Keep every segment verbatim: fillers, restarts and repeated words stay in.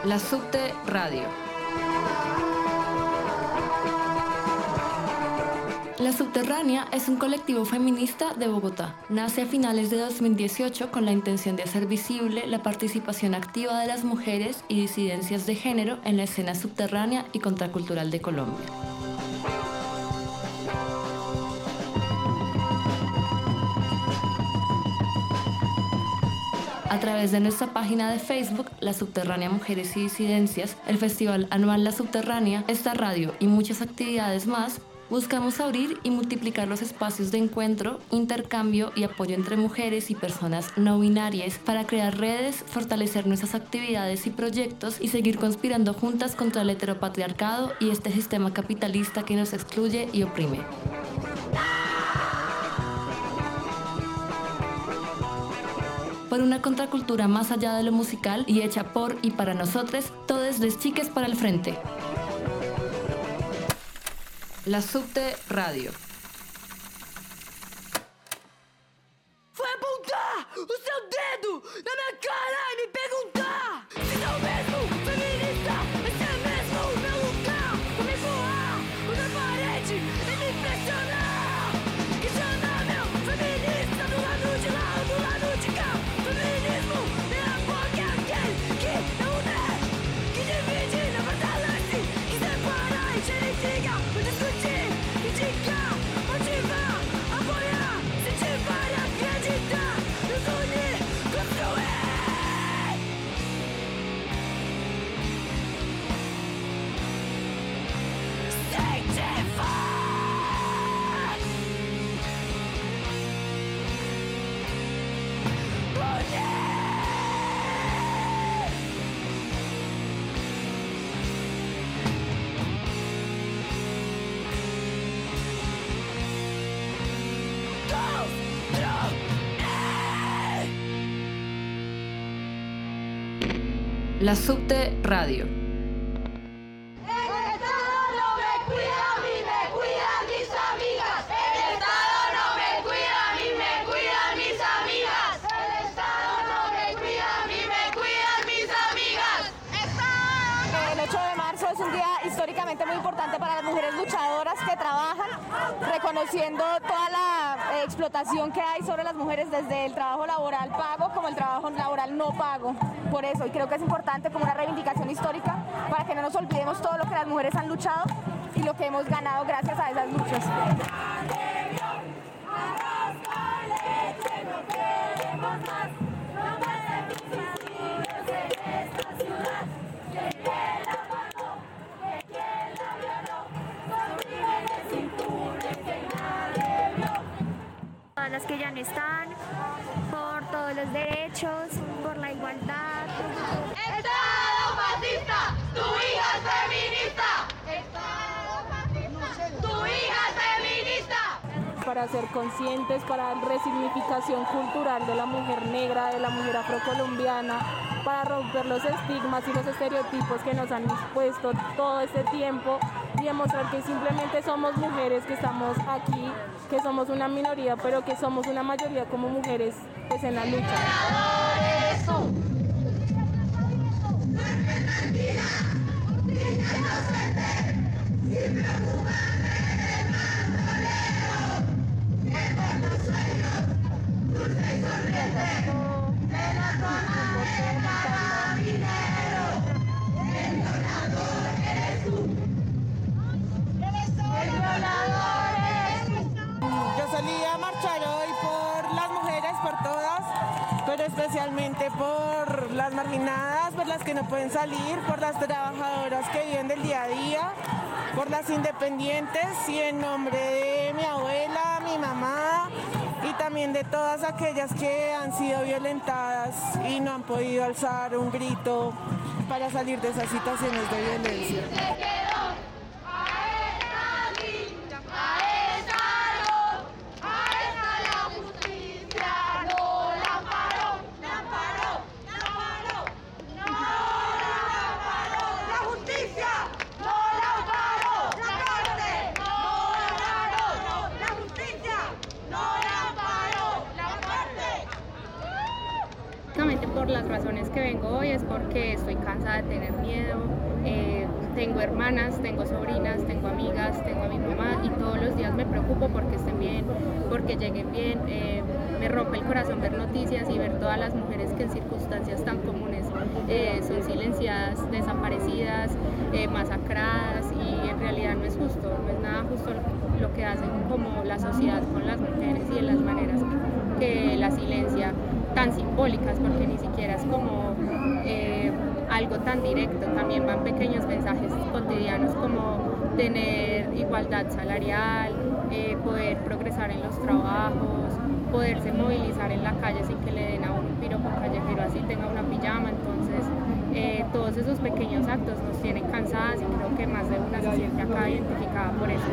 La Subte Radio. La Subterránea es un colectivo feminista de Bogotá. Nace a finales de dos mil dieciocho con la intención de hacer visible la participación activa de las mujeres y disidencias de género en la escena subterránea y contracultural de Colombia. A través de nuestra página de Facebook, La Subterránea Mujeres y Disidencias, el Festival Anual La Subterránea, esta radio y muchas actividades más, buscamos abrir y multiplicar los espacios de encuentro, intercambio y apoyo entre mujeres y personas no binarias para crear redes, fortalecer nuestras actividades y proyectos y seguir conspirando juntas contra el heteropatriarcado y este sistema capitalista que nos excluye y oprime. Por una contracultura más allá de lo musical y hecha por y para nosotros, todes les chiques para el frente. La Subte Radio. Foi apontar o seu dedo na minha cara e me perguntar se sou mesmo feminista, esse é mesmo o meu lugar. Vou me voar na parede e me impressionar. Questionar meu feminista do lado de lá ou do lado de cá. Feminismo é amor que é aquele que não une, que divide, não fortalece, que separa e genifica. Discutir, criticar, motivar, apoiar, incentivar e acreditar, nos unir, construir. Incentivar. La Subte Radio. Históricamente muy importante para las mujeres luchadoras que trabajan, reconociendo toda la eh, explotación que hay sobre las mujeres desde el trabajo laboral pago como el trabajo laboral no pago. Por eso, y creo que es importante como una reivindicación histórica para que no nos olvidemos todo lo que las mujeres han luchado y lo que hemos ganado gracias a esas luchas. Todas las que ya no están, por todos los derechos, por la igualdad. Estado fascista, tu hija es feminista. Estado fascista, tu hija es feminista. Para ser conscientes, para la resignificación cultural de la mujer negra, de la mujer afrocolombiana, para romper los estigmas y los estereotipos que nos han impuesto todo este tiempo y demostrar que simplemente somos mujeres que estamos aquí, que somos una minoría, pero que somos una mayoría como mujeres pues, en la lucha. Yo salí a marchar hoy por las mujeres, por todas, pero especialmente por las marginadas, por las que no pueden salir, por las trabajadoras que viven del día a día, por las independientes y en nombre de mi abuela, mi mamá y también de todas aquellas que han sido violentadas y no han podido alzar un grito para salir de esas situaciones de violencia. Por las razones que vengo hoy es porque estoy cansada de tener miedo. Eh, tengo hermanas, tengo sobrinas, tengo amigas, tengo a mi mamá y todos los días me preocupo porque estén bien, porque lleguen bien. Eh, me rompe el corazón ver noticias y ver todas las mujeres que en circunstancias tan comunes eh, son silenciadas, desaparecidas, eh, masacradas, y en realidad no es justo, no es nada justo lo que hacen como la sociedad con las mujeres y de las maneras que la silencia, tan simbólicas, porque ni siquiera es como eh, algo tan directo, también van pequeños mensajes cotidianos como tener igualdad salarial, eh, poder progresar en los trabajos, poderse movilizar en la calle sin que le den a uno un piropo callejero así tenga una pijama. Entonces eh, todos esos pequeños actos nos tienen cansadas y creo que más de una se siente acá identificada por eso.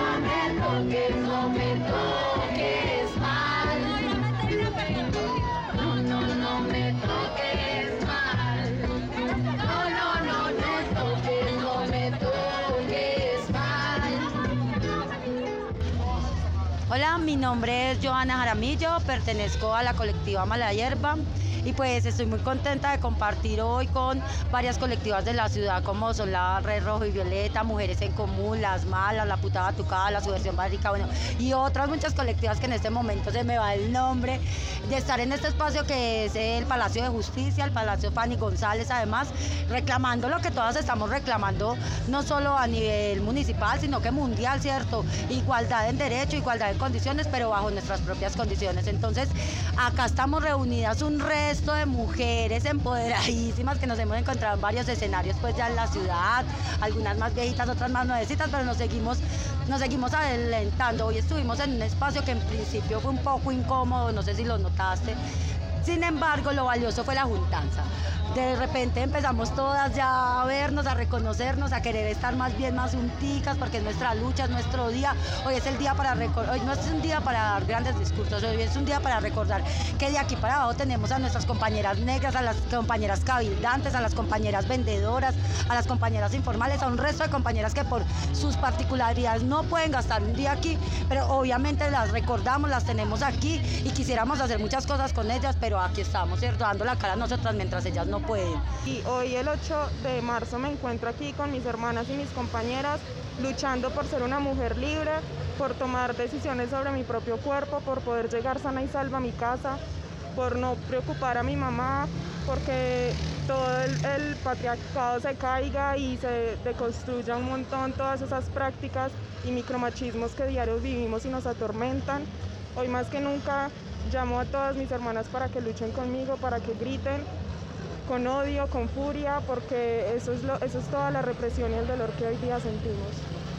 Hola, mi nombre es Johanna Jaramillo, pertenezco a la colectiva Mala Hierba y pues estoy muy contenta de compartir hoy con varias colectivas de la ciudad como son la Red Rojo y Violeta, Mujeres en Común, Las Malas, La Puta Batucada, La Subversión Básica, bueno, y otras muchas colectivas que en este momento se me va el nombre, de estar en este espacio que es el Palacio de Justicia, el Palacio Fanny González, además reclamando lo que todas estamos reclamando, no solo a nivel municipal, sino que mundial, ¿cierto? Igualdad en derecho, igualdad en condiciones, pero bajo nuestras propias condiciones. Entonces, acá estamos reunidas un resto de mujeres empoderadísimas que nos hemos encontrado en varios escenarios, pues ya en la ciudad, algunas más viejitas, otras más nuevecitas, pero nos seguimos, nos seguimos adelantando. Hoy estuvimos en un espacio que en principio fue un poco incómodo, no sé si lo notaste. Sin embargo, lo valioso fue la juntanza. De repente empezamos todas ya a vernos, a reconocernos, a querer estar más bien más junticas, porque es nuestra lucha, es nuestro día. Hoy es el día para recordar, hoy no es un día para dar grandes discursos, hoy es un día para recordar que de aquí para abajo tenemos a nuestras compañeras negras, a las compañeras cabildantes, a las compañeras vendedoras, a las compañeras informales, a un resto de compañeras que por sus particularidades no pueden gastar un día aquí, pero obviamente las recordamos, las tenemos aquí y quisiéramos hacer muchas cosas con ellas, pero aquí estamos, ¿cierto? Dando la cara a nosotras mientras ellas no pueden. Y hoy el ocho de marzo me encuentro aquí con mis hermanas y mis compañeras luchando por ser una mujer libre, por tomar decisiones sobre mi propio cuerpo, por poder llegar sana y salva a mi casa, por no preocupar a mi mamá, porque todo el, el patriarcado se caiga y se deconstruya un montón todas esas prácticas y micromachismos que diarios vivimos y nos atormentan. Hoy más que nunca llamo a todas mis hermanas para que luchen conmigo, para que griten con odio, con furia, porque eso es, lo, eso es toda la represión y el dolor que hoy día sentimos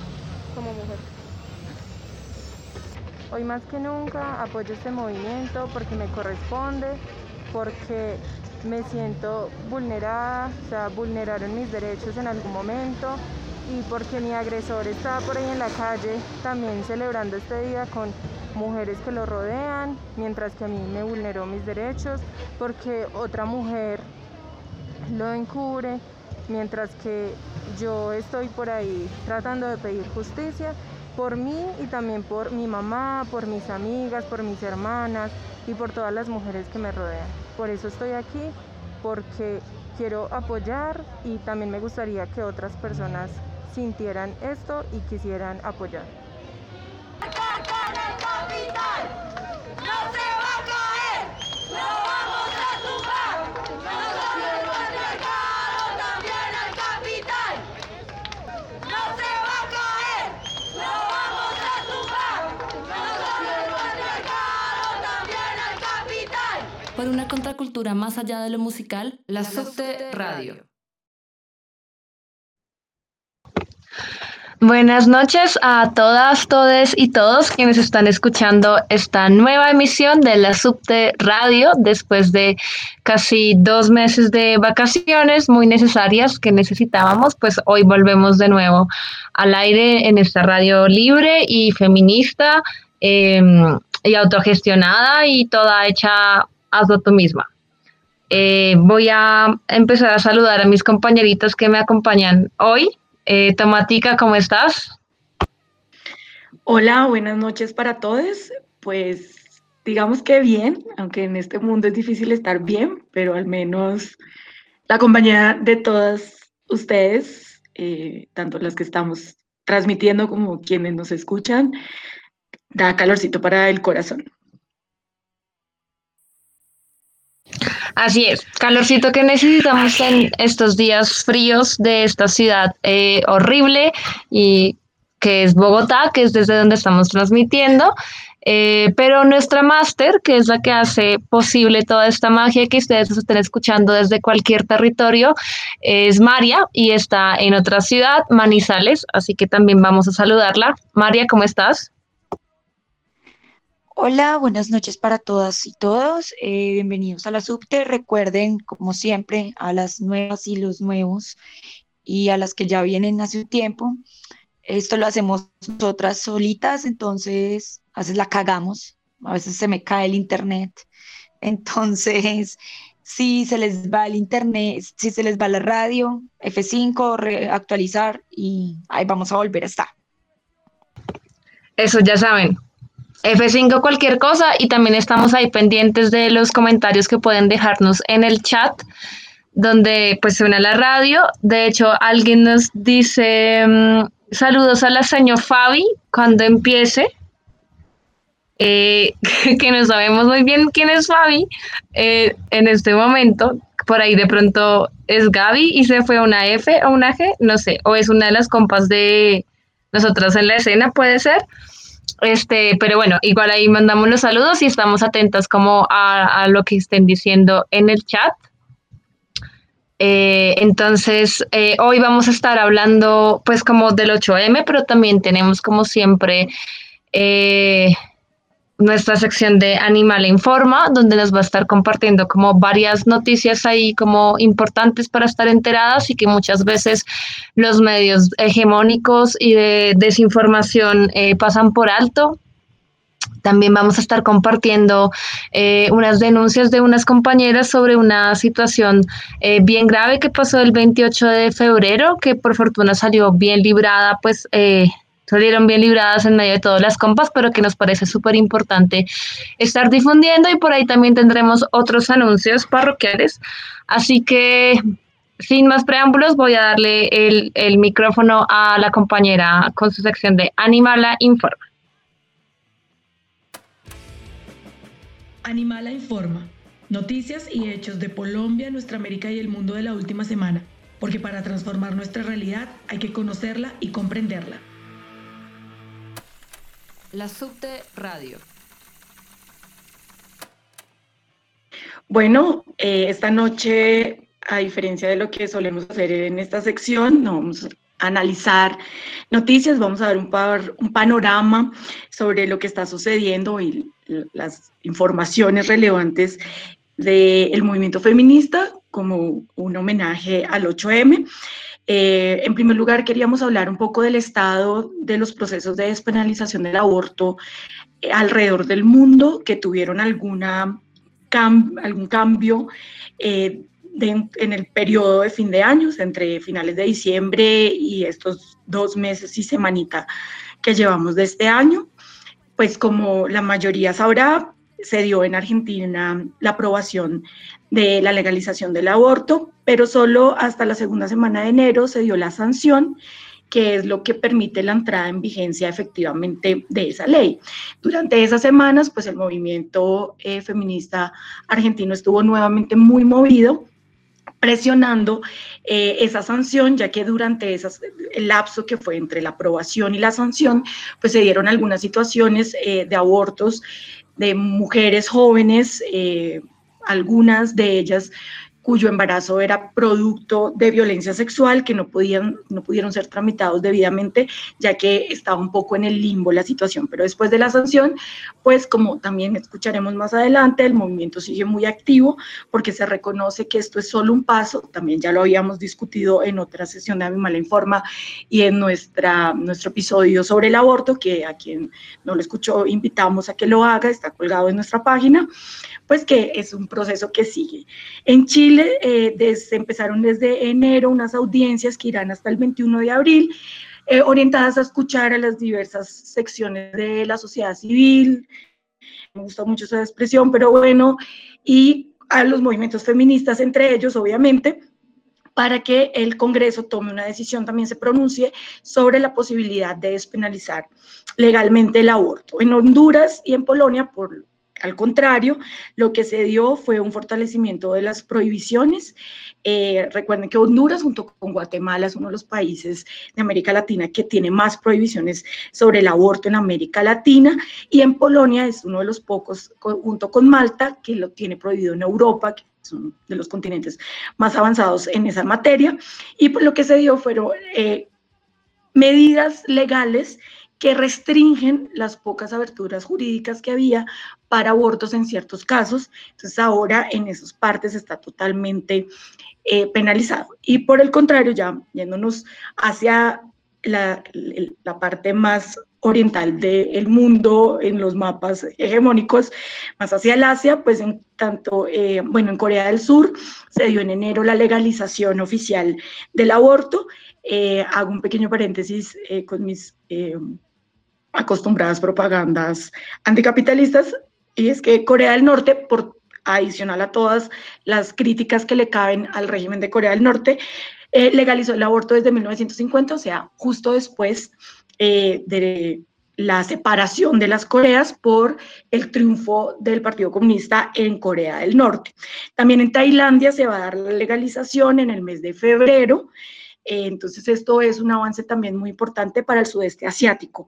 como mujer. Hoy más que nunca apoyo este movimiento porque me corresponde, porque me siento vulnerada, o sea, vulneraron mis derechos en algún momento y porque mi agresor está por ahí en la calle también celebrando este día con mujeres que lo rodean, mientras que a mí me vulneró mis derechos, porque otra mujer lo encubre, mientras que yo estoy por ahí tratando de pedir justicia por mí y también por mi mamá, por mis amigas, por mis hermanas y por todas las mujeres que me rodean. Por eso estoy aquí, porque quiero apoyar y también me gustaría que otras personas sintieran esto y quisieran apoyar. Por una contracultura más allá de lo musical, la Subte Radio. Buenas noches a todas, todes y todos quienes están escuchando esta nueva emisión de la Subte Radio después de casi dos meses de vacaciones muy necesarias que necesitábamos, pues hoy volvemos de nuevo al aire en esta radio libre y feminista eh, y autogestionada y toda hecha hazlo tú misma. Eh, voy a empezar a saludar a mis compañeritas que me acompañan hoy. Eh, Tomatica, ¿cómo estás? Hola, buenas noches para todos. Pues digamos que bien, aunque en este mundo es difícil estar bien, pero al menos la compañía de todas ustedes, eh, tanto las que estamos transmitiendo como quienes nos escuchan, da calorcito para el corazón. Así es, calorcito que necesitamos en estos días fríos de esta ciudad eh, horrible y que es Bogotá, que es desde donde estamos transmitiendo. Eh, pero nuestra máster, que es la que hace posible toda esta magia que ustedes estén escuchando desde cualquier territorio, es María y está en otra ciudad, Manizales, así que también vamos a saludarla. María, ¿cómo estás? Hola, buenas noches para todas y todos. Eh, bienvenidos a la Subte. Recuerden, como siempre, a las nuevas y los nuevos y a las que ya vienen hace un tiempo. Esto lo hacemos nosotras solitas, entonces a veces la cagamos, a veces se me cae el internet. Entonces, si se les va el internet, si se les va la radio, F cinco, actualizar y ahí vamos a volver a estar. Eso ya saben. F cinco cualquier cosa y también estamos ahí pendientes de los comentarios que pueden dejarnos en el chat donde pues suena la radio. De hecho, alguien nos dice um, saludos a la señora Fabi cuando empiece, eh, que no sabemos muy bien quién es Fabi eh, en este momento. Por ahí de pronto es Gaby y se fue a una F o una G, no sé, o es una de las compas de nosotras en la escena, puede ser. Este, pero bueno, igual ahí mandamos los saludos y estamos atentas como a, a lo que estén diciendo en el chat. Eh, entonces, eh, hoy vamos a estar hablando pues como del ocho eme, pero también tenemos como siempre eh, nuestra sección de Animala Informa, donde nos va a estar compartiendo como varias noticias ahí como importantes para estar enteradas y que muchas veces los medios hegemónicos y de desinformación eh, pasan por alto. También vamos a estar compartiendo eh, unas denuncias de unas compañeras sobre una situación eh, bien grave que pasó el veintiocho de febrero, que por fortuna salió bien librada, pues eh, salieron bien libradas en medio de todas las compas, pero que nos parece súper importante estar difundiendo, y por ahí también tendremos otros anuncios parroquiales. Así que, sin más preámbulos, voy a darle el, el micrófono a la compañera con su sección de Animala Informa. Animala Informa. Noticias y hechos de Colombia, nuestra América y el mundo de la última semana, porque para transformar nuestra realidad hay que conocerla y comprenderla. La Subte Radio. Bueno, eh, esta noche, a diferencia de lo que solemos hacer en esta sección, no vamos a analizar noticias, vamos a dar un, par, un panorama sobre lo que está sucediendo y las informaciones relevantes del movimiento feminista como un homenaje al ocho eme. Eh, en primer lugar, queríamos hablar un poco del estado de los procesos de despenalización del aborto eh, alrededor del mundo, que tuvieron alguna cam algún cambio eh, de, en el periodo de fin de años, entre finales de diciembre y estos dos meses y semanita que llevamos de este año. Pues como la mayoría sabrá, se dio en Argentina la aprobación de la legalización del aborto, pero solo hasta la segunda semana de enero se dio la sanción, que es lo que permite la entrada en vigencia efectivamente de esa ley. Durante esas semanas, pues el movimiento eh, feminista argentino estuvo nuevamente muy movido, presionando eh, esa sanción, ya que durante esas, el lapso que fue entre la aprobación y la sanción, pues se dieron algunas situaciones eh, de abortos de mujeres jóvenes, eh, algunas de ellas cuyo embarazo era producto de violencia sexual, que no, podían, no pudieron ser tramitados debidamente, ya que estaba un poco en el limbo la situación. Pero después de la sanción, pues como también escucharemos más adelante, el movimiento sigue muy activo, porque se reconoce que esto es solo un paso. También ya lo habíamos discutido en otra sesión de Animala Informa y en nuestra, nuestro episodio sobre el aborto, que a quien no lo escuchó invitamos a que lo haga, está colgado en nuestra página, pues que es un proceso que sigue. En Chile, Eh, desde, empezaron desde enero unas audiencias que irán hasta el veintiuno de abril, eh, orientadas a escuchar a las diversas secciones de la sociedad civil, me gusta mucho esa expresión, pero bueno, y a los movimientos feministas, entre ellos, obviamente, para que el Congreso tome una decisión, también se pronuncie sobre la posibilidad de despenalizar legalmente el aborto. En Honduras y en Polonia, por al contrario, lo que se dio fue un fortalecimiento de las prohibiciones. Eh, recuerden que Honduras, junto con Guatemala, es uno de los países de América Latina que tiene más prohibiciones sobre el aborto en América Latina, y en Polonia es uno de los pocos, junto con Malta, que lo tiene prohibido en Europa, que es uno de los continentes más avanzados en esa materia. Y pues lo que se dio fueron eh, medidas legales que restringen las pocas aberturas jurídicas que había para abortos en ciertos casos. Entonces ahora en esas partes está totalmente eh, penalizado. Y por el contrario, ya yéndonos hacia la, la parte más oriental del mundo, en los mapas hegemónicos, más hacia el Asia, pues en tanto, eh, bueno, en Corea del Sur se dio en enero la legalización oficial del aborto. Eh, hago un pequeño paréntesis eh, con mis eh, acostumbradas propagandas anticapitalistas, y es que Corea del Norte, por adicional a todas las críticas que le caben al régimen de Corea del Norte, eh, legalizó el aborto desde mil novecientos cincuenta, o sea, justo después eh, de la separación de las Coreas por el triunfo del Partido Comunista en Corea del Norte. También en Tailandia se va a dar la legalización en el mes de febrero, eh, entonces esto es un avance también muy importante para el sudeste asiático.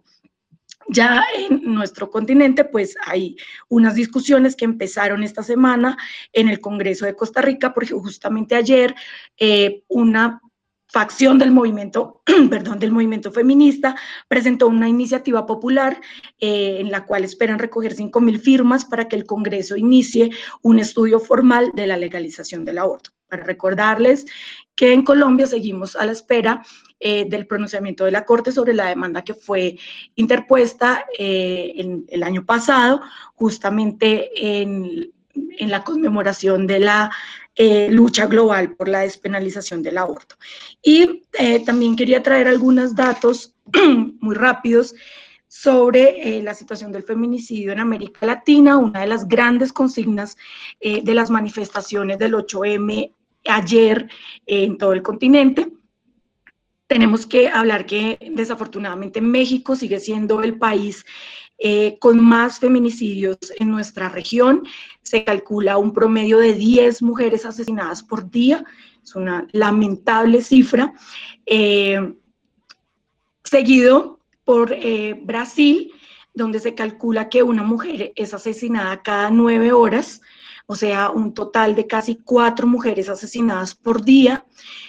Ya en nuestro continente, pues hay unas discusiones que empezaron esta semana en el Congreso de Costa Rica, porque justamente ayer eh, una facción del movimiento, perdón, del movimiento feminista presentó una iniciativa popular eh, en la cual esperan recoger cinco mil firmas para que el Congreso inicie un estudio formal de la legalización del aborto. Para recordarles que en Colombia seguimos a la espera eh, del pronunciamiento de la Corte sobre la demanda que fue interpuesta eh, en el año pasado, justamente en, en la conmemoración de la eh, lucha global por la despenalización del aborto. Y eh, también quería traer algunos datos muy rápidos sobre eh, la situación del feminicidio en América Latina, una de las grandes consignas eh, de las manifestaciones del ocho eme ayer eh, en todo el continente. Tenemos que hablar que desafortunadamente México sigue siendo el país eh, con más feminicidios en nuestra región. Se calcula un promedio de diez mujeres asesinadas por día, es una lamentable cifra, eh, seguido por eh, Brasil, donde se calcula que una mujer es asesinada cada nueve horas, o sea, un total de casi cuatro mujeres asesinadas por día,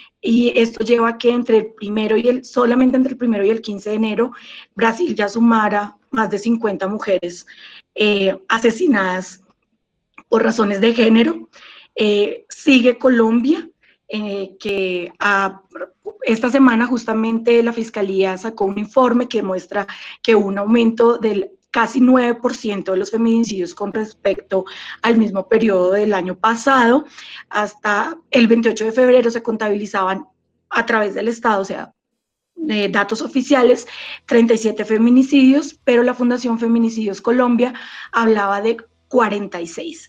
y esto lleva a que entre el primero y el, solamente entre el primero y el quince de enero, Brasil ya sumara más de cincuenta mujeres eh, asesinadas por razones de género. Eh, sigue Colombia, eh, que a, esta semana justamente la Fiscalía sacó un informe que muestra que hubo un aumento del casi nueve por ciento de los feminicidios con respecto al mismo periodo del año pasado. Hasta el veintiocho de febrero se contabilizaban a través del Estado, o sea, de datos oficiales, treinta y siete feminicidios, pero la Fundación Feminicidios Colombia hablaba de cuarenta y seis.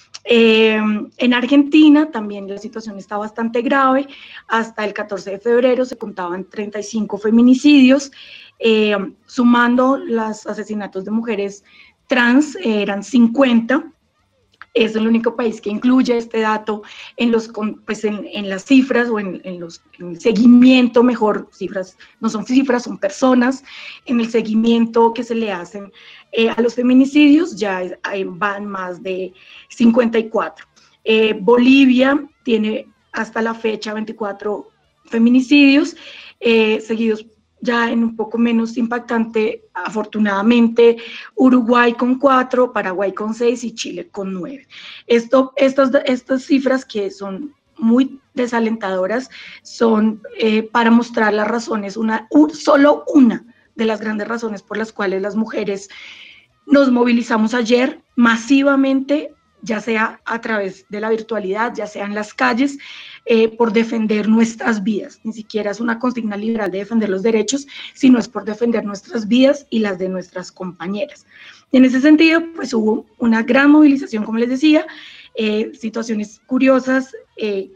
Eh, en Argentina también la situación está bastante grave. Hasta el catorce de febrero se contaban treinta y cinco feminicidios, eh, sumando los asesinatos de mujeres trans eh, eran cincuenta. Es el único país que incluye este dato en, los, pues en, en las cifras o en, en, los, en el seguimiento, mejor, cifras no son cifras, son personas, en el seguimiento que se le hacen eh, a los feminicidios, ya es, van más de cincuenta y cuatro. Eh, Bolivia tiene hasta la fecha veinticuatro feminicidios, eh, seguidos ya en un poco menos impactante, afortunadamente, Uruguay con cuatro, Paraguay con seis y Chile con nueve. Esto, estas, estas cifras que son muy desalentadoras son eh, para mostrar las razones, una, un, solo una de las grandes razones por las cuales las mujeres nos movilizamos ayer masivamente, ya sea a través de la virtualidad, ya sea en las calles, eh, por defender nuestras vidas. Ni siquiera es una consigna liberal de defender los derechos, sino es por defender nuestras vidas y las de nuestras compañeras. Y en ese sentido, pues hubo una gran movilización, como les decía, eh, situaciones curiosas, eh,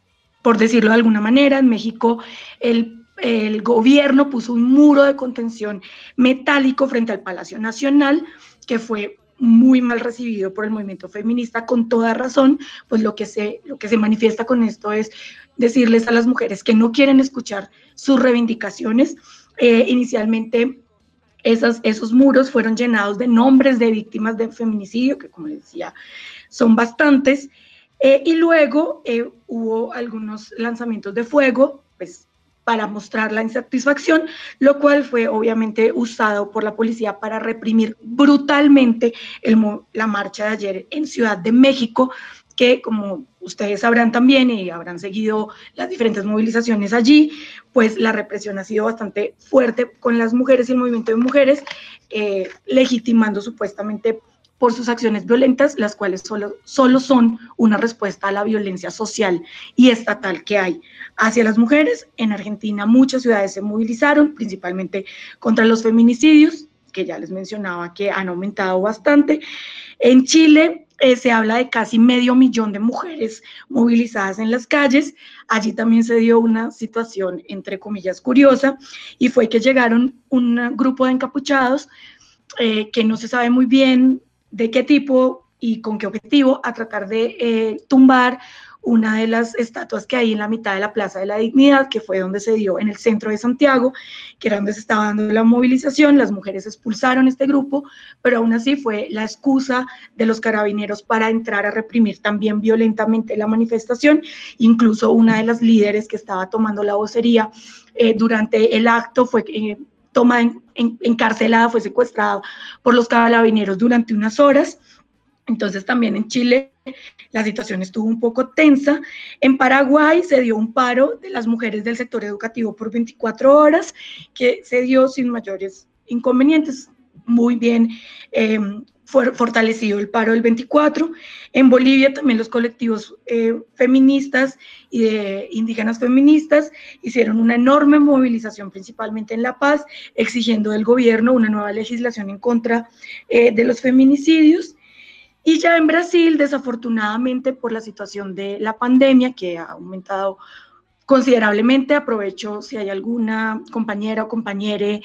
por decirlo de alguna manera. En México el, el gobierno puso un muro de contención metálico frente al Palacio Nacional, que fue muy mal recibido por el movimiento feminista, con toda razón. Pues lo que se, lo que se manifiesta con esto es decirles a las mujeres que no quieren escuchar sus reivindicaciones. Eh, inicialmente esas, esos muros fueron llenados de nombres de víctimas de feminicidio, que como les decía, son bastantes, eh, y luego eh, hubo algunos lanzamientos de fuego, pues, para mostrar la insatisfacción, lo cual fue obviamente usado por la policía para reprimir brutalmente el, la marcha de ayer en Ciudad de México, que como ustedes sabrán también y habrán seguido las diferentes movilizaciones allí, pues la represión ha sido bastante fuerte con las mujeres y el movimiento de mujeres, eh, legitimando supuestamente por sus acciones violentas, las cuales solo, solo son una respuesta a la violencia social y estatal que hay hacia las mujeres. En Argentina muchas ciudades se movilizaron, principalmente contra los feminicidios, que ya les mencionaba que han aumentado bastante. En Chile eh, se habla de casi medio millón de mujeres movilizadas en las calles. Allí también se dio una situación, entre comillas, curiosa, y fue que llegaron un grupo de encapuchados eh, que no se sabe muy bien de qué tipo y con qué objetivo, a tratar de eh, tumbar una de las estatuas que hay en la mitad de la Plaza de la Dignidad, que fue donde se dio en el centro de Santiago, que era donde se estaba dando la movilización. Las mujeres expulsaron este grupo, pero aún así fue la excusa de los carabineros para entrar a reprimir también violentamente la manifestación. Incluso una de las líderes que estaba tomando la vocería eh, durante el acto fue eh, toma en, en, encarcelada, fue secuestrada por los carabineros durante unas horas. Entonces también en Chile la situación estuvo un poco tensa. En Paraguay se dio un paro de las mujeres del sector educativo por veinticuatro horas, que se dio sin mayores inconvenientes, muy bien eh, fue fortalecido el paro del veinticuatro. En Bolivia también los colectivos eh, feministas y de indígenas feministas hicieron una enorme movilización, principalmente en La Paz, exigiendo del gobierno una nueva legislación en contra eh, de los feminicidios. Y ya en Brasil, desafortunadamente, por la situación de la pandemia, que ha aumentado considerablemente, aprovecho si hay alguna compañera o compañere,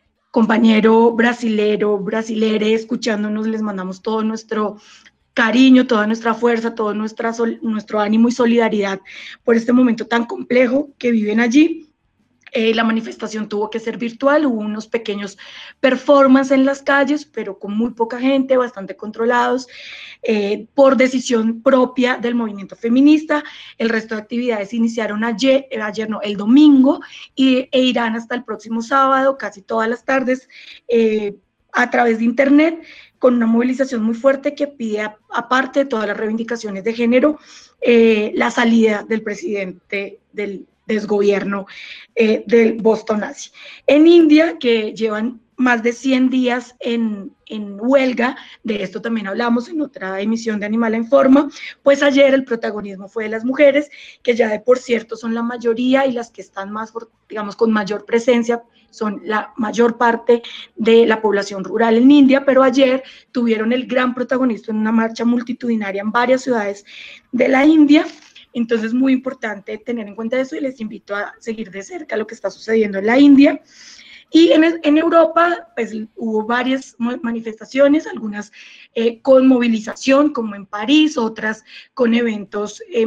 compañero brasilero, brasilere, escuchándonos, les mandamos todo nuestro cariño, toda nuestra fuerza, todo nuestra, nuestro ánimo y solidaridad por este momento tan complejo que viven allí. Eh, la manifestación tuvo que ser virtual, hubo unos pequeños performances en las calles, pero con muy poca gente, bastante controlados, eh, por decisión propia del movimiento feminista. El resto de actividades iniciaron ayer, ayer no, el domingo, y, e irán hasta el próximo sábado, casi todas las tardes, eh, a través de internet, con una movilización muy fuerte que pide, aparte de todas las reivindicaciones de género, eh, la salida del presidente del desgobierno eh, del Boston-Nazi. En India, que llevan más de cien días en, en huelga, de esto también hablamos en otra emisión de Animala Informa, pues ayer el protagonismo fue de las mujeres, que ya de por cierto son la mayoría y las que están más, digamos, con mayor presencia, son la mayor parte de la población rural en India, pero ayer tuvieron el gran protagonismo en una marcha multitudinaria en varias ciudades de la India. Entonces, muy importante tener en cuenta eso y les invito a seguir de cerca lo que está sucediendo en la India. Y en, en Europa, pues hubo varias manifestaciones, algunas eh, con movilización, como en París, otras con eventos, eh,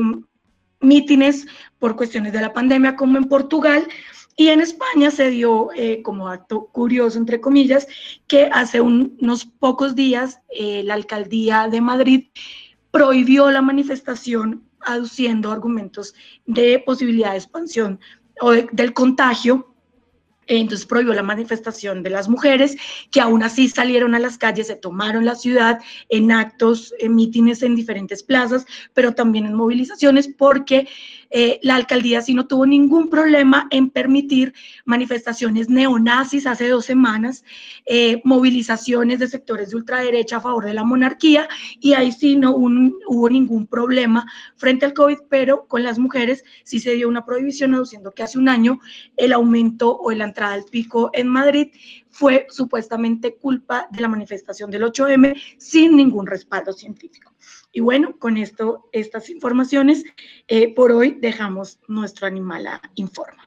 mítines por cuestiones de la pandemia, como en Portugal. Y en España se dio, eh, como acto curioso, entre comillas, que hace un, unos pocos días eh, la alcaldía de Madrid prohibió la manifestación aduciendo argumentos de posibilidad de expansión o de, del contagio. Entonces prohibió la manifestación de las mujeres, que aún así salieron a las calles, se tomaron la ciudad en actos, en mítines en diferentes plazas, pero también en movilizaciones, porque Eh, la alcaldía sí no tuvo ningún problema en permitir manifestaciones neonazis hace dos semanas, eh, movilizaciones de sectores de ultraderecha a favor de la monarquía, y ahí sí no un, hubo ningún problema frente al COVID, pero con las mujeres sí se dio una prohibición, aduciendo que hace un año el aumento o la entrada al pico en Madrid fue supuestamente culpa de la manifestación del ocho eme sin ningún respaldo científico. Y bueno, con esto, estas informaciones, eh, por hoy dejamos nuestro Animala Informa.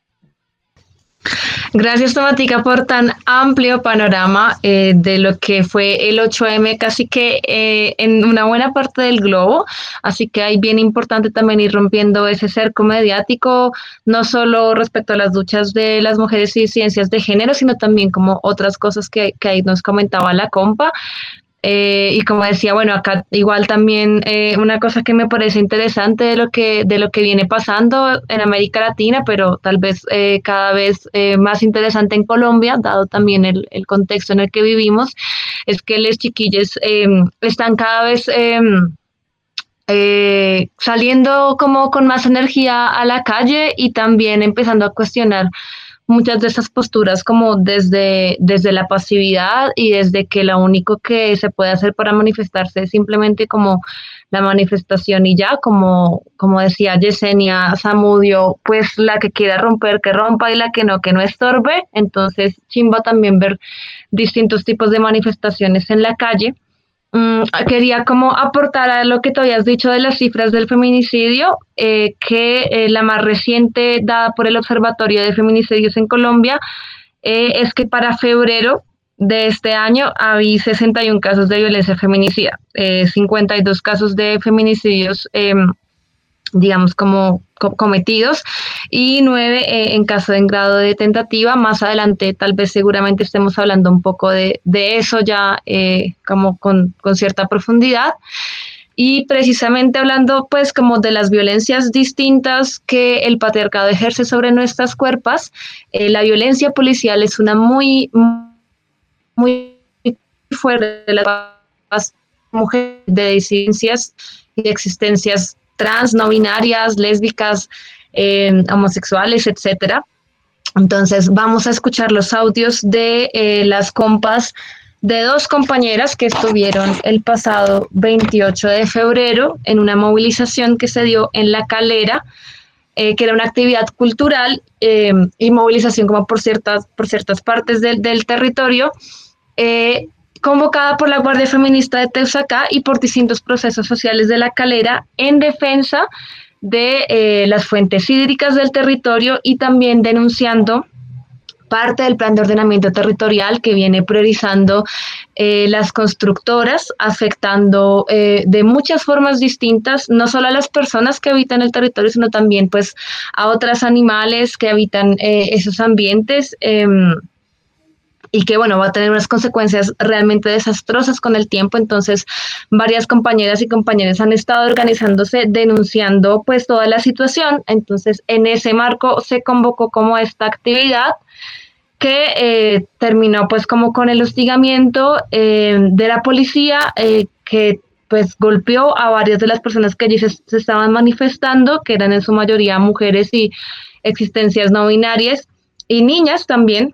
Gracias, Tomatica, por tan amplio panorama eh, de lo que fue el ocho eme, casi que eh, en una buena parte del globo, así que ahí bien importante también ir rompiendo ese cerco mediático, no solo respecto a las luchas de las mujeres y ciencias de género, sino también como otras cosas que, que ahí nos comentaba la compa. Eh, y como decía, bueno, acá igual también eh, una cosa que me parece interesante de lo que, de lo que viene pasando en América Latina, pero tal vez eh, cada vez eh, más interesante en Colombia, dado también el, el contexto en el que vivimos, es que los chiquillos eh, están cada vez eh, eh, saliendo como con más energía a la calle y también empezando a cuestionar muchas de esas posturas como desde, desde la pasividad y desde que lo único que se puede hacer para manifestarse es simplemente como la manifestación y ya, como, como decía Yesenia Zamudio, pues la que quiera romper, que rompa, y la que no, que no estorbe. Entonces, chimba también ver distintos tipos de manifestaciones en la calle. Mm, quería como aportar a lo que tú habías dicho de las cifras del feminicidio, eh, que eh, la más reciente dada por el Observatorio de Feminicidios en Colombia eh, es que para febrero de este año había sesenta y un casos de violencia feminicida, eh, cincuenta y dos casos de feminicidios eh, digamos como co cometidos y nueve eh, en caso de en grado de tentativa. Más adelante tal vez seguramente estemos hablando un poco de, de eso ya eh, como con, con cierta profundidad. Y precisamente hablando pues como de las violencias distintas que el patriarcado ejerce sobre nuestras cuerpos, eh, la violencia policial es una muy, muy fuerte de las mujeres de disidencias y de existencias trans, no binarias, lésbicas, eh, homosexuales, etcétera. Entonces vamos a escuchar los audios de eh, las compas de dos compañeras que estuvieron el pasado veintiocho de febrero en una movilización que se dio en La Calera, eh, que era una actividad cultural eh, y movilización como por ciertas, por ciertas partes del, del territorio, eh, convocada por la Guardia Feminista de Teusacá y por distintos procesos sociales de La Calera en defensa de eh, las fuentes hídricas del territorio y también denunciando parte del plan de ordenamiento territorial que viene priorizando eh, las constructoras, afectando eh, de muchas formas distintas, no solo a las personas que habitan el territorio, sino también pues a otros animales que habitan eh, esos ambientes, eh, y que bueno, va a tener unas consecuencias realmente desastrosas con el tiempo. Entonces varias compañeras y compañeros han estado organizándose denunciando pues toda la situación. Entonces en ese marco se convocó como esta actividad que eh, terminó pues como con el hostigamiento eh, de la policía eh, que pues golpeó a varias de las personas que allí se, se estaban manifestando, que eran en su mayoría mujeres y existencias no binarias y niñas también.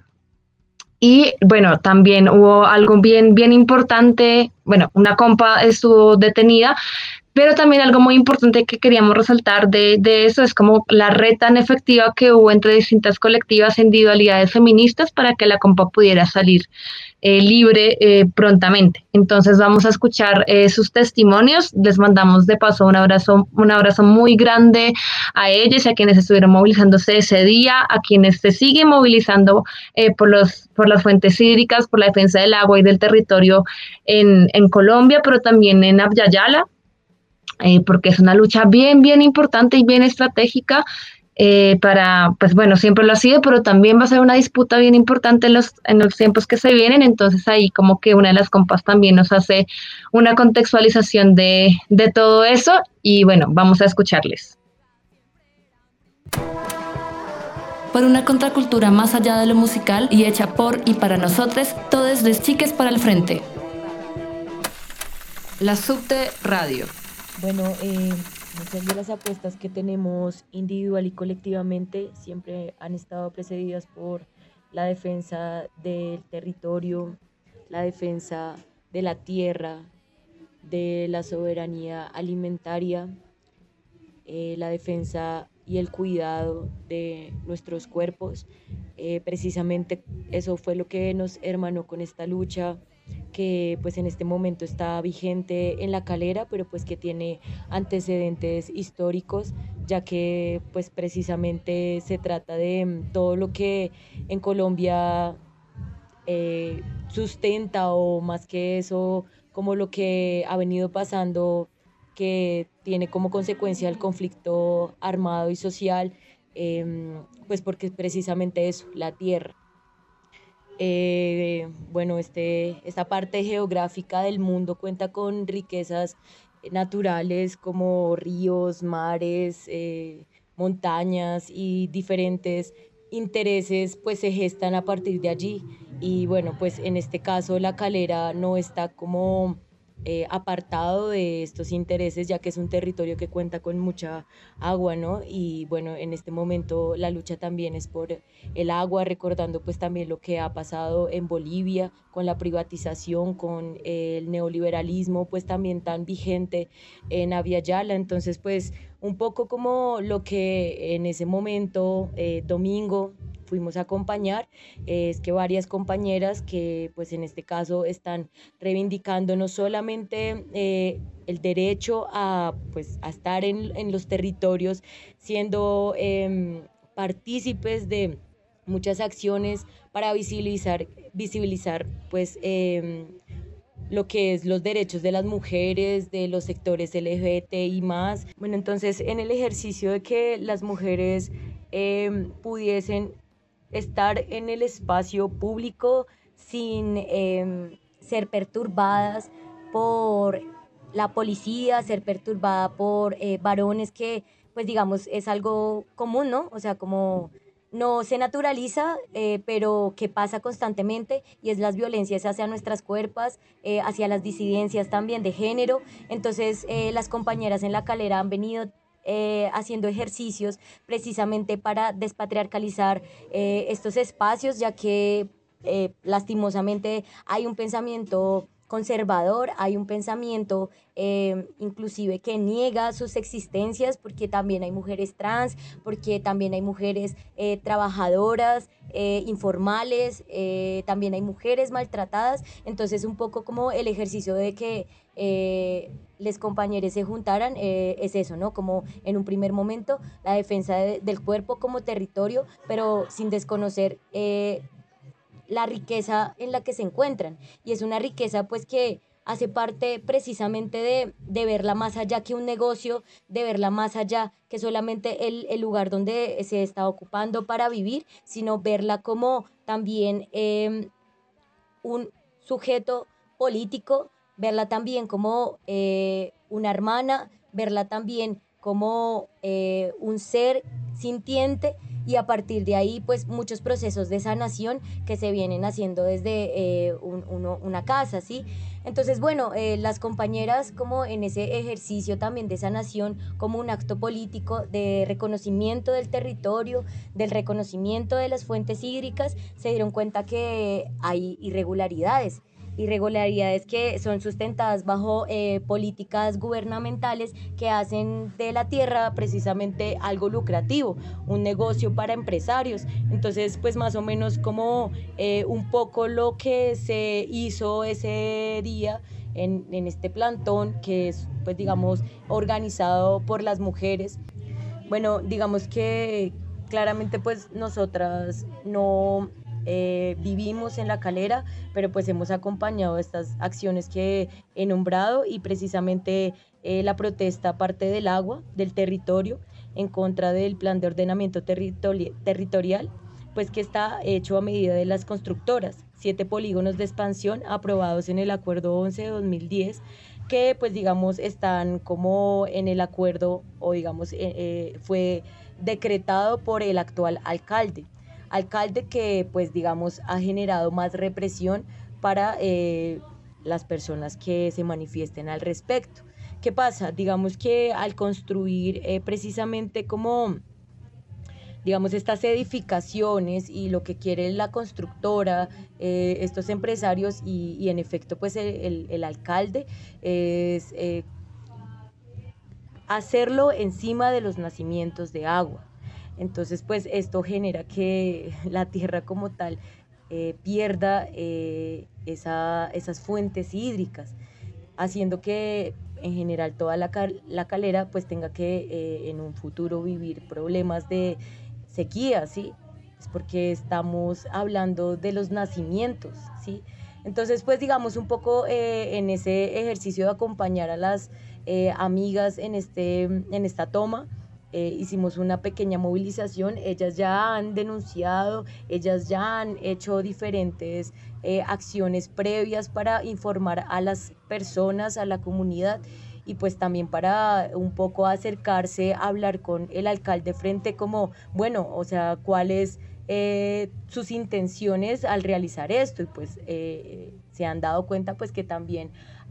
Y bueno, también hubo algo bien, bien importante, bueno, una compa estuvo detenida, pero también algo muy importante que queríamos resaltar de, de eso es como la red tan efectiva que hubo entre distintas colectivas e individualidades feministas para que la compa pudiera salir eh, libre eh, prontamente. Entonces vamos a escuchar eh, sus testimonios. Les mandamos de paso un abrazo, un abrazo muy grande a ellas y a quienes estuvieron movilizándose ese día, a quienes se siguen movilizando eh, por, los, por las fuentes hídricas, por la defensa del agua y del territorio en, en Colombia, pero también en Abya-Yala. Eh, porque es una lucha bien, bien importante y bien estratégica eh, para, pues bueno, siempre lo ha sido, pero también va a ser una disputa bien importante en los, en los tiempos que se vienen. Entonces ahí como que una de las compas también nos hace una contextualización de, de todo eso y bueno, vamos a escucharles. Por una contracultura más allá de lo musical y hecha por y para nosotros, todos les chiques para el frente. La Subte Radio. Bueno, eh, muchas de las apuestas que tenemos individual y colectivamente siempre han estado precedidas por la defensa del territorio, la defensa de la tierra, de la soberanía alimentaria, eh, la defensa y el cuidado de nuestros cuerpos. Eh, precisamente eso fue lo que nos hermanó con esta lucha, que pues en este momento está vigente en La Calera, pero pues que tiene antecedentes históricos, ya que pues precisamente se trata de todo lo que en Colombia eh, sustenta, o más que eso, como lo que ha venido pasando, que tiene como consecuencia el conflicto armado y social, eh, pues porque precisamente eso, la tierra. Eh, bueno, este, esta parte geográfica del mundo cuenta con riquezas naturales como ríos, mares, eh, montañas, y diferentes intereses pues se gestan a partir de allí. Y bueno, pues en este caso La Calera no está como eh, apartado de estos intereses, ya que es un territorio que cuenta con mucha agua, ¿no? Y bueno, en este momento la lucha también es por el agua, recordando pues también lo que ha pasado en Bolivia con la privatización, con el neoliberalismo pues también tan vigente en Abya Yala. Entonces pues un poco como lo que en ese momento, eh, domingo, fuimos a acompañar, eh, es que varias compañeras que pues en este caso están reivindicando no solamente eh, el derecho a, pues, a estar en, en los territorios, siendo eh, partícipes de muchas acciones para visibilizar, visibilizar pues, eh, lo que es los derechos de las mujeres, de los sectores L G B T I más. Bueno, entonces en el ejercicio de que las mujeres eh, pudiesen estar en el espacio público sin eh, ser perturbadas por la policía, ser perturbada por eh, varones, que pues digamos es algo común, ¿no? O sea, como no se naturaliza, eh, pero que pasa constantemente, y es las violencias hacia nuestras cuerpos, eh, hacia las disidencias también de género. Entonces eh, las compañeras en La Calera han venido Eh, haciendo ejercicios precisamente para despatriarcalizar eh, estos espacios, ya que eh, lastimosamente hay un pensamiento conservador, hay un pensamiento eh, inclusive que niega sus existencias, porque también hay mujeres trans, porque también hay mujeres eh, trabajadoras, eh, informales, eh, también hay mujeres maltratadas. Entonces un poco como el ejercicio de que eh, les compañeros se juntaran, eh, es eso, ¿no? Como en un primer momento la defensa de, del cuerpo como territorio, pero sin desconocer eh, la riqueza en la que se encuentran, y es una riqueza pues que hace parte precisamente de, de verla más allá que un negocio, de verla más allá que solamente el, el lugar donde se está ocupando para vivir, sino verla como también eh, un sujeto político, verla también como eh, una hermana, verla también como eh, un ser sintiente, y a partir de ahí pues muchos procesos de sanación que se vienen haciendo desde eh, un, uno, una casa, ¿sí? Entonces bueno, eh, las compañeras como en ese ejercicio también de sanación, como un acto político de reconocimiento del territorio, del reconocimiento de las fuentes hídricas, se dieron cuenta que hay irregularidades, irregularidades que son sustentadas bajo eh, políticas gubernamentales que hacen de la tierra precisamente algo lucrativo, un negocio para empresarios. Entonces pues más o menos como eh, un poco lo que se hizo ese día en, en este plantón, que es pues digamos organizado por las mujeres. Bueno, digamos que claramente pues nosotras no Eh, vivimos en La Calera, pero pues hemos acompañado estas acciones que he nombrado, y precisamente eh, la protesta parte del agua, del territorio, en contra del plan de ordenamiento territori- territorial, pues que está hecho a medida de las constructoras, siete polígonos de expansión aprobados en el acuerdo once de dos mil diez, que pues digamos están como en el acuerdo, o digamos eh, eh, fue decretado por el actual alcalde. alcalde que pues digamos ha generado más represión para eh, las personas que se manifiesten al respecto, ¿qué pasa? Digamos que al construir eh, precisamente como, digamos, estas edificaciones y lo que quiere la constructora, eh, estos empresarios y, y en efecto pues el, el, el alcalde es eh, hacerlo encima de los nacimientos de agua. Entonces pues esto genera que la tierra como tal eh, pierda eh, esa, esas fuentes hídricas, haciendo que en general toda la, cal, la calera pues tenga que eh, en un futuro vivir problemas de sequía, ¿sí? Es porque estamos hablando de los nacimientos, ¿sí? Entonces pues digamos un poco eh, en ese ejercicio de acompañar a las eh, amigas en, este, en esta toma, Eh, hicimos una pequeña movilización, ellas ya han denunciado, ellas ya han hecho diferentes eh, acciones previas para informar a las personas, a la comunidad y pues también para un poco acercarse a hablar con el alcalde frente como, bueno, o sea, cuáles eh, sus intenciones al realizar esto y pues eh, se han dado cuenta pues que también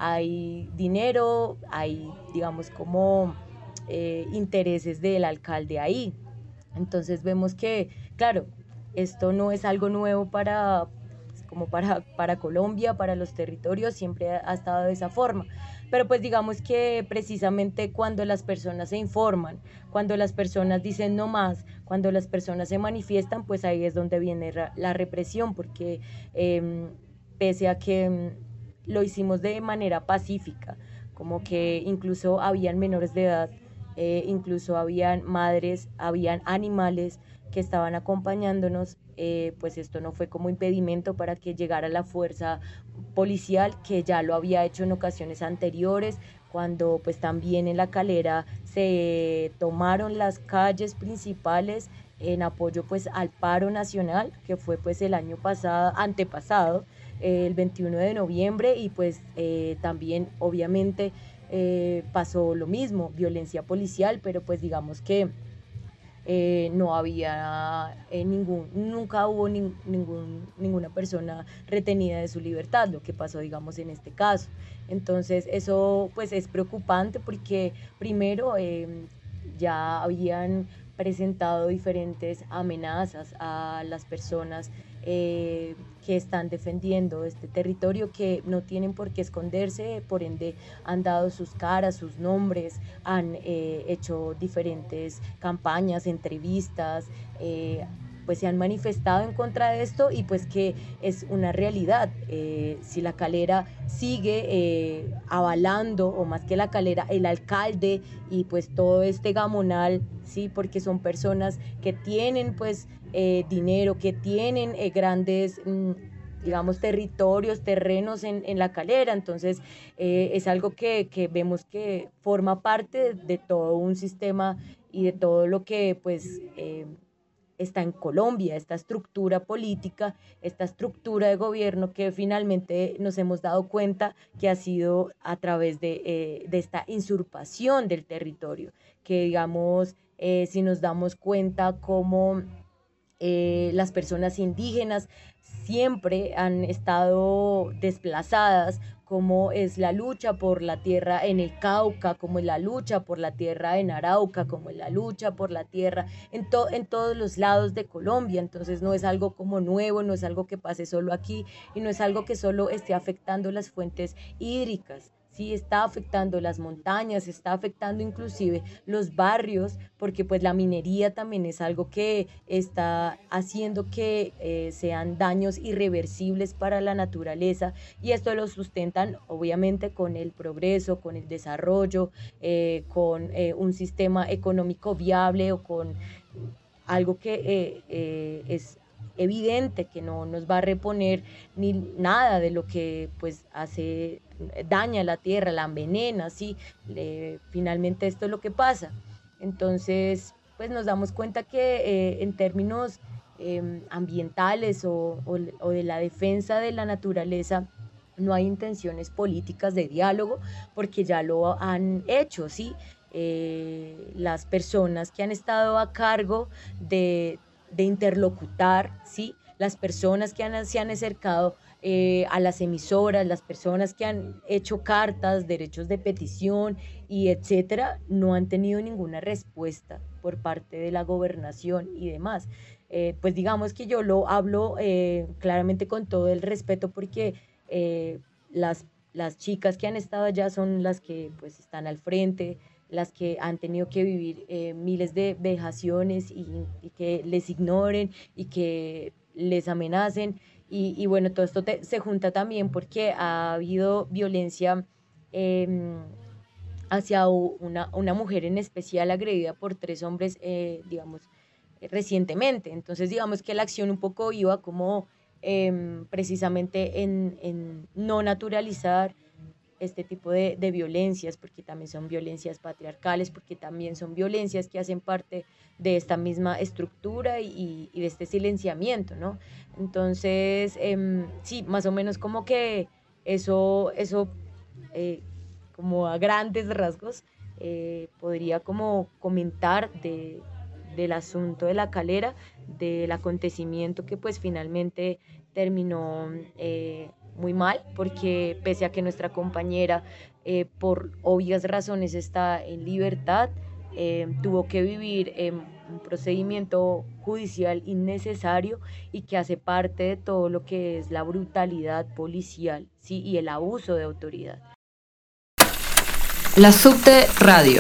hay dinero, hay digamos como Eh, intereses del alcalde ahí. Entonces vemos que, claro, esto no es algo nuevo para, como para, para Colombia, para los territorios, siempre ha, ha estado de esa forma. Pero pues digamos que precisamente cuando las personas se informan, cuando las personas dicen no más, cuando las personas se manifiestan, pues ahí es donde viene la, la represión, porque eh, pese a que eh, lo hicimos de manera pacífica, como que incluso habían menores de edad, Eh, incluso habían madres, habían animales que estaban acompañándonos, eh, pues esto no fue como impedimento para que llegara la fuerza policial, que ya lo había hecho en ocasiones anteriores, cuando pues también en La Calera se tomaron las calles principales en apoyo pues al paro nacional, que fue pues el año pasado, antepasado, eh, el veintiuno de noviembre, y pues eh, también obviamente Eh, pasó lo mismo, violencia policial, pero pues digamos que eh, no había eh, ningún, nunca hubo ni, ningún, ninguna persona retenida de su libertad, lo que pasó digamos en este caso. Entonces eso pues es preocupante porque primero eh, ya habían presentado diferentes amenazas a las personas eh, que están defendiendo este territorio, que no tienen por qué esconderse, por ende han dado sus caras, sus nombres, han eh, hecho diferentes campañas, entrevistas, eh, pues se han manifestado en contra de esto y pues que es una realidad. Eh, si La Calera sigue eh, avalando, o más que La Calera, el alcalde y pues todo este gamonal, sí, porque son personas que tienen pues eh, dinero, que tienen eh, grandes mm, digamos territorios, terrenos en, en La Calera, entonces eh, es algo que, que vemos que forma parte de, de todo un sistema y de todo lo que pues eh, está en Colombia, esta estructura política, esta estructura de gobierno que finalmente nos hemos dado cuenta que ha sido a través de, eh, de esta usurpación del territorio, que digamos, eh, si nos damos cuenta cómo eh, las personas indígenas siempre han estado desplazadas, como es la lucha por la tierra en el Cauca, como es la lucha por la tierra en Arauca, como es la lucha por la tierra en, to- en todos los lados de Colombia. Entonces no es algo como nuevo, no es algo que pase solo aquí y no es algo que solo esté afectando las fuentes hídricas. Sí, está afectando las montañas, está afectando inclusive los barrios, porque pues la minería también es algo que está haciendo que eh, sean daños irreversibles para la naturaleza, y esto lo sustentan obviamente con el progreso, con el desarrollo, eh, con eh, un sistema económico viable o con algo que eh, eh, es evidente que no nos va a reponer ni nada de lo que pues hace daña la tierra, la envenena, ¿sí? Eh, finalmente esto es lo que pasa. Entonces pues nos damos cuenta que eh, en términos eh, ambientales o, o, o de la defensa de la naturaleza no hay intenciones políticas de diálogo, porque ya lo han hecho, ¿sí? Eh, las personas que han estado a cargo de de interlocutar, ¿sí? Las personas que han, se han acercado eh, a las emisoras, las personas que han hecho cartas, derechos de petición y etcétera, no han tenido ninguna respuesta por parte de la gobernación y demás. Eh, pues digamos que yo lo hablo eh, claramente con todo el respeto porque eh, las, las chicas que han estado allá son las que pues están al frente, las que han tenido que vivir eh, miles de vejaciones y, y que les ignoren y que les amenacen. Y, y bueno, todo esto te, se junta también porque ha habido violencia eh, hacia una, una mujer en especial agredida por tres hombres, eh, digamos, recientemente. Entonces, digamos que la acción un poco iba como eh, precisamente en, en no naturalizar este tipo de, de violencias, porque también son violencias patriarcales, porque también son violencias que hacen parte de esta misma estructura y, y de este silenciamiento, ¿no? Entonces, eh, sí, más o menos como que eso, eso eh, como a grandes rasgos, eh, podría como comentar de, del asunto de La Calera, del acontecimiento que pues finalmente terminó eh, muy mal, porque pese a que nuestra compañera eh, por obvias razones está en libertad, eh, tuvo que vivir eh, un procedimiento judicial innecesario y que hace parte de todo lo que es la brutalidad policial, ¿sí? Y el abuso de autoridad. La Subte Radio.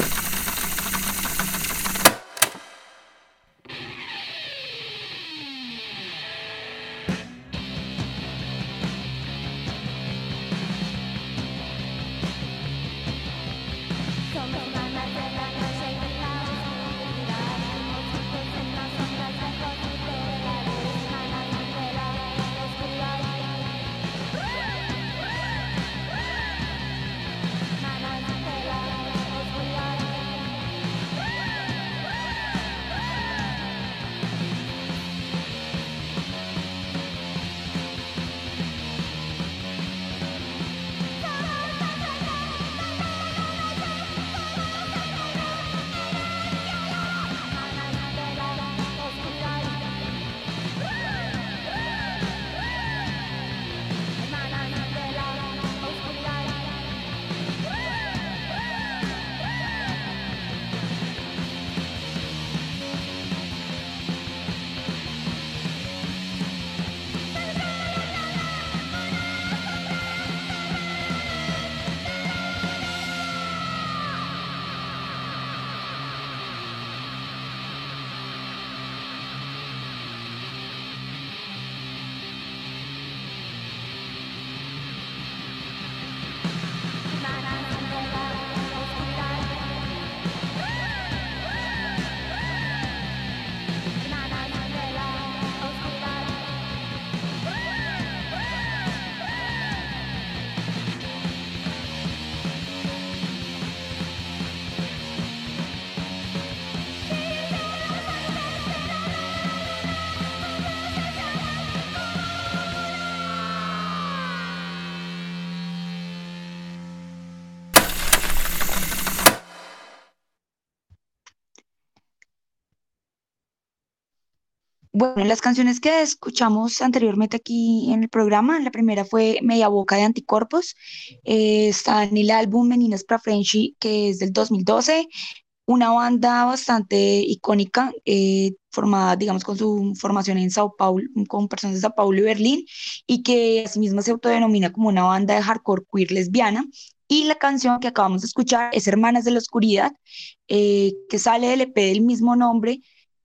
Bueno, las canciones que escuchamos anteriormente aquí en el programa, la primera fue Media Boca de Anticorpos, eh, está en el álbum Meninas pra Frente, que es del dos mil doce, una banda bastante icónica, eh, formada, digamos, con su formación en Sao Paulo, con personas de Sao Paulo y Berlín, y que asimismo se autodenomina como una banda de hardcore queer lesbiana. Y la canción que acabamos de escuchar es Hermanas de la Oscuridad, eh, que sale del E P del mismo nombre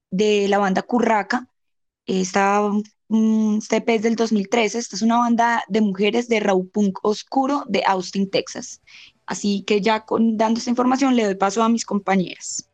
de la banda Curraca. Esta, mm, este E P es del dos mil trece. Esta es una banda de mujeres de raw punk oscuro de Austin, Texas. Así que ya con, dando esta información le doy paso a mis compañeras.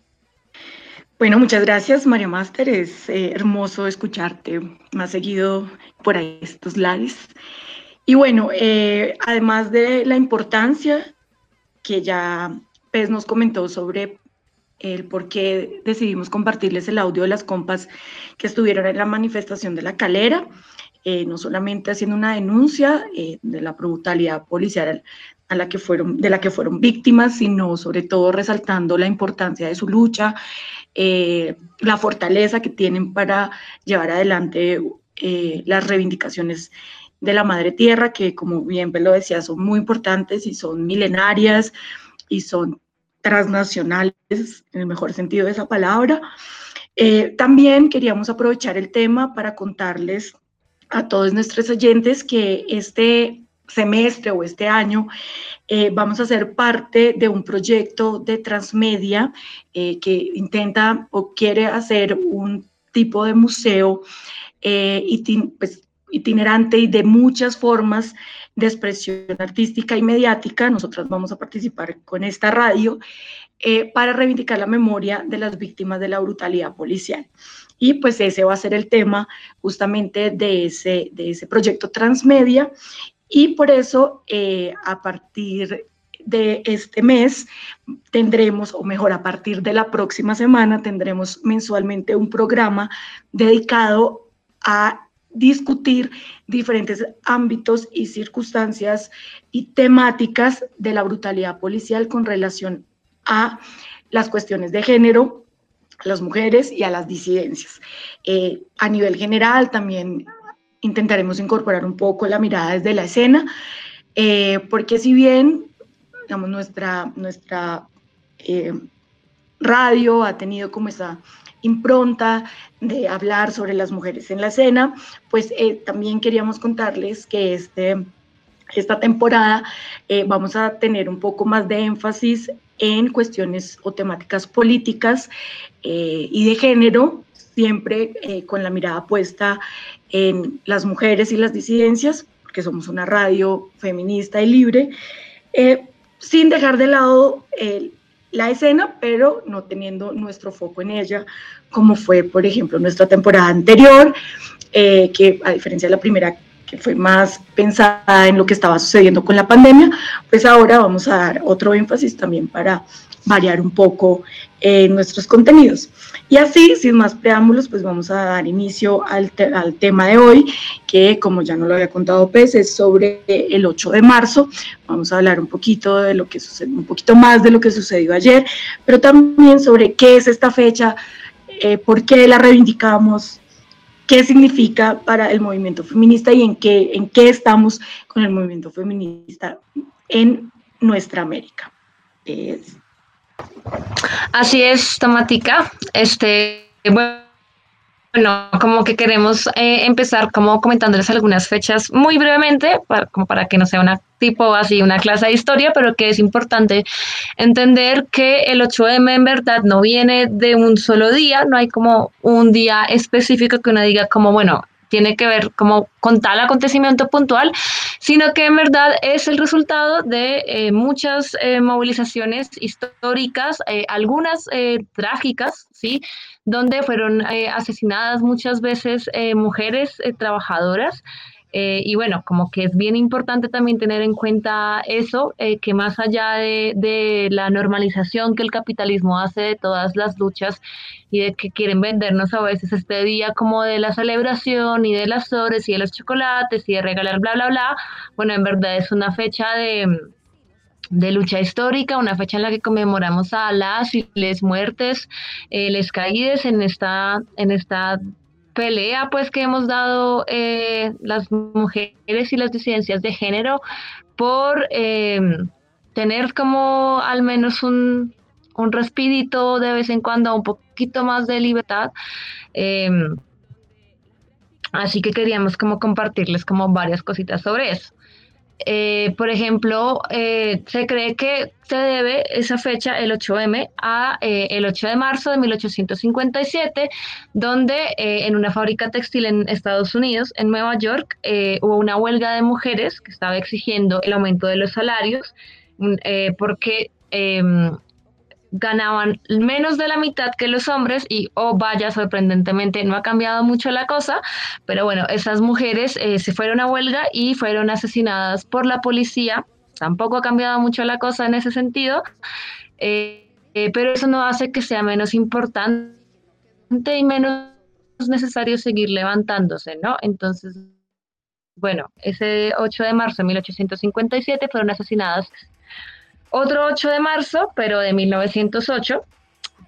Bueno, muchas gracias, María Máster. Es eh, hermoso escucharte más seguido por ahí estos lares. Y bueno, eh, además de la importancia que ya Pez nos comentó sobre el por qué decidimos compartirles el audio de las compas que estuvieron en la manifestación de La Calera, eh, no solamente haciendo una denuncia eh, de la brutalidad policial a la que fueron, de la que fueron víctimas, sino sobre todo resaltando la importancia de su lucha, eh, la fortaleza que tienen para llevar adelante eh, las reivindicaciones de la madre tierra, que como bien lo decía, son muy importantes y son milenarias y son transnacionales, en el mejor sentido de esa palabra. Eh, también queríamos aprovechar el tema para contarles a todos nuestros oyentes que este semestre o este año eh, vamos a ser parte de un proyecto de Transmedia eh, que intenta o quiere hacer un tipo de museo eh, itin pues, itinerante y de muchas formas de expresión artística y mediática. Nosotras vamos a participar con esta radio eh, para reivindicar la memoria de las víctimas de la brutalidad policial. Y pues ese va a ser el tema justamente de ese, de ese proyecto Transmedia, y por eso eh, a partir de este mes tendremos, o mejor, a partir de la próxima semana tendremos mensualmente un programa dedicado a discutir diferentes ámbitos y circunstancias y temáticas de la brutalidad policial con relación a las cuestiones de género, a las mujeres y a las disidencias. Eh, a nivel general también intentaremos incorporar un poco la mirada desde la escena, eh, porque si bien digamos, nuestra, nuestra eh, radio ha tenido como esa impronta de hablar sobre las mujeres en la escena, pues eh, también queríamos contarles que este, esta temporada eh, vamos a tener un poco más de énfasis en cuestiones o temáticas políticas eh, y de género, siempre eh, con la mirada puesta en las mujeres y las disidencias, porque somos una radio feminista y libre, eh, sin dejar de lado el la escena, pero no teniendo nuestro foco en ella, como fue, por ejemplo, nuestra temporada anterior, eh, que a diferencia de la primera, que fue más pensada en lo que estaba sucediendo con la pandemia, pues ahora vamos a dar otro énfasis también para variar un poco eh, nuestros contenidos. Y así, sin más preámbulos, pues vamos a dar inicio al, te al tema de hoy, que como ya no lo había contado Pez, es sobre el ocho de marzo. Vamos a hablar un poquito de lo que sucedió, un poquito más de lo que sucedió ayer, pero también sobre qué es esta fecha, eh, por qué la reivindicamos, qué significa para el movimiento feminista y en qué, en qué estamos con el movimiento feminista en nuestra América. Es... Así es, Tomatica. Este, bueno, como que queremos eh, empezar como comentándoles algunas fechas muy brevemente, para, como para que no sea una tipo así una clase de historia, pero que es importante entender que el ocho eme en verdad no viene de un solo día, no hay como un día específico que uno diga como, bueno, tiene que ver como con tal acontecimiento puntual, sino que en verdad es el resultado de eh, muchas eh, movilizaciones históricas, eh, algunas eh, trágicas, ¿sí?, donde fueron eh, asesinadas muchas veces eh, mujeres eh, trabajadoras. Eh, y bueno, como que es bien importante también tener en cuenta eso, eh, que más allá de, de la normalización que el capitalismo hace de todas las luchas y de que quieren vendernos a veces este día como de la celebración y de las flores y de los chocolates y de regalar bla, bla, bla, bueno, en verdad es una fecha de, de lucha histórica, una fecha en la que conmemoramos a las y les muertes, eh, les caídes en esta, en esta pelea pues que hemos dado eh, las mujeres y las disidencias de género por eh, tener como al menos un, un respirito de vez en cuando, un poquito más de libertad. Eh, así que queríamos como compartirles como varias cositas sobre eso. Eh, por ejemplo, eh, se cree que se debe esa fecha, el ocho eme, a eh, el ocho de marzo de mil ochocientos cincuenta y siete, donde eh, en una fábrica textil en Estados Unidos, en Nueva York, eh, hubo una huelga de mujeres que estaba exigiendo el aumento de los salarios, eh, porque eh, ganaban menos de la mitad que los hombres y, oh vaya, sorprendentemente no ha cambiado mucho la cosa, pero bueno, esas mujeres eh, se fueron a huelga y fueron asesinadas por la policía. Tampoco ha cambiado mucho la cosa en ese sentido, eh, eh, pero eso no hace que sea menos importante y menos necesario seguir levantándose, ¿no? Entonces, bueno, ese ocho de marzo de mil ochocientos cincuenta y siete fueron asesinadas. Otro ocho de marzo, pero de mil novecientos ocho,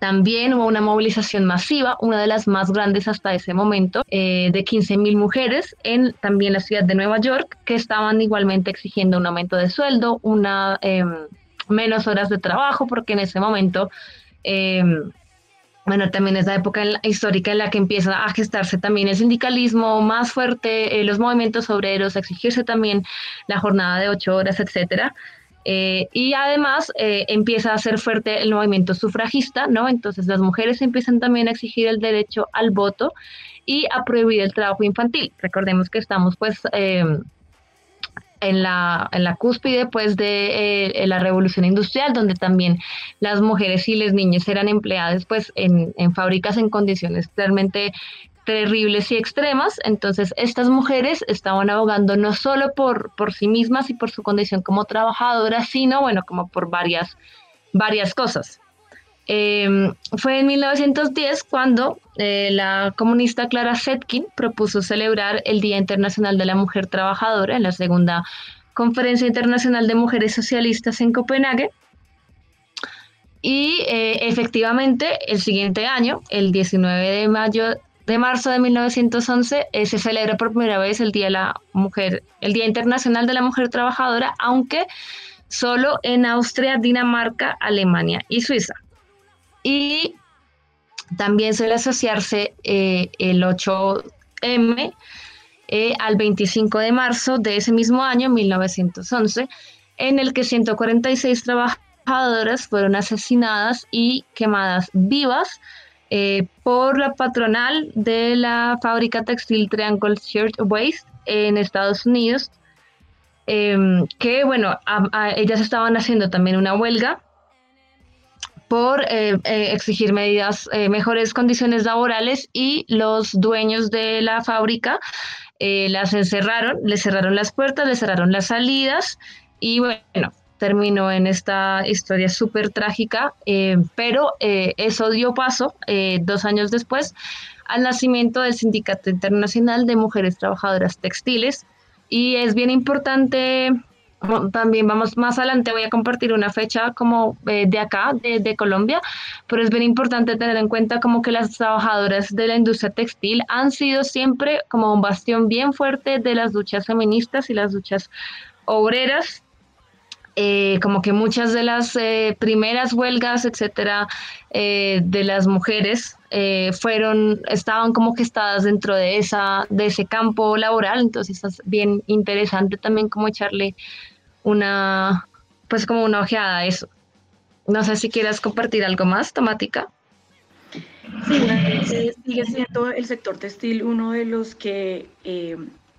También hubo una movilización masiva, una de las más grandes hasta ese momento, eh, de quince mil mujeres en también la ciudad de Nueva York, que estaban igualmente exigiendo un aumento de sueldo, una eh, menos horas de trabajo, porque en ese momento, eh, bueno, también es la época en la, histórica en la que empieza a gestarse también el sindicalismo más fuerte, eh, los movimientos obreros, a exigirse también la jornada de ocho horas, etcétera. Eh, y además eh, empieza a ser fuerte el movimiento sufragista, ¿no? Entonces las mujeres empiezan también a exigir el derecho al voto y a prohibir el trabajo infantil. Recordemos que estamos pues eh, en, la, en la cúspide pues de eh, la revolución industrial, donde también las mujeres y las niñas eran empleadas pues en, en fábricas en condiciones realmente terribles y extremas. Entonces estas mujeres estaban abogando no solo por, por sí mismas y por su condición como trabajadoras, sino bueno, como por varias, varias cosas. Eh, fue en mil novecientos diez cuando eh, la comunista Clara Zetkin propuso celebrar el Día Internacional de la Mujer Trabajadora en la segunda Conferencia Internacional de Mujeres Socialistas en Copenhague. Y eh, efectivamente el siguiente año, el diecinueve de mayo de marzo de mil novecientos once, eh, se celebra por primera vez el Día de la Mujer, el Día Internacional de la Mujer Trabajadora, aunque solo en Austria, Dinamarca, Alemania y Suiza. Y también suele asociarse eh, el ocho eme eh, al veinticinco de marzo de ese mismo año, mil novecientos once, en el que ciento cuarenta y seis trabajadoras fueron asesinadas y quemadas vivas Eh, por la patronal de la fábrica textil Triangle Shirtwaist en Estados Unidos, eh, que bueno, a, a, ellas estaban haciendo también una huelga por eh, eh, exigir medidas, eh, mejores condiciones laborales, y los dueños de la fábrica eh, las encerraron, les cerraron las puertas, les cerraron las salidas y bueno, terminó en esta historia súper trágica, eh, pero eh, eso dio paso eh, dos años después al nacimiento del Sindicato Internacional de Mujeres Trabajadoras Textiles. Y es bien importante, también vamos más adelante, voy a compartir una fecha como eh, de acá, de, de Colombia, pero es bien importante tener en cuenta como que las trabajadoras de la industria textil han sido siempre como un bastión bien fuerte de las luchas feministas y las luchas obreras. Eh, como que muchas de las eh, primeras huelgas, etcétera, eh, de las mujeres eh, fueron, estaban como gestadas dentro de esa, de ese campo laboral. Entonces es bien interesante también como echarle una, pues como una ojeada a eso. No sé si quieras compartir algo más, Tomática. Sí, eh, sigue siendo el sector textil uno de los que eh,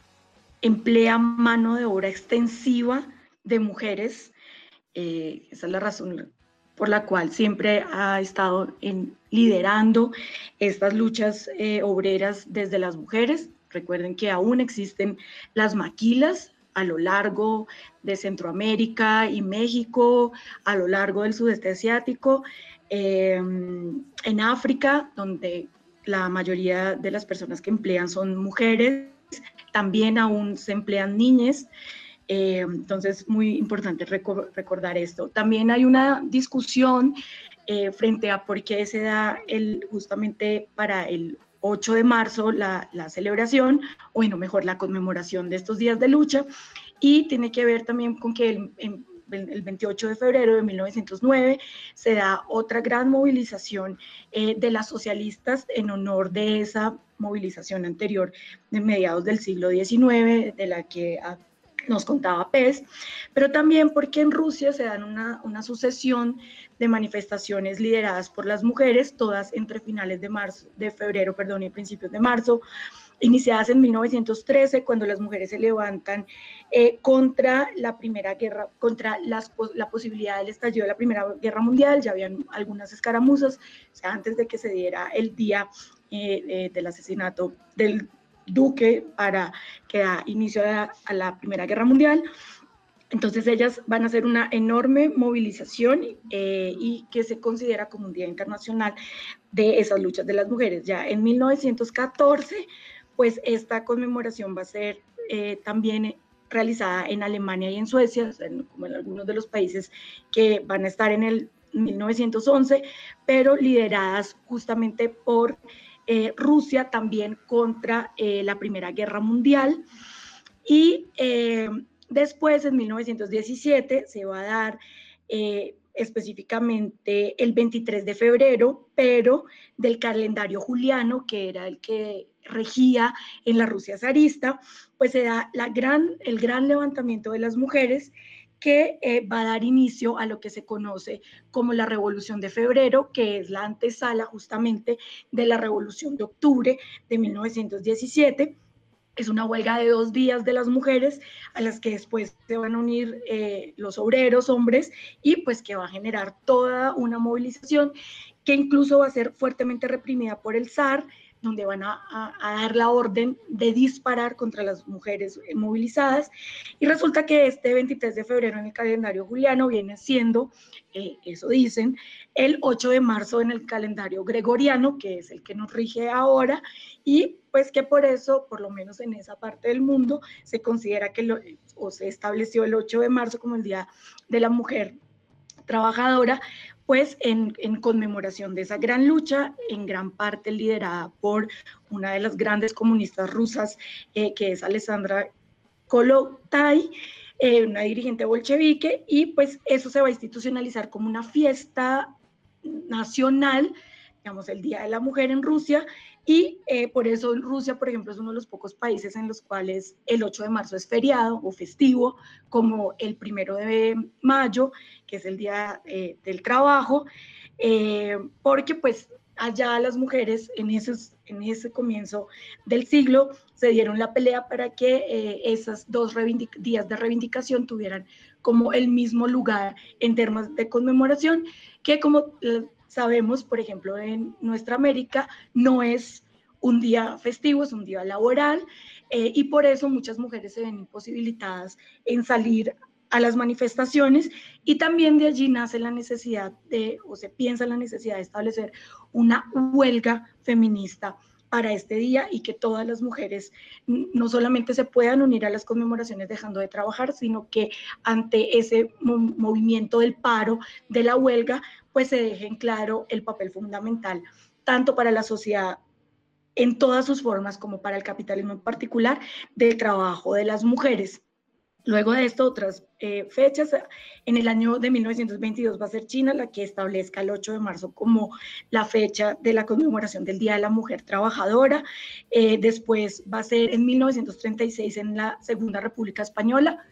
emplea mano de obra extensiva de mujeres. Eh, esa es la razón por la cual siempre ha estado en, liderando estas luchas eh, obreras desde las mujeres. Recuerden que aún existen las maquilas a lo largo de Centroamérica y México, a lo largo del sudeste asiático, eh, en África, donde la mayoría de las personas que emplean son mujeres, también aún se emplean niñas. Eh, entonces, muy importante recordar esto. También hay una discusión eh, frente a por qué se da el, justamente para el ocho de marzo la, la celebración, o bueno, mejor la conmemoración de estos días de lucha, y tiene que ver también con que el, el, el veintiocho de febrero de mil novecientos nueve se da otra gran movilización eh, de las socialistas en honor de esa movilización anterior de mediados del siglo diecinueve, de la que a, nos contaba Pez, pero también porque en Rusia se dan una, una sucesión de manifestaciones lideradas por las mujeres, todas entre finales de marzo, de febrero, perdón, y principios de marzo, iniciadas en mil novecientos trece, cuando las mujeres se levantan eh, contra la primera guerra, contra las, la posibilidad del estallido de la Primera Guerra Mundial. Ya habían algunas escaramuzas, o sea, antes de que se diera el día eh, eh, del asesinato del Duque para que da inicio a la, a la Primera Guerra Mundial. Entonces ellas van a hacer una enorme movilización eh, y que se considera como un Día Internacional de esas luchas de las mujeres. Ya en mil novecientos catorce, pues esta conmemoración va a ser eh, también realizada en Alemania y en Suecia, o sea, como en algunos de los países que van a estar en el mil novecientos once, pero lideradas justamente por eh, Rusia, también contra eh, la Primera Guerra Mundial. Y eh, después, en mil novecientos diecisiete, se va a dar eh, específicamente el veintitrés de febrero, pero del calendario juliano, que era el que regía en la Rusia zarista, pues se da la gran, el gran levantamiento de las mujeres, que eh, va a dar inicio a lo que se conoce como la Revolución de Febrero, que es la antesala justamente de la Revolución de Octubre de mil novecientos diecisiete. Es una huelga de dos días de las mujeres, a las que después se van a unir eh, los obreros, hombres, y pues que va a generar toda una movilización que incluso va a ser fuertemente reprimida por el zar, donde van a, a, a dar la orden de disparar contra las mujeres movilizadas. Y resulta que este veintitrés de febrero en el calendario juliano viene siendo, eh, eso dicen, el ocho de marzo en el calendario gregoriano, que es el que nos rige ahora, y pues que por eso, por lo menos en esa parte del mundo, se considera que lo, o se estableció el ocho de marzo como el Día de la Mujer Trabajadora, pues en, en conmemoración de esa gran lucha, en gran parte liderada por una de las grandes comunistas rusas, eh, que es Alexandra Kollontai, eh, una dirigente bolchevique, y pues eso se va a institucionalizar como una fiesta nacional, digamos, el Día de la Mujer en Rusia, y eh, por eso Rusia, por ejemplo, es uno de los pocos países en los cuales el ocho de marzo es feriado o festivo, como el primero de mayo, que es el Día eh, del Trabajo, eh, porque pues allá las mujeres en, esos, en ese comienzo del siglo se dieron la pelea para que eh, esos dos días de reivindicación tuvieran como el mismo lugar en términos de conmemoración, que como eh, sabemos, por ejemplo, en nuestra América no es un día festivo, es un día laboral, eh, y por eso muchas mujeres se ven imposibilitadas en salir a las manifestaciones, y también de allí nace la necesidad de, o se piensa la necesidad de establecer una huelga feminista para este día, y que todas las mujeres no solamente se puedan unir a las conmemoraciones dejando de trabajar, sino que ante ese movimiento del paro, de la huelga, pues se deje en claro el papel fundamental, tanto para la sociedad en todas sus formas, como para el capitalismo en particular, del trabajo de las mujeres. Luego de esto, otras eh, fechas, en el año de mil novecientos veintidós va a ser China la que establezca el ocho de marzo como la fecha de la conmemoración del Día de la Mujer Trabajadora. Eh, después va a ser en mil novecientos treinta y seis en la Segunda República Española,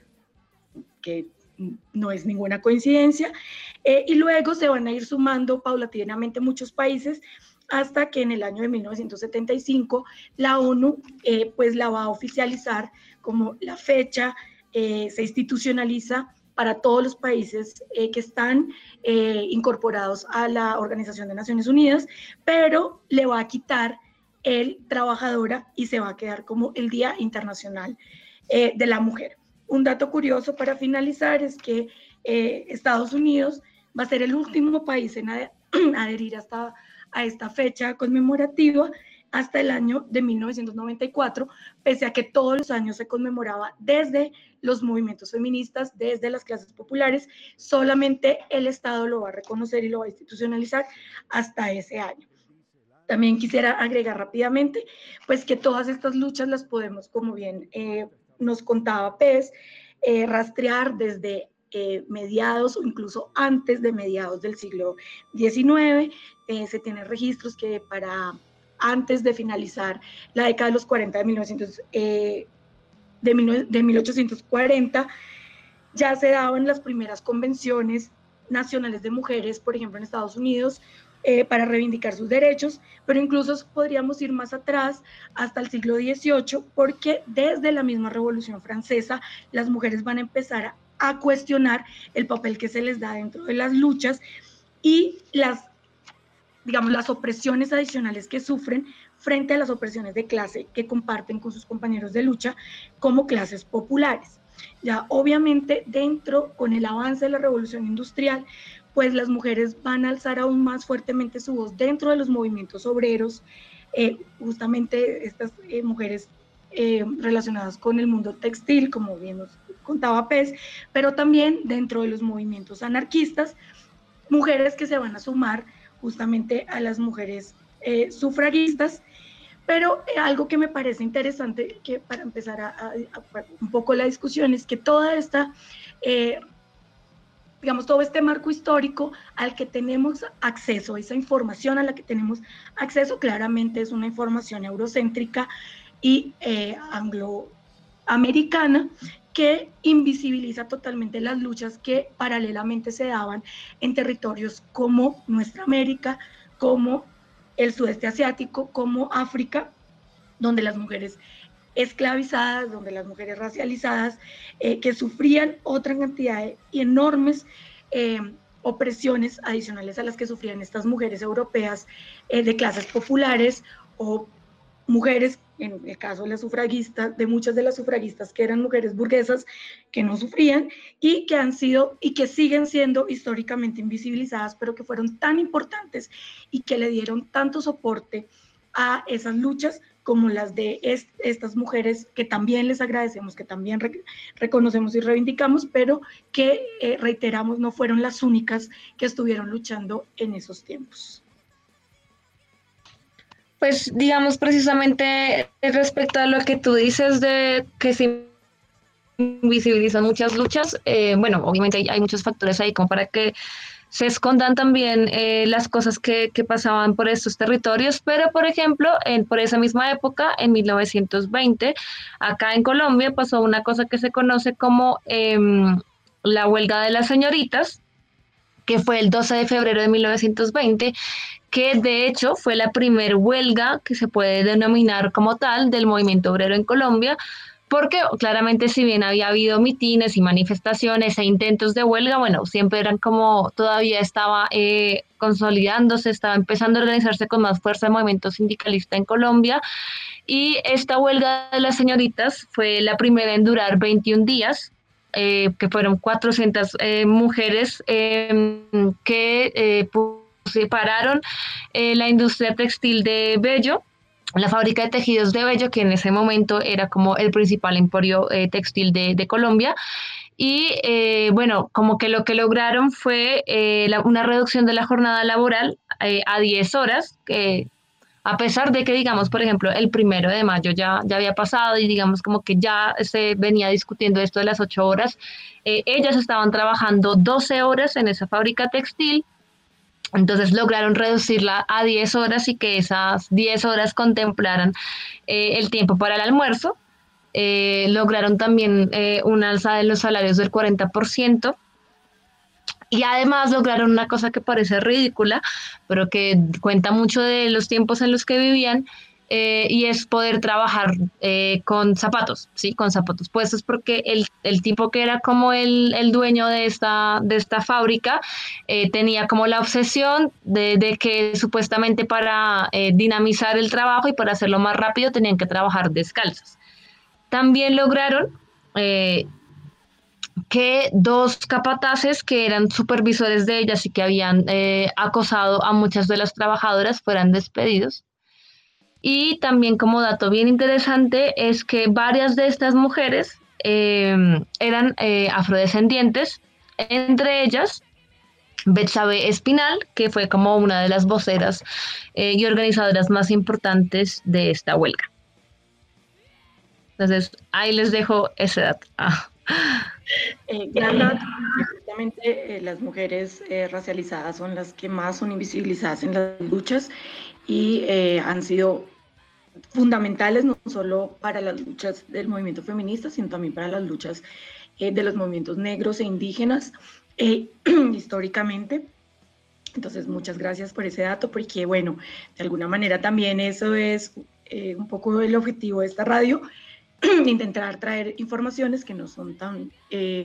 que no es ninguna coincidencia, eh, y luego se van a ir sumando paulatinamente muchos países, hasta que en el año de mil novecientos setenta y cinco la ONU eh, pues la va a oficializar como la fecha. Eh, se institucionaliza para todos los países eh, que están eh, incorporados a la Organización de Naciones Unidas, pero le va a quitar el trabajadora y se va a quedar como el Día Internacional eh, de la Mujer. Un dato curioso para finalizar es que eh, Estados Unidos va a ser el último país en ad adherir hasta a esta fecha conmemorativa hasta el año de mil novecientos noventa y cuatro, pese a que todos los años se conmemoraba desde los movimientos feministas, desde las clases populares. Solamente el Estado lo va a reconocer y lo va a institucionalizar hasta ese año. También quisiera agregar rápidamente, pues que todas estas luchas las podemos, como bien eh, nos contaba Pez, eh, rastrear desde Eh, mediados o incluso antes de mediados del siglo diecinueve. Eh, se tienen registros que para antes de finalizar la década de los cuarenta de, mil novecientos, eh, de, mil, de mil ochocientos cuarenta ya se daban las primeras convenciones nacionales de mujeres, por ejemplo en Estados Unidos, eh, para reivindicar sus derechos, pero incluso podríamos ir más atrás hasta el siglo dieciocho, porque desde la misma Revolución Francesa las mujeres van a empezar a a cuestionar el papel que se les da dentro de las luchas y las, digamos, las opresiones adicionales que sufren frente a las opresiones de clase que comparten con sus compañeros de lucha como clases populares. Ya obviamente dentro, con el avance de la revolución industrial, pues las mujeres van a alzar aún más fuertemente su voz dentro de los movimientos obreros, eh, justamente estas eh, mujeres eh, relacionadas con el mundo textil, como bien nos contaba Pez, pero también dentro de los movimientos anarquistas, mujeres que se van a sumar justamente a las mujeres eh, sufragistas. Pero eh, algo que me parece interesante, que para empezar a, a, a un poco la discusión, es que toda esta, eh, digamos, todo este marco histórico al que tenemos acceso, esa información a la que tenemos acceso, claramente es una información eurocéntrica y eh, angloamericana, que invisibiliza totalmente las luchas que paralelamente se daban en territorios como nuestra América, como el sudeste asiático, como África, donde las mujeres esclavizadas, donde las mujeres racializadas, eh, que sufrían otra cantidad de enormes eh, opresiones adicionales a las que sufrían estas mujeres europeas eh, de clases populares, o mujeres, en el caso de las sufragistas, de muchas de las sufragistas que eran mujeres burguesas que no sufrían y que han sido y que siguen siendo históricamente invisibilizadas, pero que fueron tan importantes y que le dieron tanto soporte a esas luchas como las de est estas mujeres, que también les agradecemos, que también re reconocemos y reivindicamos, pero que, eh, reiteramos, no fueron las únicas que estuvieron luchando en esos tiempos. Pues digamos precisamente respecto a lo que tú dices de que se invisibilizan muchas luchas, eh, bueno, obviamente hay, hay muchos factores ahí como para que se escondan también eh, las cosas que, que pasaban por estos territorios, pero por ejemplo, en, por esa misma época, en mil novecientos veinte, acá en Colombia pasó una cosa que se conoce como eh, la huelga de las señoritas, que fue el doce de febrero de mil novecientos veinte, que de hecho fue la primer huelga que se puede denominar como tal del movimiento obrero en Colombia, porque claramente si bien había habido mitines y manifestaciones e intentos de huelga, bueno, siempre eran como todavía estaba eh, consolidándose, estaba empezando a organizarse con más fuerza el movimiento sindicalista en Colombia, y esta huelga de las señoritas fue la primera en durar veintiún días, eh, que fueron cuatrocientas eh, mujeres eh, que eh, separaron eh, la industria textil de Bello, la fábrica de tejidos de Bello, que en ese momento era como el principal emporio eh, textil de, de Colombia, y eh, bueno, como que lo que lograron fue eh, la, una reducción de la jornada laboral eh, a diez horas, que a pesar de que, digamos, por ejemplo, el primero de mayo ya, ya había pasado y digamos como que ya se venía discutiendo esto de las ocho horas, eh, ellas estaban trabajando doce horas en esa fábrica textil. Entonces lograron reducirla a diez horas y que esas diez horas contemplaran eh, el tiempo para el almuerzo. Eh, lograron también eh, una alza de los salarios del cuarenta por ciento. Y además lograron una cosa que parece ridícula, pero que cuenta mucho de los tiempos en los que vivían, eh, y es poder trabajar eh, con zapatos, ¿sí? Con zapatos puestos, porque el, el tipo que era como el, el dueño de esta, de esta fábrica eh, tenía como la obsesión de, de que supuestamente para eh, dinamizar el trabajo y para hacerlo más rápido tenían que trabajar descalzos. También lograron eh, que dos capataces que eran supervisores de ellas y que habían eh, acosado a muchas de las trabajadoras fueran despedidos. Y también como dato bien interesante es que varias de estas mujeres eh, eran eh, afrodescendientes, entre ellas Betsabe Espinal, que fue como una de las voceras eh, y organizadoras más importantes de esta huelga. Entonces, ahí les dejo ese dato. Ah. Eh, gran dato, justamente eh, las mujeres eh, racializadas son las que más son invisibilizadas en las luchas y eh, han sido fundamentales no solo para las luchas del movimiento feminista, sino también para las luchas eh, de los movimientos negros e indígenas eh, históricamente. Entonces, muchas gracias por ese dato, porque bueno, de alguna manera también eso es eh, un poco el objetivo de esta radio, intentar traer informaciones que no son tan eh,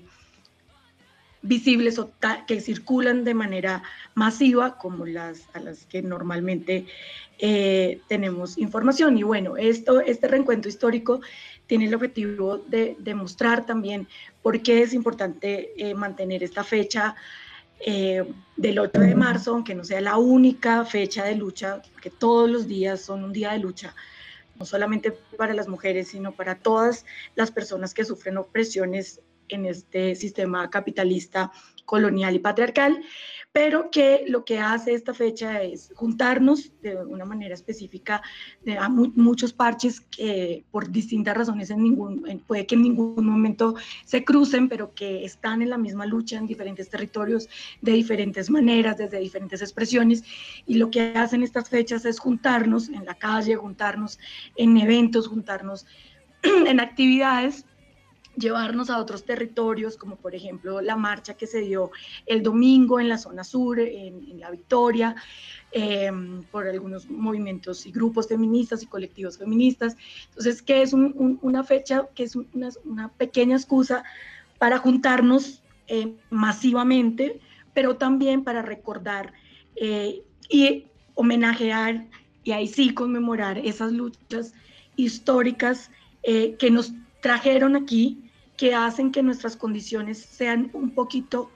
visibles o que circulan de manera masiva como las a las que normalmente eh, tenemos información. Y bueno, esto, este reencuentro histórico tiene el objetivo de demostrar también por qué es importante eh, mantener esta fecha eh, del ocho de marzo, aunque no sea la única fecha de lucha, porque todos los días son un día de lucha, no solamente para las mujeres, sino para todas las personas que sufren opresiones en este sistema capitalista, colonial y patriarcal, pero que lo que hace esta fecha es juntarnos de una manera específica de, a mu muchos parches que por distintas razones en ningún, en, puede que en ningún momento se crucen, pero que están en la misma lucha en diferentes territorios, de diferentes maneras, desde diferentes expresiones, y lo que hacen estas fechas es juntarnos en la calle, juntarnos en eventos, juntarnos en actividades, llevarnos a otros territorios, como por ejemplo la marcha que se dio el domingo en la zona sur, en, en La Victoria, eh, por algunos movimientos y grupos feministas y colectivos feministas. Entonces, que es un, un, una fecha, que es una, una pequeña excusa para juntarnos eh, masivamente, pero también para recordar eh, y homenajear, y ahí sí conmemorar esas luchas históricas eh, que nos trajeron aquí, que hacen que nuestras condiciones sean un poquito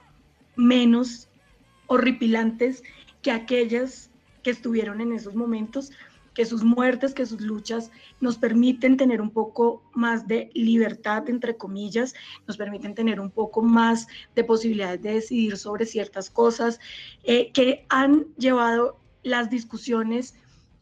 menos horripilantes que aquellas que estuvieron en esos momentos, que sus muertes, que sus luchas nos permiten tener un poco más de libertad, entre comillas, nos permiten tener un poco más de posibilidades de decidir sobre ciertas cosas, eh, que han llevado las discusiones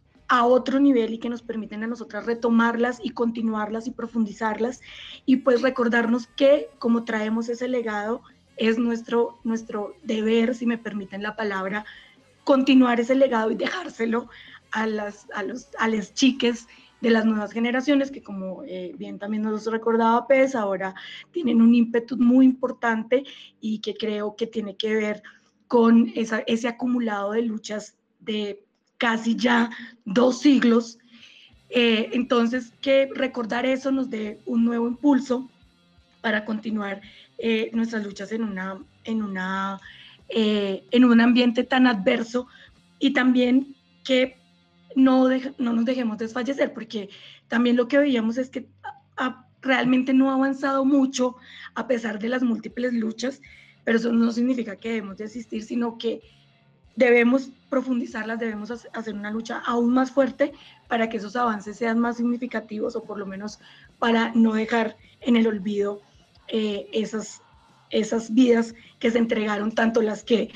a otro nivel y que nos permiten a nosotras retomarlas y continuarlas y profundizarlas, y pues recordarnos que como traemos ese legado, es nuestro, nuestro deber, si me permiten la palabra, continuar ese legado y dejárselo a las, a los, a las chiques de las nuevas generaciones, que como eh, bien también nos recordaba Pez, ahora tienen un ímpetu muy importante y que creo que tiene que ver con esa, ese acumulado de luchas de casi ya dos siglos, eh, entonces que recordar eso nos dé un nuevo impulso para continuar eh, nuestras luchas en, una, en, una, eh, en un ambiente tan adverso, y también que no, de, no nos dejemos desfallecer, porque también lo que veíamos es que a, a, realmente no ha avanzado mucho a pesar de las múltiples luchas, pero eso no significa que debemos desistir, sino que debemos profundizarlas, debemos hacer una lucha aún más fuerte para que esos avances sean más significativos, o por lo menos para no dejar en el olvido eh, esas, esas vidas que se entregaron, tanto las que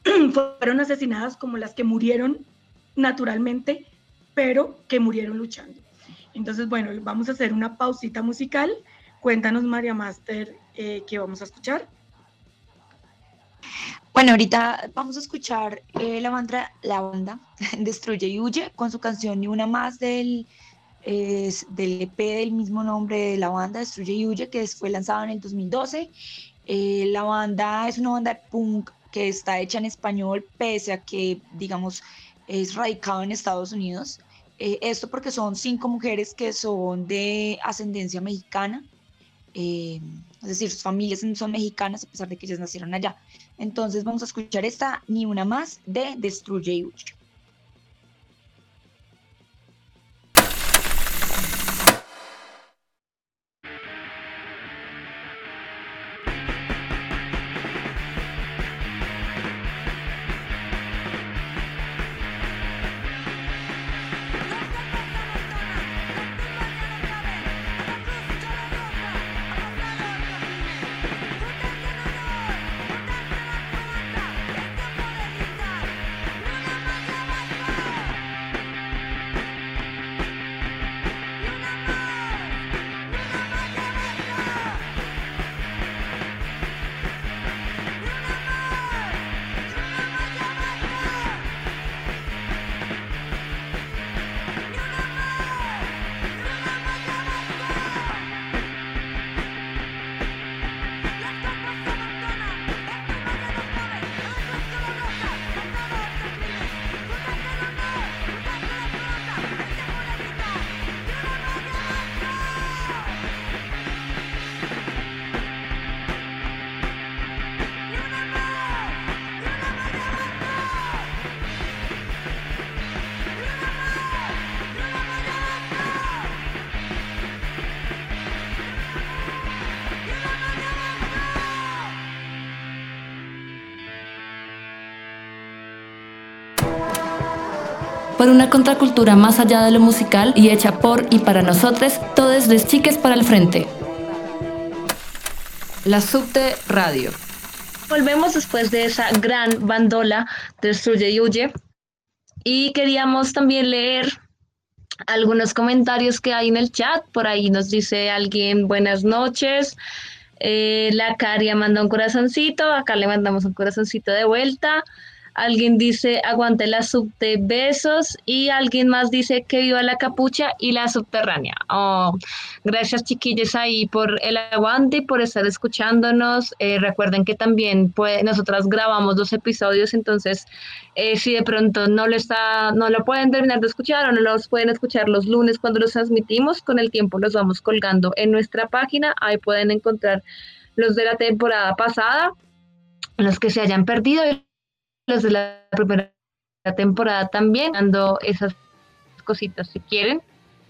fueron asesinadas como las que murieron naturalmente, pero que murieron luchando. Entonces, bueno, vamos a hacer una pausita musical. Cuéntanos, María Master, eh, ¿qué vamos a escuchar? Bueno, ahorita vamos a escuchar eh, la banda, la banda Destruye y Huye con su canción Ni Una Más del, eh, del E P del mismo nombre de la banda, Destruye y Huye, que fue lanzado en el dos mil doce. Eh, la banda es una banda de punk que está hecha en español, pese a que, digamos, es radicado en Estados Unidos. Eh, esto porque son cinco mujeres que son de ascendencia mexicana, eh, es decir, sus familias son mexicanas a pesar de que ellas nacieron allá. Entonces vamos a escuchar esta Ni Una Más de Destruye y Huye. Por una contracultura más allá de lo musical y hecha por y para nosotros, todos les chiques para el frente. La Subte Radio. Volvemos después de esa gran bandola de Destruye y Huye y queríamos también leer algunos comentarios que hay en el chat. Por ahí nos dice alguien buenas noches, eh, la Caria manda un corazoncito, acá le mandamos un corazoncito de vuelta. Alguien dice aguante la subte, besos, y alguien más dice que viva la capucha y la subterránea. Oh, gracias chiquillos ahí por el aguante y por estar escuchándonos. Eh, recuerden que también puede, nosotras grabamos dos episodios, entonces eh, si de pronto no lo está, no lo pueden terminar de escuchar o no los pueden escuchar los lunes cuando los transmitimos, con el tiempo los vamos colgando en nuestra página. Ahí pueden encontrar los de la temporada pasada, los que se hayan perdido, y los de la primera temporada también, dando esas cositas si quieren.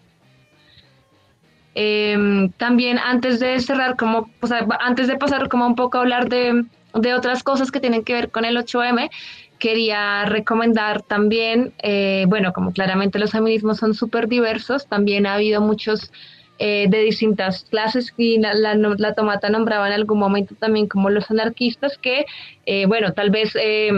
Eh, también antes de cerrar, como, o sea, antes de pasar como un poco a hablar de, de otras cosas que tienen que ver con el ocho eme, quería recomendar también, eh, bueno, como claramente los feminismos son súper diversos, también ha habido muchos eh, de distintas clases, y la, la, la Tomata nombraba en algún momento también como los anarquistas, que, eh, bueno, tal vez... Eh,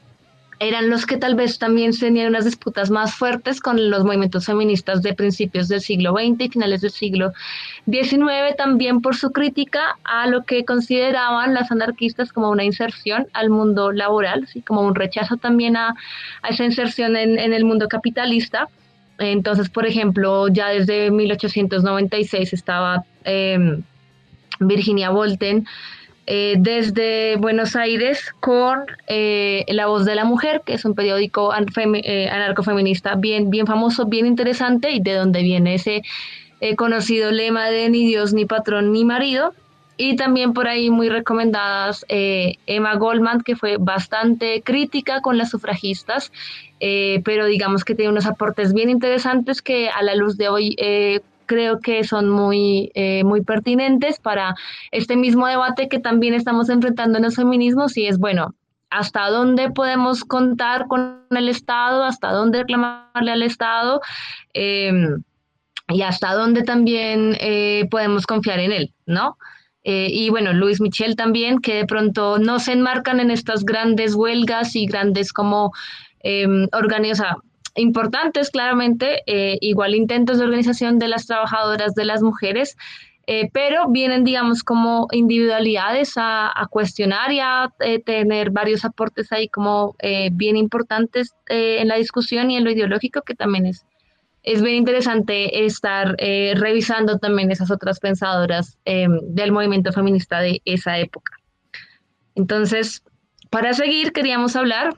eran los que tal vez también tenían unas disputas más fuertes con los movimientos feministas de principios del siglo veinte y finales del siglo diecinueve, también por su crítica a lo que consideraban las anarquistas como una inserción al mundo laboral, ¿sí? Como un rechazo también a, a esa inserción en, en el mundo capitalista. Entonces, por ejemplo, ya desde mil ochocientos noventa y seis estaba eh, Virginia Volten, Eh, desde Buenos Aires con eh, La Voz de la Mujer, que es un periódico anfemi- eh, anarcofeminista bien, bien famoso, bien interesante, y de donde viene ese eh, conocido lema de ni Dios, ni patrón, ni marido. Y también por ahí muy recomendadas eh, Emma Goldman, que fue bastante crítica con las sufragistas, eh, pero digamos que tiene unos aportes bien interesantes que a la luz de hoy eh, creo que son muy, eh, muy pertinentes para este mismo debate que también estamos enfrentando en los feminismos, y es, bueno, hasta dónde podemos contar con el Estado, hasta dónde reclamarle al Estado, eh, y hasta dónde también eh, podemos confiar en él, ¿no? Eh, y bueno, Luis Michel también, que de pronto no se enmarcan en estas grandes huelgas y grandes como eh, organizaciones importantes, claramente, eh, igual intentos de organización de las trabajadoras, de las mujeres, eh, pero vienen, digamos, como individualidades a, a cuestionar y a eh, tener varios aportes ahí como eh, bien importantes eh, en la discusión y en lo ideológico, que también es, es bien interesante estar eh, revisando también esas otras pensadoras eh, del movimiento feminista de esa época. Entonces, para seguir, queríamos hablar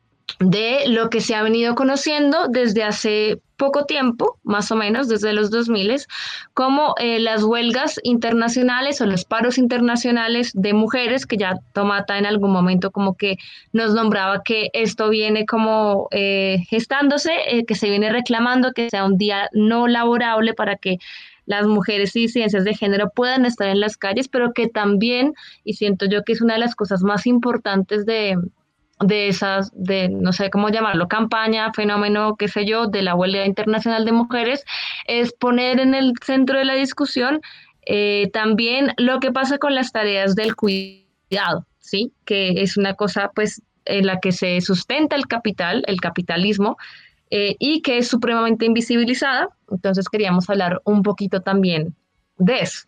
de lo que se ha venido conociendo desde hace poco tiempo, más o menos desde los dos mil, como eh, las huelgas internacionales o los paros internacionales de mujeres, que ya Tomata en algún momento como que nos nombraba que esto viene como eh, gestándose, eh, que se viene reclamando que sea un día no laborable para que las mujeres y disidencias de género puedan estar en las calles, pero que también, y siento yo que es una de las cosas más importantes de de esas, de no sé cómo llamarlo, campaña, fenómeno, qué sé yo, de la huelga internacional de mujeres, es poner en el centro de la discusión eh, también lo que pasa con las tareas del cuidado, ¿sí? Que es una cosa pues en la que se sustenta el capital, el capitalismo, eh, y que es supremamente invisibilizada. Entonces queríamos hablar un poquito también de eso.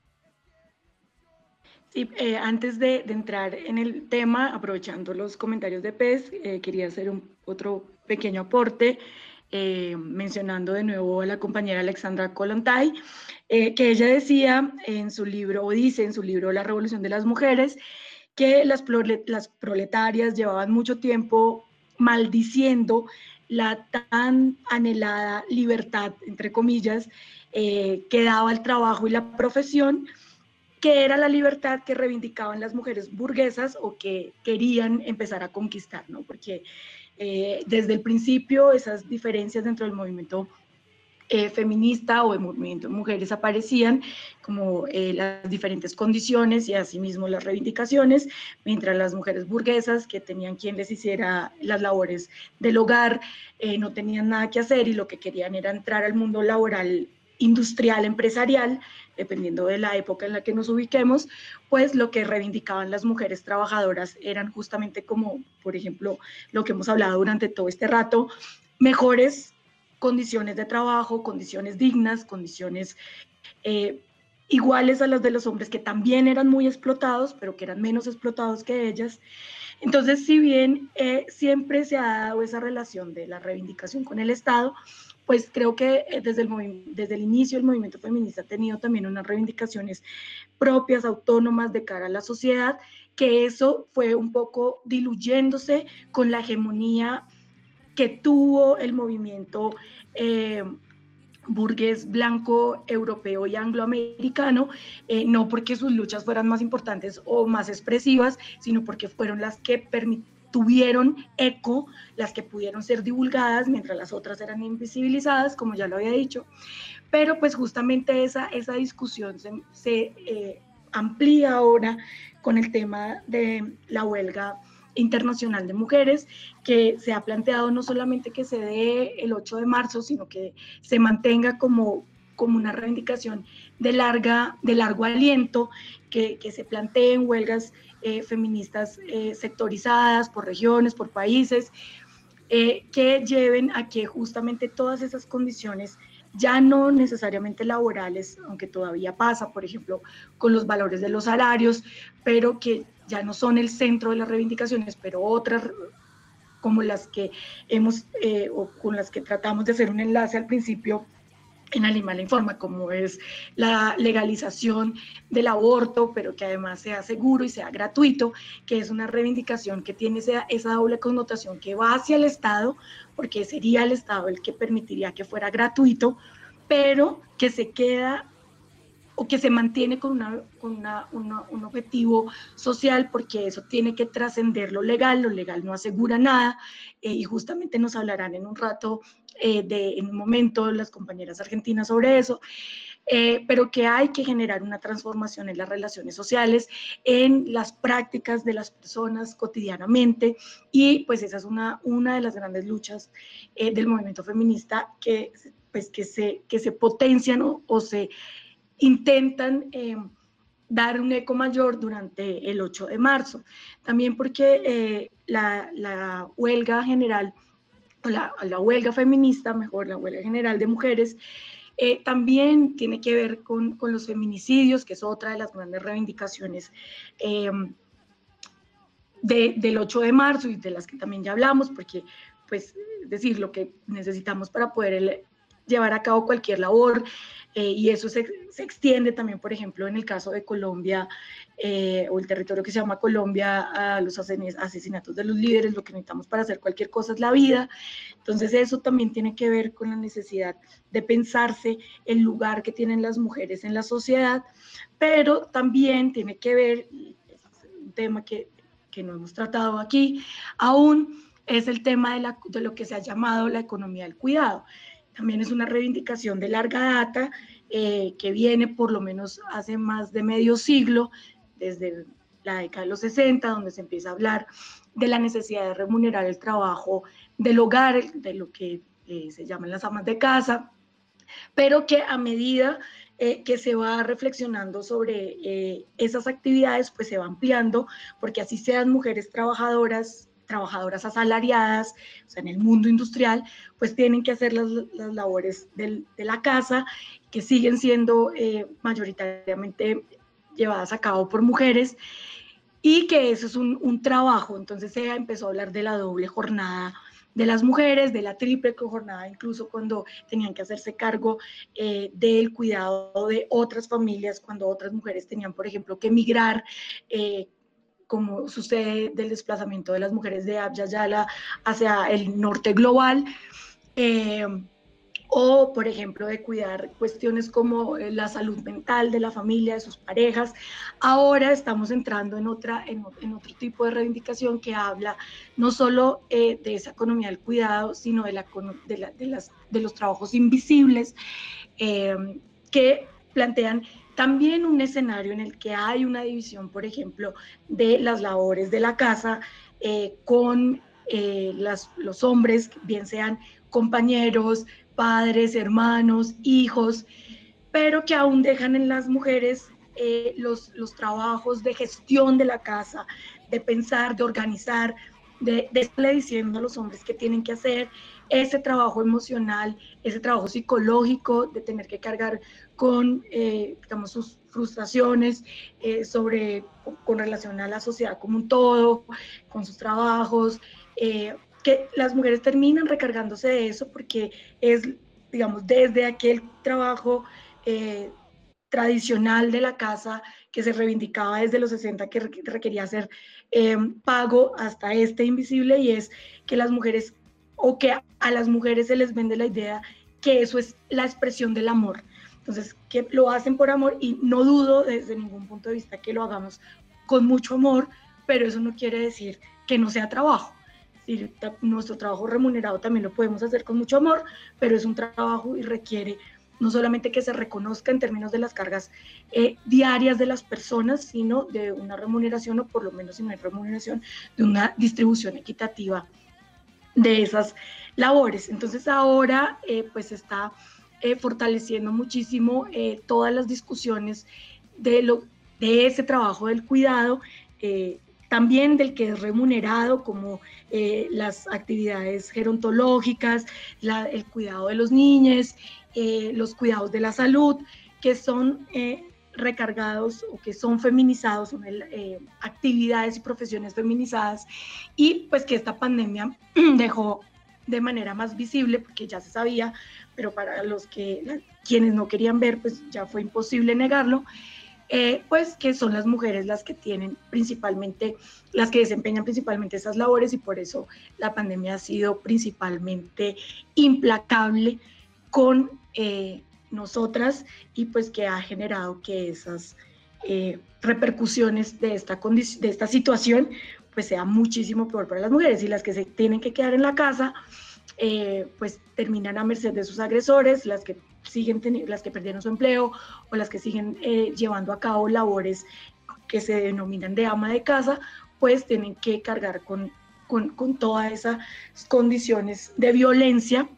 Sí, eh, antes de, de entrar en el tema, aprovechando los comentarios de Pez, eh, quería hacer un, otro pequeño aporte, eh, mencionando de nuevo a la compañera Alexandra Kollontai, eh, que ella decía en su libro, o dice en su libro La Revolución de las Mujeres, que las, las proletarias llevaban mucho tiempo maldiciendo la tan anhelada libertad, entre comillas, eh, que daba el trabajo y la profesión, que era la libertad que reivindicaban las mujeres burguesas o que querían empezar a conquistar, ¿no? Porque eh, desde el principio esas diferencias dentro del movimiento eh, feminista o el movimiento de mujeres aparecían como eh, las diferentes condiciones y asimismo las reivindicaciones, mientras las mujeres burguesas que tenían quien les hiciera las labores del hogar eh, no tenían nada que hacer y lo que querían era entrar al mundo laboral industrial, empresarial, dependiendo de la época en la que nos ubiquemos, pues lo que reivindicaban las mujeres trabajadoras eran justamente como, por ejemplo, lo que hemos hablado durante todo este rato, mejores condiciones de trabajo, condiciones dignas, condiciones eh, iguales a las de los hombres, que también eran muy explotados, pero que eran menos explotados que ellas. Entonces, si bien eh, siempre se ha dado esa relación de la reivindicación con el Estado, pues creo que desde el, desde el inicio el movimiento feminista ha tenido también unas reivindicaciones propias, autónomas de cara a la sociedad, que eso fue un poco diluyéndose con la hegemonía que tuvo el movimiento eh, burgués blanco, europeo y angloamericano, eh, no porque sus luchas fueran más importantes o más expresivas, sino porque fueron las que permitieron tuvieron eco, las que pudieron ser divulgadas, mientras las otras eran invisibilizadas, como ya lo había dicho, pero pues justamente esa, esa discusión se, se eh, amplía ahora con el tema de la huelga internacional de mujeres, que se ha planteado no solamente que se dé el ocho de marzo, sino que se mantenga como, como una reivindicación de, larga, de largo aliento, que, que se planteen huelgas Eh, feministas eh, sectorizadas por regiones, por países, eh, que lleven a que justamente todas esas condiciones, ya no necesariamente laborales, aunque todavía pasa, por ejemplo, con los valores de los salarios, pero que ya no son el centro de las reivindicaciones, pero otras como las que hemos, eh, o con las que tratamos de hacer un enlace al principio, en Animal Informa, como es la legalización del aborto, pero que además sea seguro y sea gratuito, que es una reivindicación que tiene esa, esa doble connotación que va hacia el Estado, porque sería el Estado el que permitiría que fuera gratuito, pero que se queda o que se mantiene con, una, con una, una, un objetivo social, porque eso tiene que trascender lo legal, lo legal no asegura nada, eh, y justamente nos hablarán en un rato, eh, de, en un momento, las compañeras argentinas sobre eso, eh, pero que hay que generar una transformación en las relaciones sociales, en las prácticas de las personas cotidianamente, y pues esa es una, una de las grandes luchas eh, del movimiento feminista que, pues, que, se, que se potencian o, o se intentan eh, dar un eco mayor durante el ocho de marzo. También porque eh, la, la huelga general, la, la huelga feminista, mejor, la huelga general de mujeres, eh, también tiene que ver con, con los feminicidios, que es otra de las grandes reivindicaciones eh, de, del ocho de marzo y de las que también ya hablamos, porque, pues, es decir, lo que necesitamos para poder el, llevar a cabo cualquier labor, eh, y eso se, se extiende también, por ejemplo, en el caso de Colombia, eh, o el territorio que se llama Colombia, a los asesinatos de los líderes. Lo que necesitamos para hacer cualquier cosa es la vida. Entonces eso también tiene que ver con la necesidad de pensarse el lugar que tienen las mujeres en la sociedad, pero también tiene que ver, es un tema que, que no hemos tratado aquí aún, es el tema de, la, de lo que se ha llamado la economía del cuidado. También es una reivindicación de larga data, eh, que viene por lo menos hace más de medio siglo, desde la década de los sesenta, donde se empieza a hablar de la necesidad de remunerar el trabajo del hogar, de lo que eh, se llaman las amas de casa, pero que a medida eh, que se va reflexionando sobre eh, esas actividades, pues se va ampliando, porque así sean mujeres trabajadoras, trabajadoras asalariadas, o sea, en el mundo industrial, pues tienen que hacer las, las labores del, de la casa, que siguen siendo eh, mayoritariamente llevadas a cabo por mujeres, y que eso es un, un trabajo. Entonces se empezó a hablar de la doble jornada de las mujeres, de la triple jornada, incluso cuando tenían que hacerse cargo eh, del cuidado de otras familias, cuando otras mujeres tenían, por ejemplo, que emigrar, eh, como sucede del desplazamiento de las mujeres de Abya Yala hacia el norte global, eh, o por ejemplo de cuidar cuestiones como la salud mental de la familia, de sus parejas. Ahora estamos entrando en, otra, en, en otro tipo de reivindicación que habla no solo eh, de esa economía del cuidado, sino de, la, de, la, de, las, de los trabajos invisibles, eh, que plantean también un escenario en el que hay una división, por ejemplo, de las labores de la casa eh, con eh, las, los hombres, bien sean compañeros, padres, hermanos, hijos, pero que aún dejan en las mujeres eh, los, los trabajos de gestión de la casa, de pensar, de organizar, de, de estarle diciendo a los hombres qué tienen que hacer, ese trabajo emocional, ese trabajo psicológico, de tener que cargar con, eh, digamos, sus frustraciones eh, sobre, con, con relación a la sociedad como un todo, con sus trabajos, eh, que las mujeres terminan recargándose de eso porque es, digamos, desde aquel trabajo eh, tradicional de la casa que se reivindicaba desde los sesenta, que requería ser eh, pago, hasta este invisible, y es que las mujeres, o que a las mujeres se les vende la idea que eso es la expresión del amor. Entonces, que lo hacen por amor, y no dudo desde ningún punto de vista que lo hagamos con mucho amor, pero eso no quiere decir que no sea trabajo. Sí, nuestro trabajo remunerado también lo podemos hacer con mucho amor, pero es un trabajo y requiere no solamente que se reconozca en términos de las cargas eh, diarias de las personas, sino de una remuneración, o por lo menos si no hay remuneración, de una distribución equitativa de esas labores. Entonces ahora eh, pues está eh, fortaleciendo muchísimo eh, todas las discusiones de, lo, de ese trabajo del cuidado, eh, también del que es remunerado, como eh, las actividades gerontológicas, la, el cuidado de los niños, eh, los cuidados de la salud, que son eh, recargados o que son feminizados, son el, eh, actividades y profesiones feminizadas, y pues que esta pandemia dejó de manera más visible, porque ya se sabía, pero para los que, la, quienes no querían ver, pues ya fue imposible negarlo, eh, pues que son las mujeres las que tienen principalmente, las que desempeñan principalmente esas labores, y por eso la pandemia ha sido principalmente implacable con eh, nosotras, y pues que ha generado que esas eh, repercusiones de esta, de esta situación pues sea muchísimo peor para las mujeres, y las que se tienen que quedar en la casa eh, pues terminan a merced de sus agresores, las que siguen las que perdieron su empleo, o las que siguen eh, llevando a cabo labores que se denominan de ama de casa, pues tienen que cargar con, con, con todas esas condiciones de violencia.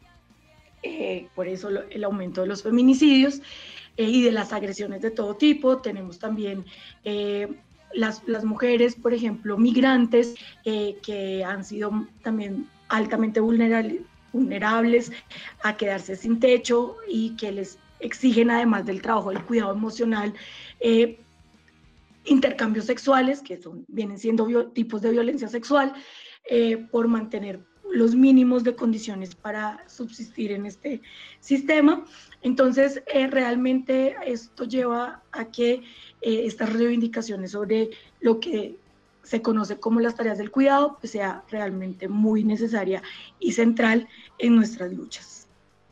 Eh, por eso lo, el aumento de los feminicidios eh, y de las agresiones de todo tipo. Tenemos también eh, las, las mujeres, por ejemplo, migrantes, eh, que han sido también altamente vulnerables, vulnerables a quedarse sin techo, y que les exigen, además del trabajo del cuidado emocional, eh, intercambios sexuales, que son, vienen siendo tipos de violencia sexual, eh, por mantener los mínimos de condiciones para subsistir en este sistema. Entonces, eh, realmente esto lleva a que eh, estas reivindicaciones sobre lo que se conoce como las tareas del cuidado, pues sea realmente muy necesaria y central en nuestras luchas.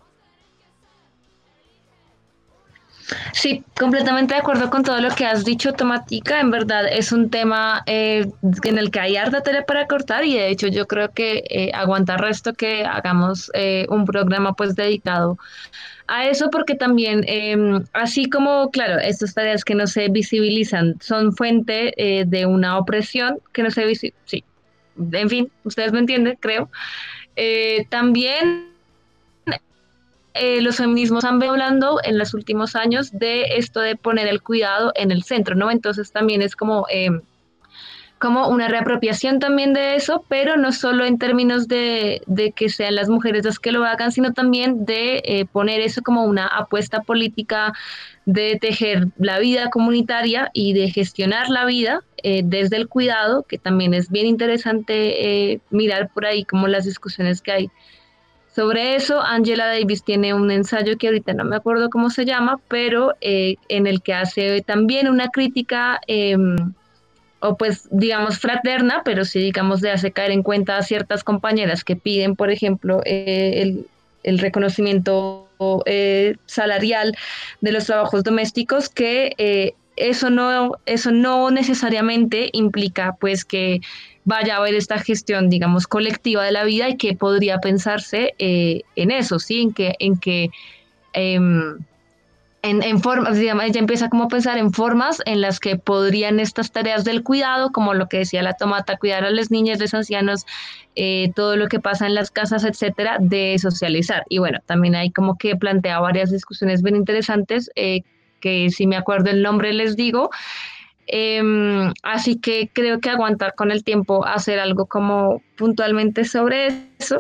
Sí, completamente de acuerdo con todo lo que has dicho, Tomatica. En verdad es un tema eh, en el que hay harta tela para cortar, y de hecho yo creo que eh, aguanta resto que hagamos eh, un programa pues dedicado a eso, porque también eh, así como, claro, estas tareas que no se visibilizan son fuente eh, de una opresión que no se visibiliza, sí, en fin, ustedes me entienden, creo. Eh, también Eh, los feminismos han venido hablando en los últimos años de esto de poner el cuidado en el centro, ¿no? Entonces también es como, eh, como una reapropiación también de eso, pero no solo en términos de, de que sean las mujeres las que lo hagan, sino también de eh, poner eso como una apuesta política, de tejer la vida comunitaria y de gestionar la vida eh, desde el cuidado, que también es bien interesante eh, mirar por ahí como las discusiones que hay sobre eso. Angela Davis tiene un ensayo que ahorita no me acuerdo cómo se llama, pero eh, en el que hace también una crítica, eh, o pues digamos fraterna, pero sí digamos le hace caer en cuenta a ciertas compañeras que piden, por ejemplo, eh, el, el reconocimiento eh, salarial de los trabajos domésticos, que eh, eso no, eso no necesariamente implica pues que vaya a haber esta gestión, digamos, colectiva de la vida, y que podría pensarse eh, en eso, ¿sí? En que, en que, eh, en, en formas, digamos, ella empieza como a pensar en formas en las que podrían estas tareas del cuidado, como lo que decía la tomata, cuidar a las niñas, los ancianos, eh, todo lo que pasa en las casas, etcétera, de socializar. Y bueno, también hay como que plantea varias discusiones bien interesantes, eh, que si me acuerdo el nombre les digo. Eh, Así que creo que aguantar con el tiempo, hacer algo como puntualmente sobre eso.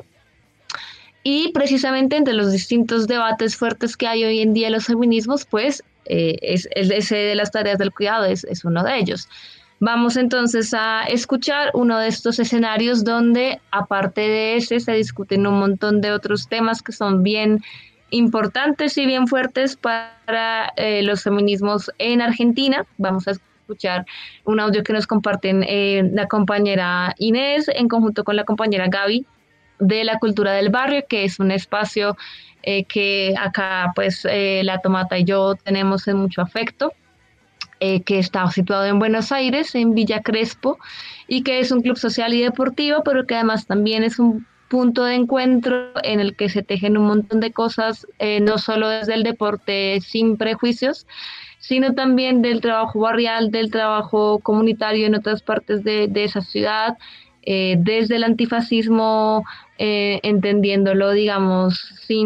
Y precisamente entre los distintos debates fuertes que hay hoy en día en los feminismos, pues eh, es, es ese de las tareas del cuidado es, es uno de ellos. Vamos entonces a escuchar uno de estos escenarios donde, aparte de ese, se discuten un montón de otros temas que son bien importantes y bien fuertes para eh, los feminismos en Argentina. Vamos a escuchar un audio que nos comparten eh, la compañera Inés en conjunto con la compañera Gaby de la Cultura del Barrio, que es un espacio eh, que acá pues eh, la Tomata y yo tenemos en mucho afecto, eh, que está situado en Buenos Aires, en Villa Crespo, y que es un club social y deportivo, pero que además también es un punto de encuentro en el que se tejen un montón de cosas, eh, no solo desde el deporte sin prejuicios, sino también del trabajo barrial, del trabajo comunitario en otras partes de, de esa ciudad, eh, desde el antifascismo, eh, entendiéndolo, digamos,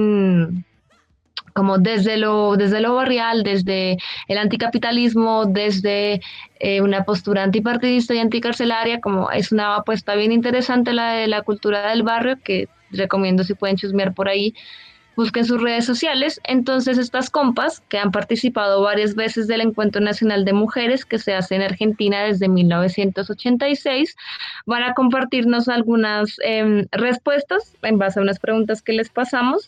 sin como desde lo, desde lo barrial, desde el anticapitalismo, desde eh, una postura antipartidista y anticarcelaria, como es una apuesta bien interesante la de la cultura del barrio, que recomiendo si pueden chusmear por ahí, busquen sus redes sociales. Entonces estas compas, que han participado varias veces del Encuentro Nacional de Mujeres que se hace en Argentina desde mil novecientos ochenta y seis, van a compartirnos algunas eh, respuestas en base a unas preguntas que les pasamos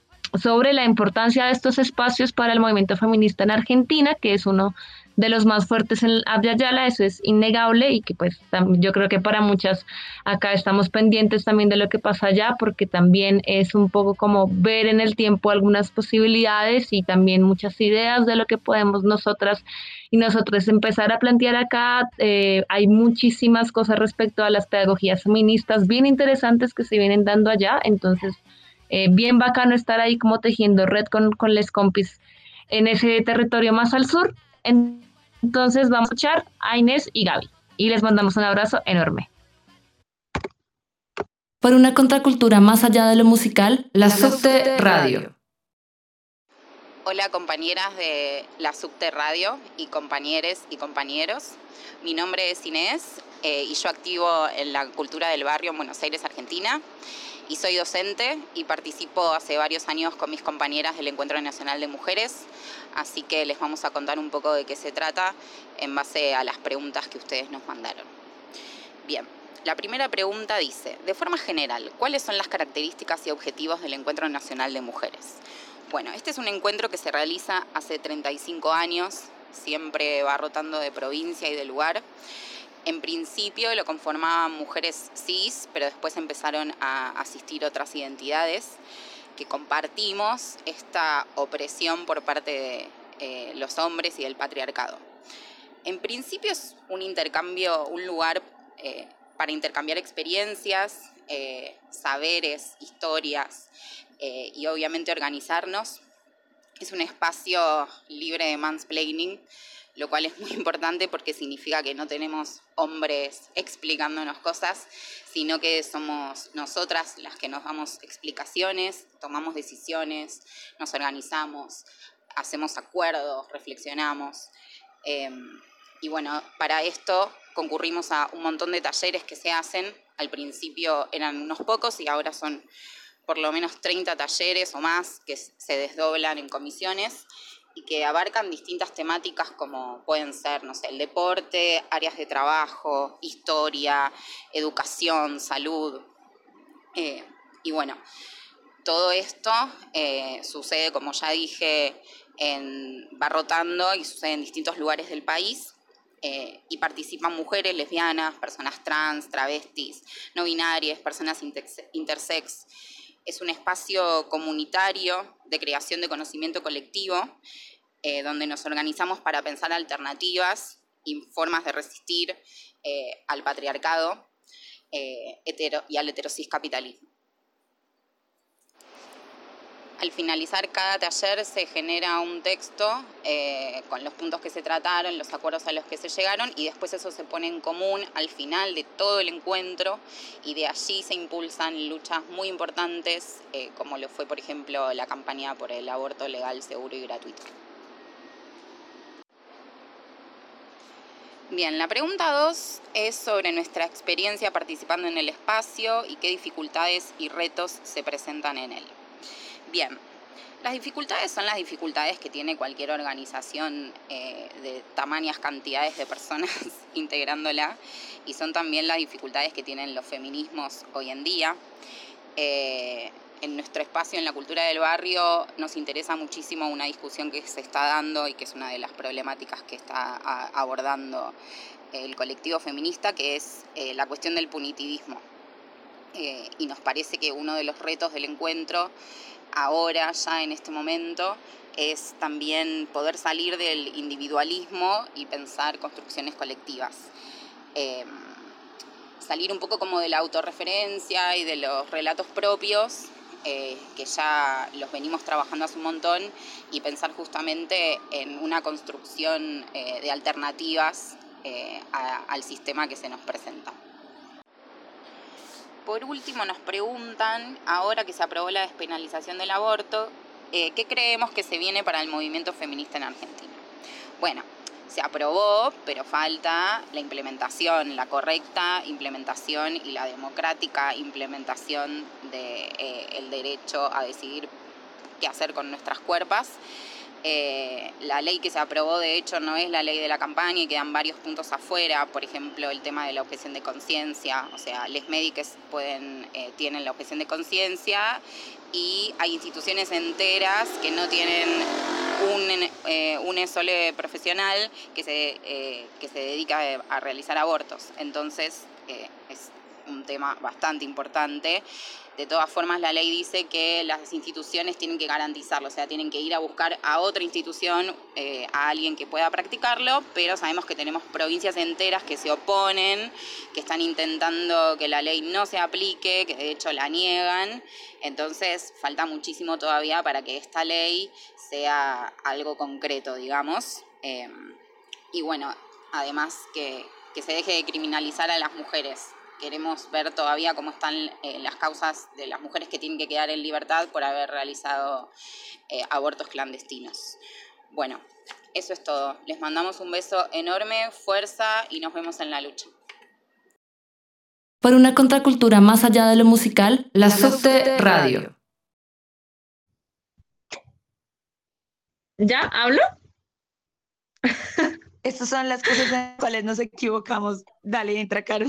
sobre la importancia de estos espacios para el movimiento feminista en Argentina, que es uno de los más fuertes en Abya Yala, eso es innegable, y que pues yo creo que para muchas acá estamos pendientes también de lo que pasa allá, porque también es un poco como ver en el tiempo algunas posibilidades y también muchas ideas de lo que podemos nosotras y nosotros empezar a plantear acá. Eh, hay muchísimas cosas respecto a las pedagogías feministas bien interesantes que se vienen dando allá, entonces Eh, bien bacano estar ahí como tejiendo red con, con les compis en ese territorio más al sur. Entonces vamos a escuchar a Inés y Gaby y les mandamos un abrazo enorme. Por una contracultura más allá de lo musical, la, la Subte Radio. Hola compañeras de la Subte Radio y compañeres y compañeros. Mi nombre es Inés eh, y yo activo en la Cultura del Barrio en Buenos Aires, Argentina. Y soy docente y participo hace varios años con mis compañeras del Encuentro Nacional de Mujeres, así que les vamos a contar un poco de qué se trata en base a las preguntas que ustedes nos mandaron. Bien, la primera pregunta dice, de forma general, ¿cuáles son las características y objetivos del Encuentro Nacional de Mujeres? Bueno, este es un encuentro que se realiza hace treinta y cinco años, siempre va rotando de provincia y de lugar. En principio lo conformaban mujeres cis, pero después empezaron a asistir otras identidades que compartimos esta opresión por parte de eh, los hombres y del patriarcado. En principio es un intercambio, un lugar eh, para intercambiar experiencias, eh, saberes, historias eh, y obviamente organizarnos. Es un espacio libre de mansplaining, lo cual es muy importante porque significa que no tenemos hombres explicándonos cosas, sino que somos nosotras las que nos damos explicaciones, tomamos decisiones, nos organizamos, hacemos acuerdos, reflexionamos. Eh, y bueno, para esto concurrimos a un montón de talleres que se hacen. Al principio eran unos pocos y ahora son por lo menos treinta talleres o más que se desdoblan en comisiones y que abarcan distintas temáticas como pueden ser, no sé, el deporte, áreas de trabajo, historia, educación, salud. Eh, y bueno, todo esto eh, sucede, como ya dije, en, va rotando y sucede en distintos lugares del país. Eh, y participan mujeres, lesbianas, personas trans, travestis, no binarias, personas intersex, intersex. Es un espacio comunitario de creación de conocimiento colectivo, eh, donde nos organizamos para pensar alternativas y formas de resistir eh, al patriarcado eh, hetero, y al heterosis capitalismo. Al finalizar cada taller se genera un texto eh, con los puntos que se trataron, los acuerdos a los que se llegaron, y después eso se pone en común al final de todo el encuentro, y de allí se impulsan luchas muy importantes, eh, como lo fue, por ejemplo, la campaña por el aborto legal, seguro y gratuito. Bien, la pregunta dos es sobre nuestra experiencia participando en el espacio y qué dificultades y retos se presentan en él. Bien, las dificultades son las dificultades que tiene cualquier organización eh, de tamañas cantidades de personas integrándola, y son también las dificultades que tienen los feminismos hoy en día. Eh, en nuestro espacio, en la cultura del barrio, nos interesa muchísimo una discusión que se está dando y que es una de las problemáticas que está a, abordando el colectivo feminista, que es eh, la cuestión del punitivismo. Eh, y nos parece que uno de los retos del encuentro ahora, ya en este momento, es también poder salir del individualismo y pensar construcciones colectivas. Eh, salir un poco como de la autorreferencia y de los relatos propios, eh, que ya los venimos trabajando hace un montón, y pensar justamente en una construcción eh, de alternativas eh, a, al sistema que se nos presenta. Por último, nos preguntan, ahora que se aprobó la despenalización del aborto, eh, ¿qué creemos que se viene para el movimiento feminista en Argentina? Bueno, se aprobó, pero falta la implementación, la correcta implementación y la democrática implementación del de, eh, derecho a decidir qué hacer con nuestras cuerpos. Eh, la ley que se aprobó, de hecho, no es la ley de la campaña y quedan varios puntos afuera, por ejemplo, el tema de la objeción de conciencia, o sea, les médiques pueden, eh, tienen la objeción de conciencia, y hay instituciones enteras que no tienen un, eh, un E S O L E profesional que se, eh, que se dedica a realizar abortos. Entonces, eh, es un tema bastante importante. De todas formas, la ley dice que las instituciones tienen que garantizarlo, o sea, tienen que ir a buscar a otra institución, eh, a alguien que pueda practicarlo, pero sabemos que tenemos provincias enteras que se oponen, que están intentando que la ley no se aplique, que de hecho la niegan. Entonces, falta muchísimo todavía para que esta ley sea algo concreto, digamos. Eh, y bueno, además que, que se deje de criminalizar a las mujeres. Queremos ver todavía cómo están eh, las causas de las mujeres que tienen que quedar en libertad por haber realizado eh, abortos clandestinos. Bueno, eso es todo. Les mandamos un beso enorme, fuerza, y nos vemos en la lucha. Por una contracultura más allá de lo musical, la Subte Radio. ¿Ya hablo? Estas son las cosas en las cuales nos equivocamos. Dale, entra, Caro.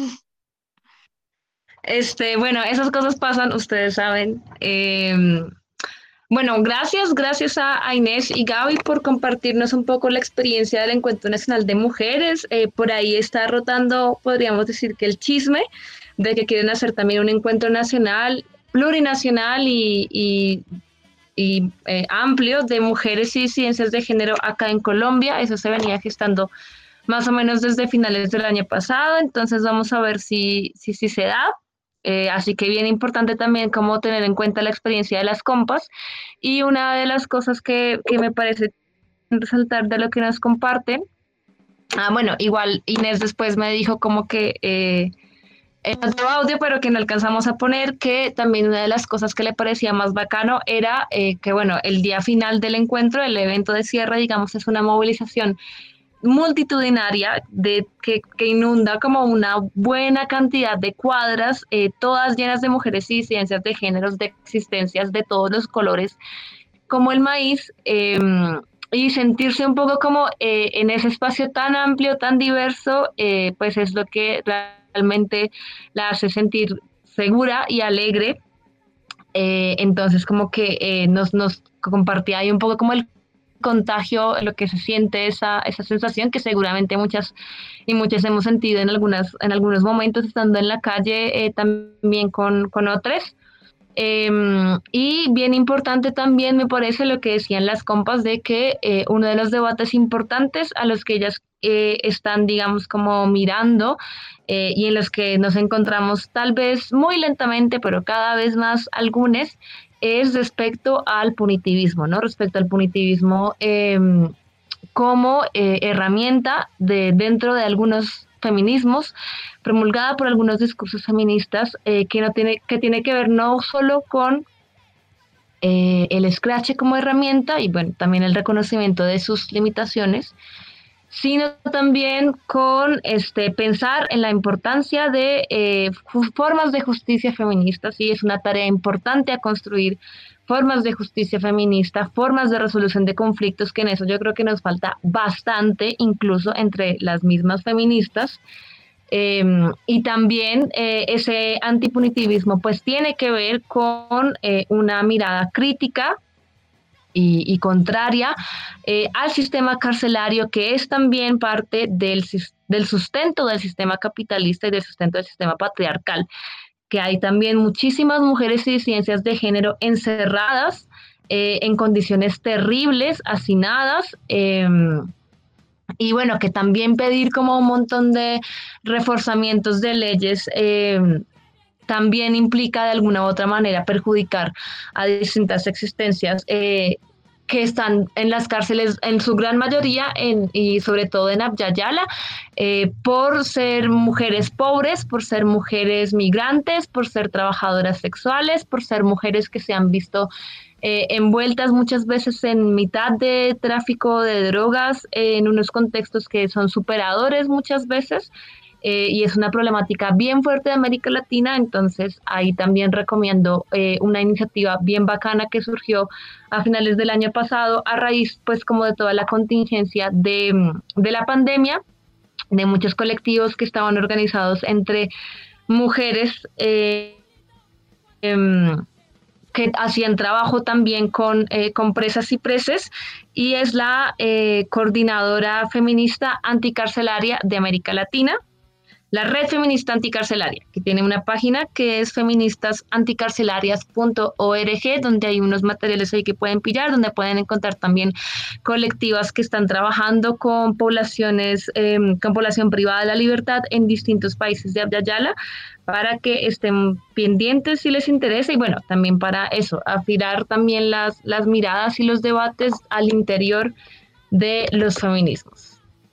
Este, bueno, esas cosas pasan, ustedes saben. Eh, bueno, gracias, gracias a, a Inés y Gaby por compartirnos un poco la experiencia del Encuentro Nacional de Mujeres. Eh, por ahí está rotando, podríamos decir que el chisme de que quieren hacer también un encuentro nacional, plurinacional y, y, y eh, amplio de mujeres y ciencias de género acá en Colombia. Eso se venía gestando más o menos desde finales del año pasado, entonces vamos a ver si, si, si se da. Eh, así que bien importante también como tener en cuenta la experiencia de las compas, y una de las cosas que, que me parece resaltar de lo que nos comparten, ah bueno, igual Inés después me dijo como que eh, en otro audio, pero que no alcanzamos a poner, que también una de las cosas que le parecía más bacano era eh, que bueno, el día final del encuentro, el evento de cierre, digamos, es una movilización multitudinaria de, que, que inunda como una buena cantidad de cuadras, eh, todas llenas de mujeres y disidencias de géneros, de existencias de todos los colores, como el maíz, eh, y sentirse un poco como eh, en ese espacio tan amplio, tan diverso, eh, pues es lo que realmente la hace sentir segura y alegre. Eh, entonces como que eh, nos, nos compartía ahí un poco como el contagio, lo que se siente esa, esa sensación que seguramente muchas y muchas hemos sentido en, algunas, en algunos momentos estando en la calle, eh, también con, con otras. Eh, y bien importante también me parece lo que decían las compas de que eh, uno de los debates importantes a los que ellas eh, están, digamos, como mirando eh, y en los que nos encontramos tal vez muy lentamente, pero cada vez más algunas, es respecto al punitivismo, ¿no? Respecto al punitivismo eh, como eh, herramienta de, dentro de algunos feminismos, promulgada por algunos discursos feministas, eh, que, no tiene, que tiene que ver no solo con eh, el escrache como herramienta y bueno, también el reconocimiento de sus limitaciones, sino también con este, pensar en la importancia de eh, formas de justicia feminista. Sí, es una tarea importante a construir formas de justicia feminista, formas de resolución de conflictos, que en eso yo creo que nos falta bastante, incluso entre las mismas feministas. Eh, y también eh, ese antipunitivismo pues tiene que ver con eh, una mirada crítica y, y contraria eh, al sistema carcelario, que es también parte del, del sustento del sistema capitalista y del sustento del sistema patriarcal, que hay también muchísimas mujeres y disidencias de género encerradas eh, en condiciones terribles, hacinadas, eh, y bueno, que también pedir como un montón de reforzamientos de leyes eh, también implica de alguna u otra manera perjudicar a distintas existencias eh, que están en las cárceles en su gran mayoría en, y sobre todo en Abya Yala, eh, por ser mujeres pobres, por ser mujeres migrantes, por ser trabajadoras sexuales, por ser mujeres que se han visto eh, envueltas muchas veces en mitad de tráfico de drogas, eh, en unos contextos que son superadores muchas veces. Eh, y es una problemática bien fuerte de América Latina. Entonces ahí también recomiendo eh, una iniciativa bien bacana que surgió a finales del año pasado a raíz pues como de toda la contingencia de, de la pandemia, de muchos colectivos que estaban organizados entre mujeres eh, eh, que hacían trabajo también con, eh, con presas y preses, y es la eh, coordinadora feminista anticarcelaria de América Latina, la Red Feminista Anticarcelaria, que tiene una página que es feministas anticarcelarias punto org, donde hay unos materiales ahí que pueden pillar, donde pueden encontrar también colectivas que están trabajando con poblaciones, eh, con población privada de la libertad en distintos países de Abya Yala, para que estén pendientes si les interesa, y bueno, también para eso, afilar también las, las miradas y los debates al interior de los feminismos.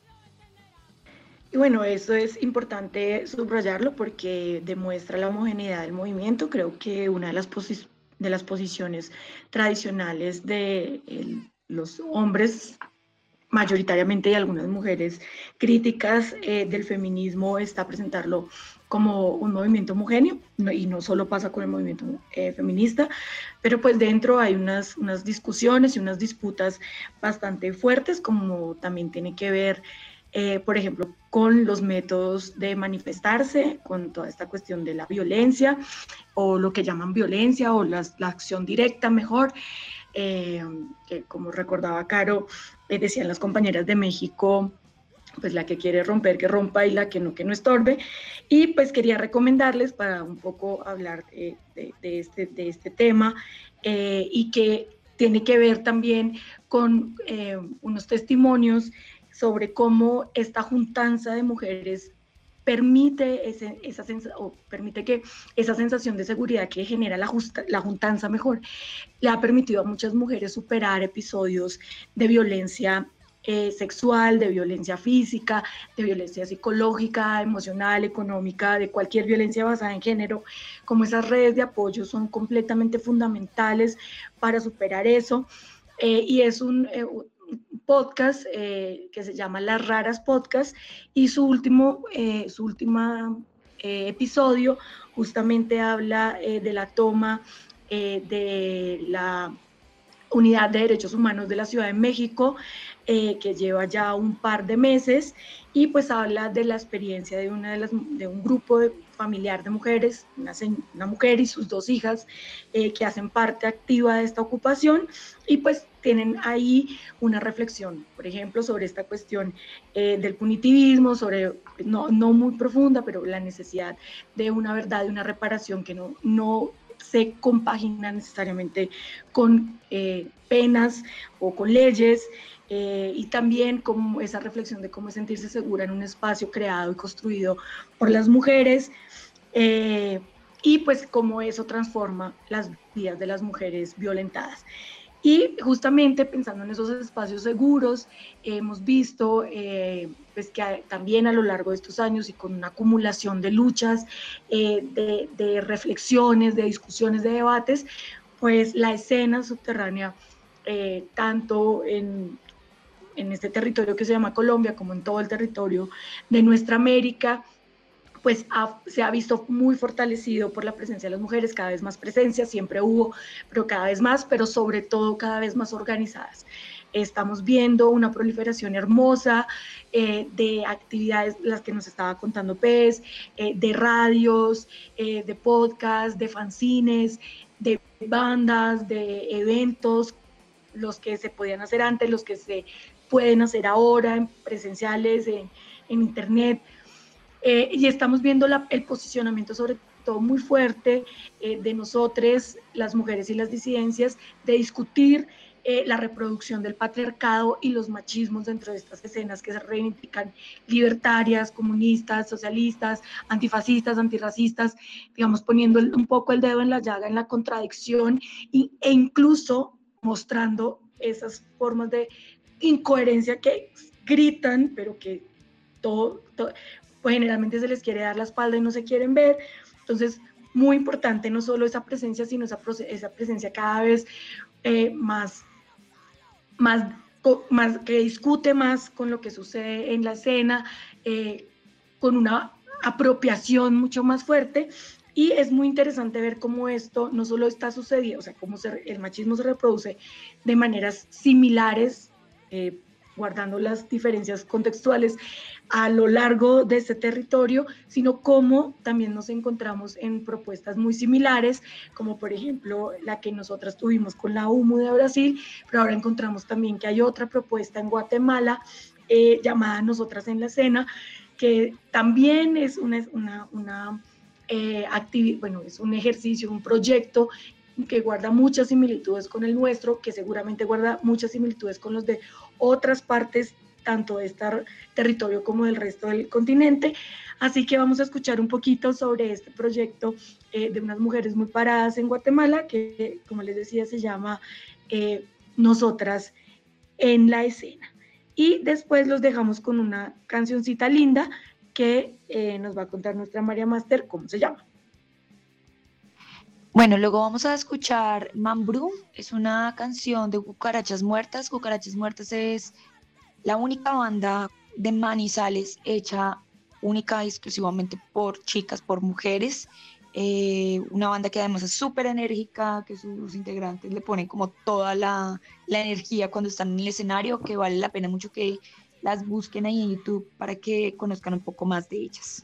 Y bueno, eso es importante subrayarlo porque demuestra la homogeneidad del movimiento. Creo que una de las, posi- de las posiciones tradicionales de el, los hombres, mayoritariamente, y algunas mujeres críticas eh, del feminismo, está presentarlo como un movimiento homogéneo, no, y no solo pasa con el movimiento eh, feminista, pero pues dentro hay unas, unas discusiones y unas disputas bastante fuertes, como también tiene que ver Eh, por ejemplo, con los métodos de manifestarse, con toda esta cuestión de la violencia, o lo que llaman violencia, o las, la acción directa mejor, eh, que como recordaba Caro, eh, decían las compañeras de México, pues la que quiere romper, que rompa, y la que no, que no estorbe. Y pues quería recomendarles, para un poco hablar eh, de, de, este, de este tema, eh, y que tiene que ver también con eh, unos testimonios sobre cómo esta juntanza de mujeres permite, ese, esa sensa, o permite que esa sensación de seguridad que genera la, justa, la juntanza mejor, le ha permitido a muchas mujeres superar episodios de violencia eh, sexual, de violencia física, de violencia psicológica, emocional, económica, de cualquier violencia basada en género. Como esas redes de apoyo son completamente fundamentales para superar eso. Eh, y es un... Eh, podcast eh, que se llama Las Raras Podcast, y su último eh, su última eh, episodio justamente habla eh, de la toma eh, de la Unidad de Derechos Humanos de la Ciudad de México, eh, que lleva ya un par de meses, y pues habla de la experiencia de una de las de un grupo de, familiar de mujeres, una, una mujer y sus dos hijas, eh, que hacen parte activa de esta ocupación, y pues tienen ahí una reflexión, por ejemplo, sobre esta cuestión eh, del punitivismo, sobre, no, no muy profunda, pero la necesidad de una verdad, de una reparación que no, no se compagina necesariamente con eh, penas o con leyes, eh, y también como esa reflexión de cómo sentirse segura en un espacio creado y construido por las mujeres. Eh, y pues cómo eso transforma las vidas de las mujeres violentadas. Y justamente pensando en esos espacios seguros, eh, hemos visto eh, pues que también a lo largo de estos años y con una acumulación de luchas, eh, de, de reflexiones, de discusiones, de debates, pues la escena subterránea, eh, tanto en, en este territorio que se llama Colombia como en todo el territorio de nuestra América, pues ha, se ha visto muy fortalecido por la presencia de las mujeres, cada vez más presencia, siempre hubo, pero cada vez más, pero sobre todo cada vez más organizadas. Estamos viendo una proliferación hermosa eh, de actividades, las que nos estaba contando Pez, eh, de radios, eh, de podcasts, de fanzines, de bandas, de eventos, los que se podían hacer antes, los que se pueden hacer ahora, en presenciales, en, en internet. Eh, y estamos viendo la, el posicionamiento sobre todo muy fuerte eh, de nosotras, las mujeres y las disidencias, de discutir eh, la reproducción del patriarcado y los machismos dentro de estas escenas que se reivindican libertarias, comunistas, socialistas, antifascistas, antirracistas, digamos poniendo un poco el dedo en la llaga, en la contradicción y, e incluso mostrando esas formas de incoherencia que gritan, pero que todo, todo pues generalmente se les quiere dar la espalda y no se quieren ver. Entonces, muy importante no solo esa presencia, sino esa, esa presencia cada vez eh, más, más, más, que discute más con lo que sucede en la escena, eh, con una apropiación mucho más fuerte. Y es muy interesante ver cómo esto no solo está sucediendo, o sea, cómo se, el machismo se reproduce de maneras similares, eh, guardando las diferencias contextuales a lo largo de este territorio, sino cómo también nos encontramos en propuestas muy similares, como por ejemplo la que nosotras tuvimos con la U M U de Brasil, pero ahora encontramos también que hay otra propuesta en Guatemala eh, llamada Nosotras en la Escena, que también es una, una, una eh, actividad, bueno, es un ejercicio, un proyecto que guarda muchas similitudes con el nuestro, que seguramente guarda muchas similitudes con los de otras partes, tanto de este territorio como del resto del continente. Así que vamos a escuchar un poquito sobre este proyecto eh, de unas mujeres muy paradas en Guatemala, que como les decía se llama eh, Nosotras en la Escena. Y después los dejamos con una cancioncita linda que eh, nos va a contar nuestra María Master cómo se llama. Bueno, luego vamos a escuchar Mambrú, es una canción de Cucarachas Muertas. Cucarachas Muertas es la única banda de Manizales hecha única y exclusivamente por chicas, por mujeres. Eh, una banda que además es súper enérgica, que sus integrantes le ponen como toda la, la energía cuando están en el escenario, que vale la pena mucho que las busquen ahí en YouTube para que conozcan un poco más de ellas.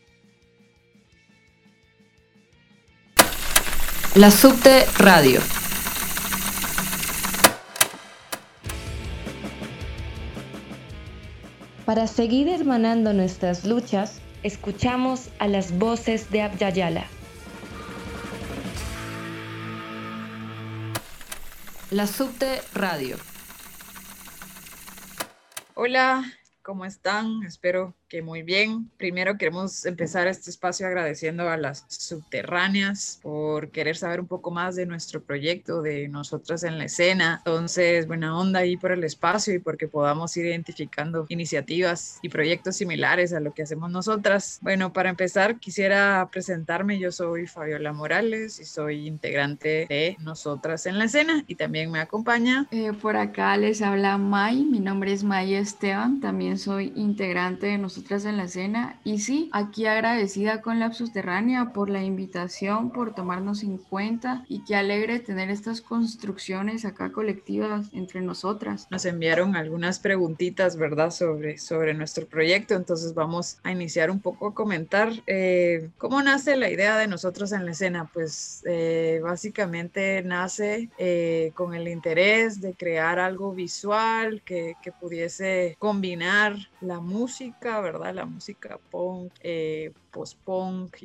La Subte Radio. Para seguir hermanando nuestras luchas, escuchamos a las voces de Abya Yala. La Subte Radio. Hola, ¿cómo están? Espero que muy bien. Primero queremos empezar este espacio agradeciendo a las subterráneas por querer saber un poco más de nuestro proyecto, de Nosotras en la Escena. Entonces, buena onda ahí por el espacio y porque podamos ir identificando iniciativas y proyectos similares a lo que hacemos nosotras. Bueno, para empezar quisiera presentarme. Yo soy Fabiola Morales y soy integrante de Nosotras en la Escena y también me acompaña. Eh, por acá les habla May, mi nombre es May Esteban, también soy integrante de Nosotras en la Escena y sí, aquí agradecida con la Subterránea por la invitación, por tomarnos en cuenta y qué alegre tener estas construcciones acá colectivas entre nosotras. Nos enviaron algunas preguntitas, ¿verdad? Sobre, sobre nuestro proyecto, entonces vamos a iniciar un poco a comentar eh, cómo nace la idea de Nosotros en la Escena. Pues eh, básicamente nace eh, con el interés de crear algo visual que, que pudiese combinar la música, ¿verdad? La música punk, eh, post-punk y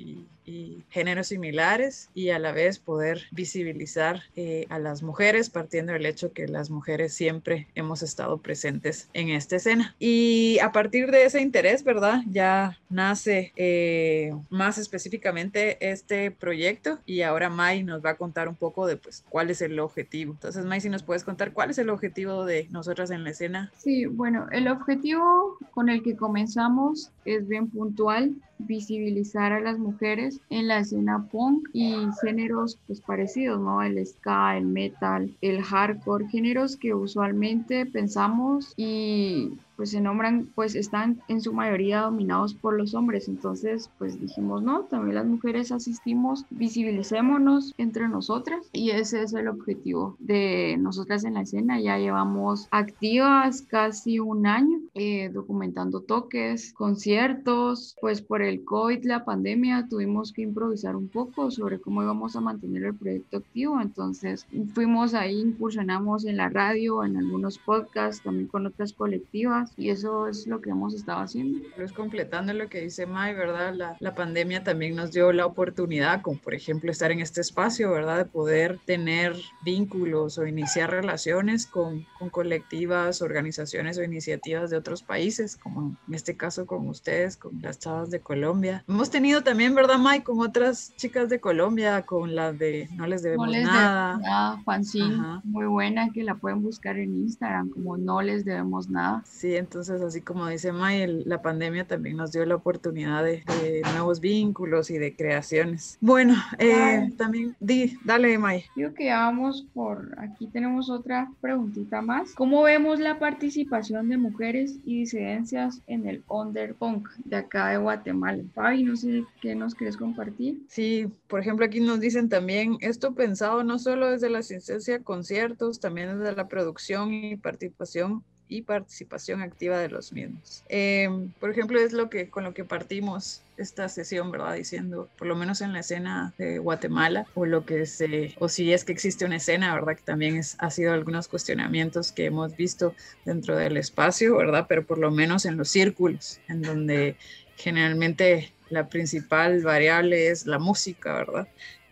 y géneros similares, y a la vez poder visibilizar eh, a las mujeres, partiendo del hecho que las mujeres siempre hemos estado presentes en esta escena. Y a partir de ese interés, ¿verdad? Ya nace eh, más específicamente este proyecto, y ahora May nos va a contar un poco de pues cuál es el objetivo. Entonces, May, si nos puedes contar cuál es el objetivo de Nosotras en la Escena. Sí, bueno, el objetivo con el que comenzamos es bien puntual: visibilizar a las mujeres en la escena punk y géneros pues parecidos, ¿no? El ska, el metal, el hardcore, géneros que usualmente pensamos y pues se nombran, pues están en su mayoría dominados por los hombres. Entonces pues dijimos, no, también las mujeres asistimos, visibilicémonos entre nosotras, y ese es el objetivo de Nosotras en la Escena. Ya llevamos activas casi un año, eh, documentando toques, conciertos. Pues por el COVID, la pandemia, tuvimos que improvisar un poco sobre cómo íbamos a mantener el proyecto activo. Entonces fuimos ahí, incursionamos en la radio, en algunos podcasts, también con otras colectivas, y eso es lo que hemos estado haciendo. Pues completando lo que dice May, ¿verdad? La, la pandemia también nos dio la oportunidad, como por ejemplo estar en este espacio, ¿verdad? De poder tener vínculos o iniciar relaciones con, con colectivas, organizaciones o iniciativas de otros países, como en este caso con ustedes, con las chavas de Colombia. Hemos tenido también, ¿verdad, May? Con otras chicas de Colombia, con la de No Les Debemos No Les Nada. Debemos Nada, Juancín, Ajá. Muy buena, que la pueden buscar en Instagram como No Les Debemos Nada. Sí, entonces así como dice May, el, la pandemia también nos dio la oportunidad de, de nuevos vínculos y de creaciones. Bueno, eh, también, di, dale, May. Digo que ya vamos por, aquí tenemos otra preguntita más. ¿Cómo vemos la participación de mujeres y disidencias en el underpunk de acá de Guatemala? Fabi, no sé qué nos quieres compartir. Sí, por ejemplo, aquí nos dicen también esto pensado no solo desde la asistencia a conciertos, también desde la producción y participación y participación activa de los mismos. Eh, por ejemplo, es lo que con lo que partimos esta sesión, ¿verdad? Diciendo, por lo menos en la escena de Guatemala, o lo que se, o si es que existe una escena, ¿verdad? Que también es, ha sido algunos cuestionamientos que hemos visto dentro del espacio, ¿verdad? Pero por lo menos en los círculos, en donde generalmente la principal variable es la música, ¿verdad?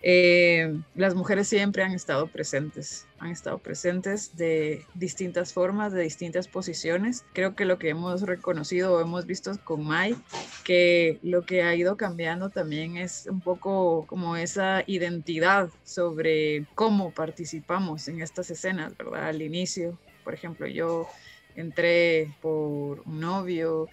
Eh, las mujeres siempre han estado presentes, han estado presentes de distintas formas, de distintas posiciones. Creo que lo que hemos reconocido o hemos visto con May, que lo que ha ido cambiando también es un poco como esa identidad sobre cómo participamos en estas escenas, ¿verdad? Al inicio, por ejemplo, yo entré por un novio,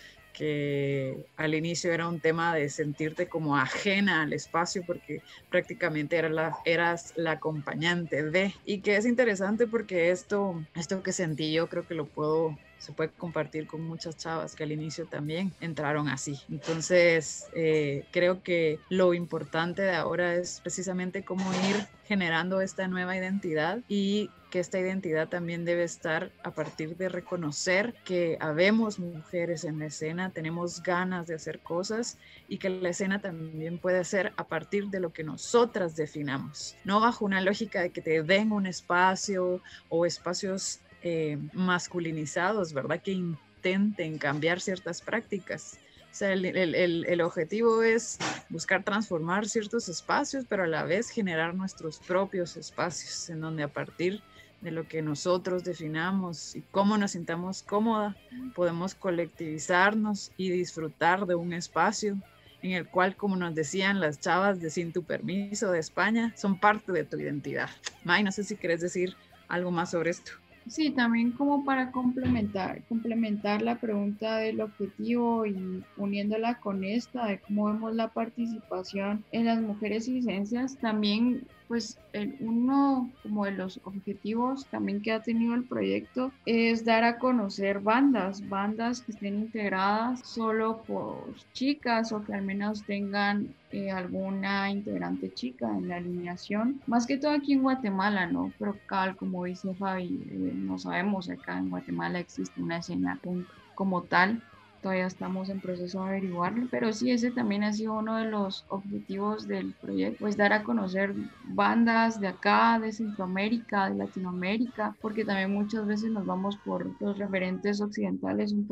que al inicio era un tema de sentirte como ajena al espacio porque prácticamente era la, eras la acompañante de, y que es interesante porque esto, esto que sentí yo creo que lo puedo, se puede compartir con muchas chavas que al inicio también entraron así. Entonces eh, creo que lo importante de ahora es precisamente cómo ir generando esta nueva identidad, y que esta identidad también debe estar a partir de reconocer que habemos mujeres en la escena, tenemos ganas de hacer cosas, y que la escena también puede ser a partir de lo que nosotras definamos, no bajo una lógica de que te den un espacio o espacios eh, masculinizados, ¿verdad? Que intenten cambiar ciertas prácticas. O sea, el, el, el, el objetivo es buscar transformar ciertos espacios, pero a la vez generar nuestros propios espacios, en donde a partir de lo que nosotros definamos y cómo nos sintamos cómoda, podemos colectivizarnos y disfrutar de un espacio en el cual, como nos decían las chavas de Sin Tu Permiso de España, son parte de tu identidad. May, no sé si quieres decir algo más sobre esto. Sí, también como para complementar, complementar la pregunta del objetivo y uniéndola con esta de cómo vemos la participación en las mujeres y licencias, también pues el, uno como de los objetivos también que ha tenido el proyecto es dar a conocer bandas, bandas que estén integradas solo por chicas o que al menos tengan eh, alguna integrante chica en la alineación, más que todo aquí en Guatemala, ¿no? Pero cal, como dice Fabi, eh, no sabemos, acá en Guatemala existe una escena punk como tal. Todavía estamos en proceso de averiguarlo, pero sí, ese también ha sido uno de los objetivos del proyecto, pues dar a conocer bandas de acá, de Centroamérica, de Latinoamérica, porque también muchas veces nos vamos por los referentes occidentales un poco,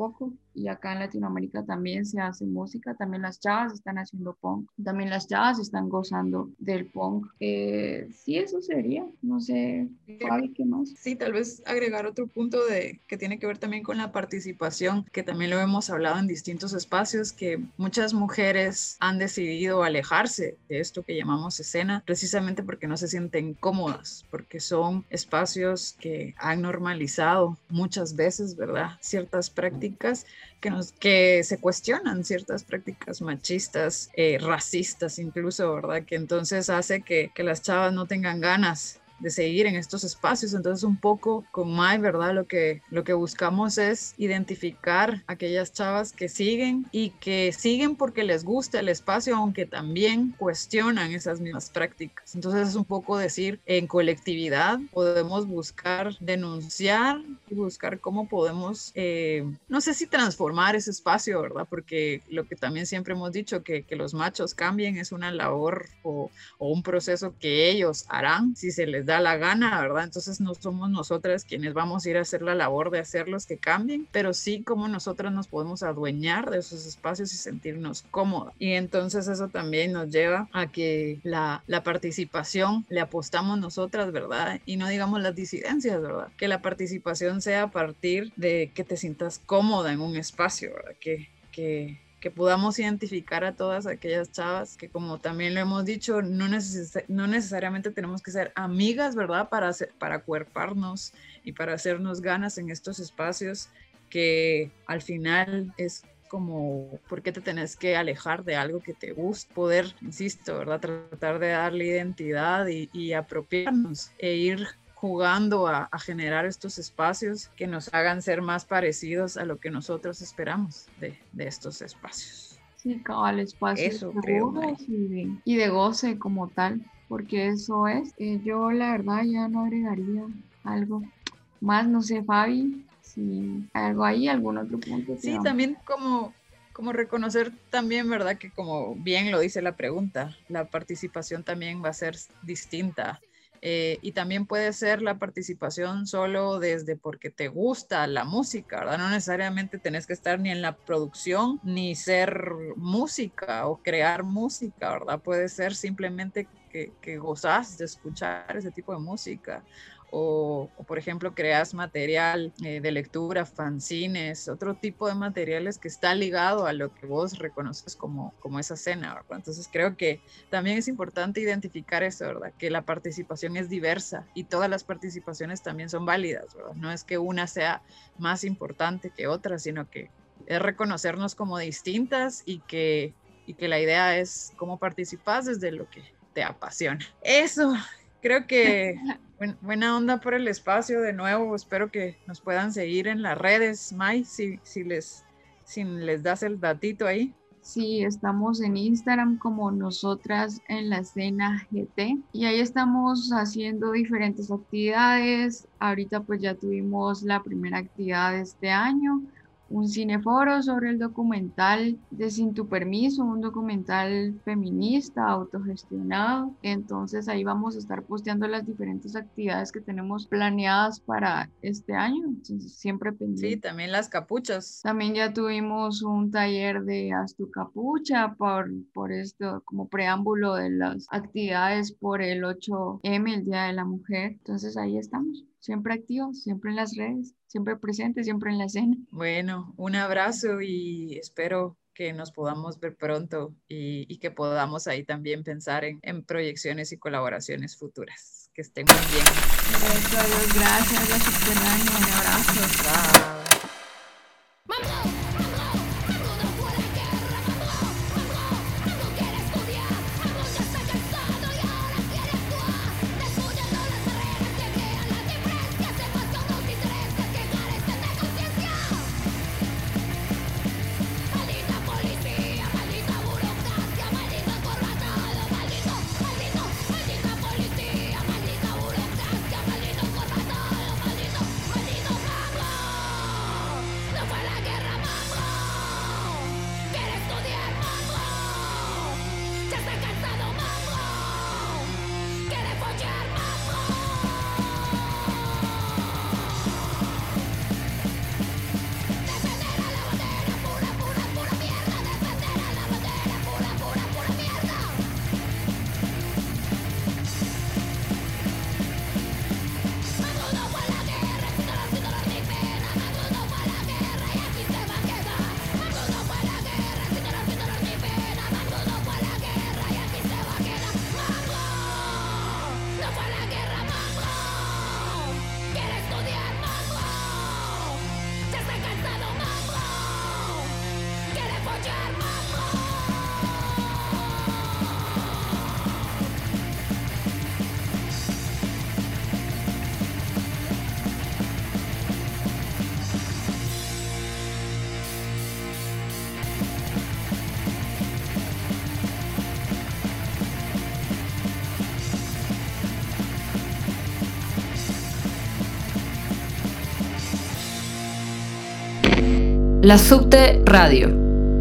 y acá en Latinoamérica también se hace música, también las chavas están haciendo punk, también las chavas están gozando del punk. Eh, sí, eso sería, no sé, Fabi, ¿qué más? Sí, tal vez agregar otro punto de, que tiene que ver también con la participación, que también lo hemos hablado en distintos espacios, que muchas mujeres han decidido alejarse de esto que llamamos escena, precisamente porque no se sienten cómodas, porque son espacios que han normalizado muchas veces, ¿verdad? Ciertas prácticas que, nos, que se cuestionan, ciertas prácticas machistas, eh, racistas incluso, ¿verdad? Que entonces hace que, que las chavas no tengan ganas de seguir en estos espacios. Entonces un poco con Mai, ¿verdad? Lo que, lo que buscamos es identificar aquellas chavas que siguen y que siguen porque les gusta el espacio, aunque también cuestionan esas mismas prácticas. Entonces es un poco decir, en colectividad podemos buscar denunciar y buscar cómo podemos, eh, no sé si transformar ese espacio, ¿verdad? Porque lo que también siempre hemos dicho, que, que los machos cambien es una labor o, o un proceso que ellos harán si se les da la gana, ¿verdad? Entonces no somos nosotras quienes vamos a ir a hacer la labor de hacerlos que cambien, pero sí como nosotras nos podemos adueñar de esos espacios y sentirnos cómodas. Y entonces eso también nos lleva a que la, la participación le apostamos nosotras, ¿verdad? Y no digamos las disidencias, ¿verdad? Que la participación sea a partir de que te sientas cómoda en un espacio, ¿verdad? Que, que que podamos identificar a todas aquellas chavas que, como también lo hemos dicho, no, neces no necesariamente tenemos que ser amigas, ¿verdad? Para, hacer, para acuerparnos y para hacernos ganas en estos espacios, que al final es como, ¿por qué te tenés que alejar de algo que te gusta? Poder, insisto, ¿verdad? Tratar de darle identidad y, y apropiarnos e ir jugando a, a generar estos espacios que nos hagan ser más parecidos a lo que nosotros esperamos de, de estos espacios. Sí, cabal, espacios eso creo, y de, y de goce como tal, porque eso es. Eh, yo la verdad ya no agregaría algo más, no sé, Fabi, si algo ahí, algún otro punto. Sí, vamos. También como... como reconocer también, ¿verdad? Que como bien lo dice la pregunta, la participación también va a ser distinta. Eh, y también puede ser la participación solo desde porque te gusta la música, ¿verdad? No necesariamente tenés que estar ni en la producción ni ser música o crear música, ¿verdad? Puede ser simplemente que, que gozás de escuchar ese tipo de música. O, o por ejemplo creas material eh, de lectura, fanzines, otro tipo de materiales que está ligado a lo que vos reconoces como, como esa escena, ¿verdad? Entonces creo que también es importante identificar eso, ¿verdad? Que la participación es diversa y todas las participaciones también son válidas, ¿verdad? No es que una sea más importante que otra, sino que es reconocernos como distintas y que, y que la idea es cómo participas desde lo que te apasiona. Eso. Creo que buen, buena onda por el espacio de nuevo. Espero que nos puedan seguir en las redes, Mai, si, si, les, si les das el datito ahí. Sí, estamos en Instagram como Nosotras en la Escena G T y ahí estamos haciendo diferentes actividades. Ahorita pues ya tuvimos la primera actividad de este año, un cineforo sobre el documental de Sin Tu Permiso, un documental feminista, autogestionado. Entonces ahí vamos a estar posteando las diferentes actividades que tenemos planeadas para este año. Entonces siempre pendiente. Sí, también las capuchas. También ya tuvimos un taller de Haz tu capucha por, por esto, como preámbulo de las actividades por el ocho eme, el Día de la Mujer. Entonces ahí estamos. Siempre activos, siempre en las redes, siempre presentes, siempre en la escena. Bueno, un abrazo y espero que nos podamos ver pronto y, y que podamos ahí también pensar en, en proyecciones y colaboraciones futuras. Que estén muy bien. Gracias, gracias, la subterránea, un abrazo. Chao. La Subte Radio.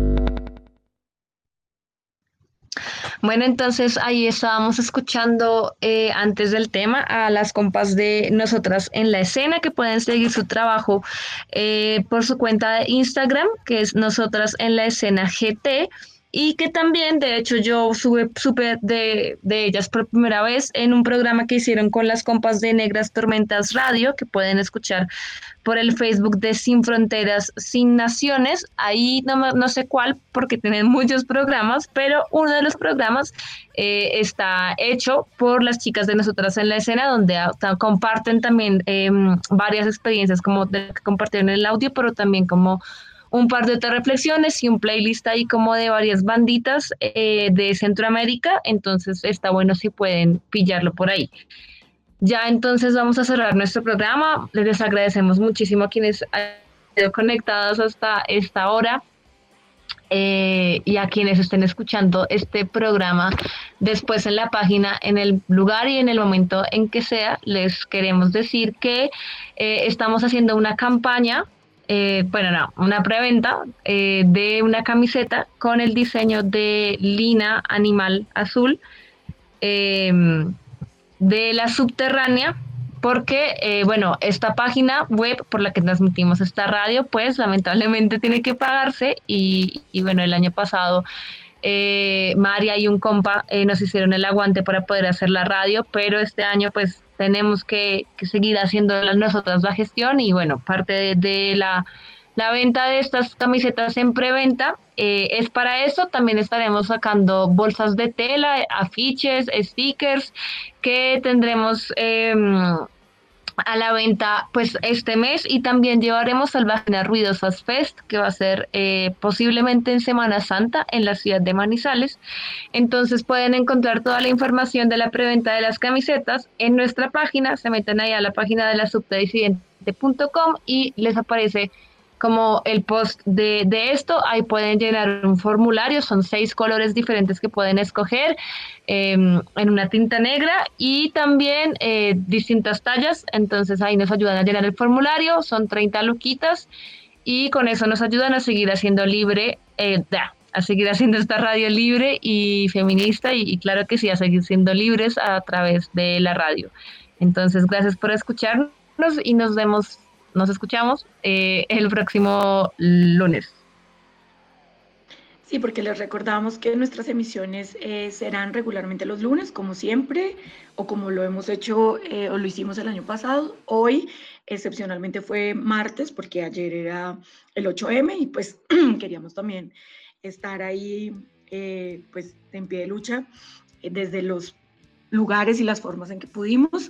Bueno, entonces ahí estábamos escuchando eh, antes del tema a las compas de Nosotras en la Escena, que pueden seguir su trabajo eh, por su cuenta de Instagram, que es Nosotras en la Escena G T, y que también, de hecho, yo sube, supe de, de ellas por primera vez en un programa que hicieron con las compas de Negras Tormentas Radio, que pueden escuchar por el Facebook de Sin Fronteras, Sin Naciones. Ahí no, no sé cuál, porque tienen muchos programas, pero uno de los programas eh, está hecho por las chicas de Nosotras en la Escena, donde a, comparten también eh, varias experiencias, como de que compartieron el audio, pero también como un par de otras reflexiones y un playlist ahí como de varias banditas eh, de Centroamérica. Entonces está bueno si pueden pillarlo por ahí. Ya entonces vamos a cerrar nuestro programa. Les agradecemos muchísimo a quienes han sido conectados hasta esta hora eh, y a quienes estén escuchando este programa después en la página, en el lugar y en el momento en que sea. Les queremos decir que eh, estamos haciendo una campaña, eh, bueno, no, una preventa eh, de una camiseta con el diseño de Lina Animal Azul, eh, de La Subterránea, porque, eh, bueno, esta página web por la que transmitimos esta radio, pues lamentablemente tiene que pagarse y, y bueno, el año pasado eh, María y un compa eh, nos hicieron el aguante para poder hacer la radio, pero este año pues tenemos que, que seguir haciendo nosotras la gestión y bueno, parte de, de la, la venta de estas camisetas en preventa eh, es para eso. También estaremos sacando bolsas de tela, afiches, stickers que tendremos eh, a la venta pues este mes, y también llevaremos al Vaginas Ruidosas Fest, que va a ser eh, posiblemente en Semana Santa en la ciudad de Manizales. Entonces pueden encontrar toda la información de la preventa de las camisetas en nuestra página. Se meten ahí a la página de la subtedisidente punto com y les aparece como el post de, de esto. Ahí pueden llenar un formulario, son seis colores diferentes que pueden escoger eh, en una tinta negra y también eh, distintas tallas. Entonces ahí nos ayudan a llenar el formulario, son treinta luquitas y con eso nos ayudan a seguir haciendo libre, eh, a seguir haciendo esta radio libre y feminista y, y claro que sí, a seguir siendo libres a través de la radio. Entonces gracias por escucharnos y nos vemos Nos escuchamos eh, el próximo lunes. Sí, porque les recordamos que nuestras emisiones eh, serán regularmente los lunes, como siempre, o como lo hemos hecho eh, o lo hicimos el año pasado. Hoy, excepcionalmente, fue martes, porque ayer era el ocho eme y pues queríamos también estar ahí eh, pues en pie de lucha eh, desde los lugares y las formas en que pudimos.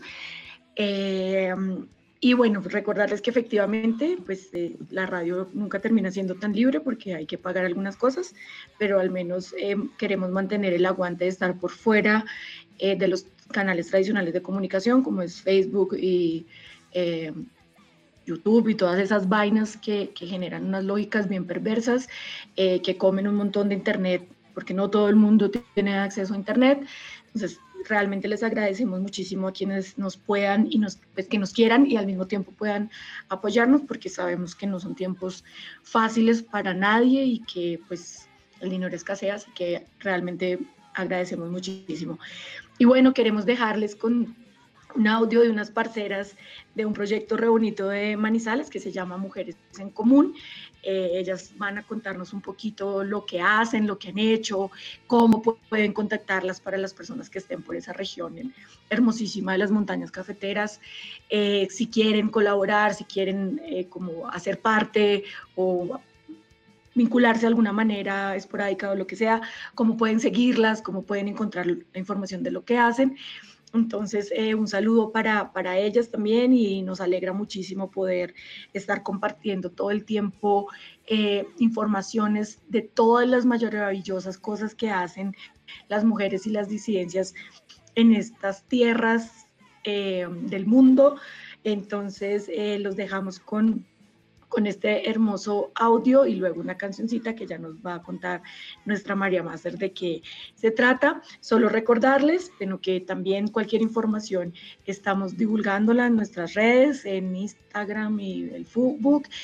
Eh, Y bueno, recordarles que efectivamente pues, eh, la radio nunca termina siendo tan libre porque hay que pagar algunas cosas, pero al menos eh, queremos mantener el aguante de estar por fuera eh, de los canales tradicionales de comunicación, como es Facebook y eh, YouTube y todas esas vainas que, que generan unas lógicas bien perversas, eh, que comen un montón de internet, porque no todo el mundo tiene acceso a internet. Entonces, realmente les agradecemos muchísimo a quienes nos puedan y nos, pues, que nos quieran y al mismo tiempo puedan apoyarnos, porque sabemos que no son tiempos fáciles para nadie y que pues el dinero escasea, así que realmente agradecemos muchísimo. Y bueno, queremos dejarles con un audio de unas parceras de un proyecto re bonito de Manizales que se llama Mujeres en Común. Eh, ellas van a contarnos un poquito lo que hacen, lo que han hecho, cómo pueden contactarlas para las personas que estén por esa región hermosísima de las montañas cafeteras, eh, si quieren colaborar, si quieren eh, como hacer parte o vincularse de alguna manera esporádica o lo que sea, cómo pueden seguirlas, cómo pueden encontrar la información de lo que hacen. Entonces, eh, un saludo para, para ellas también y nos alegra muchísimo poder estar compartiendo todo el tiempo eh, informaciones de todas las maravillosas cosas que hacen las mujeres y las disidencias en estas tierras eh, del mundo. Entonces, eh, los dejamos con... con este hermoso audio y luego una cancioncita que ya nos va a contar nuestra María Máster de qué se trata. Solo recordarles, bueno, que también cualquier información estamos divulgándola en nuestras redes, en Instagram y el Facebook,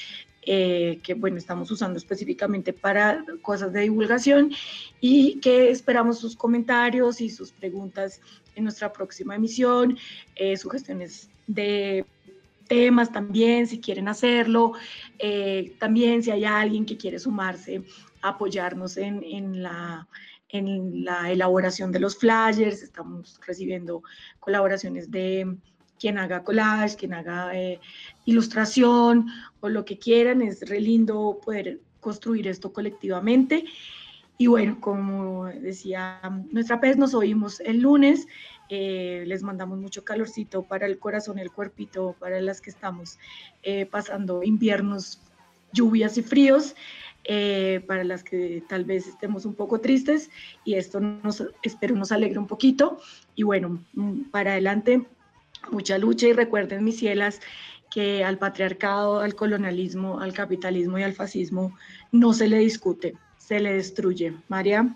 eh, que bueno, estamos usando específicamente para cosas de divulgación y que esperamos sus comentarios y sus preguntas en nuestra próxima emisión, eh, sugestiones de temas también, si quieren hacerlo, eh, también si hay alguien que quiere sumarse a apoyarnos en, en, la, en la elaboración de los flyers, estamos recibiendo colaboraciones de quien haga collage, quien haga eh, ilustración o lo que quieran, es re lindo poder construir esto colectivamente. Y bueno, como decía nuestra P E S, nos oímos el lunes. Eh, les mandamos mucho calorcito para el corazón y el cuerpito, para las que estamos eh, pasando inviernos, lluvias y fríos, eh, para las que tal vez estemos un poco tristes, y esto nos, espero nos alegre un poquito. Y bueno, para adelante, mucha lucha, y recuerden, mis cielas, que al patriarcado, al colonialismo, al capitalismo y al fascismo no se le discute, se le destruye. María.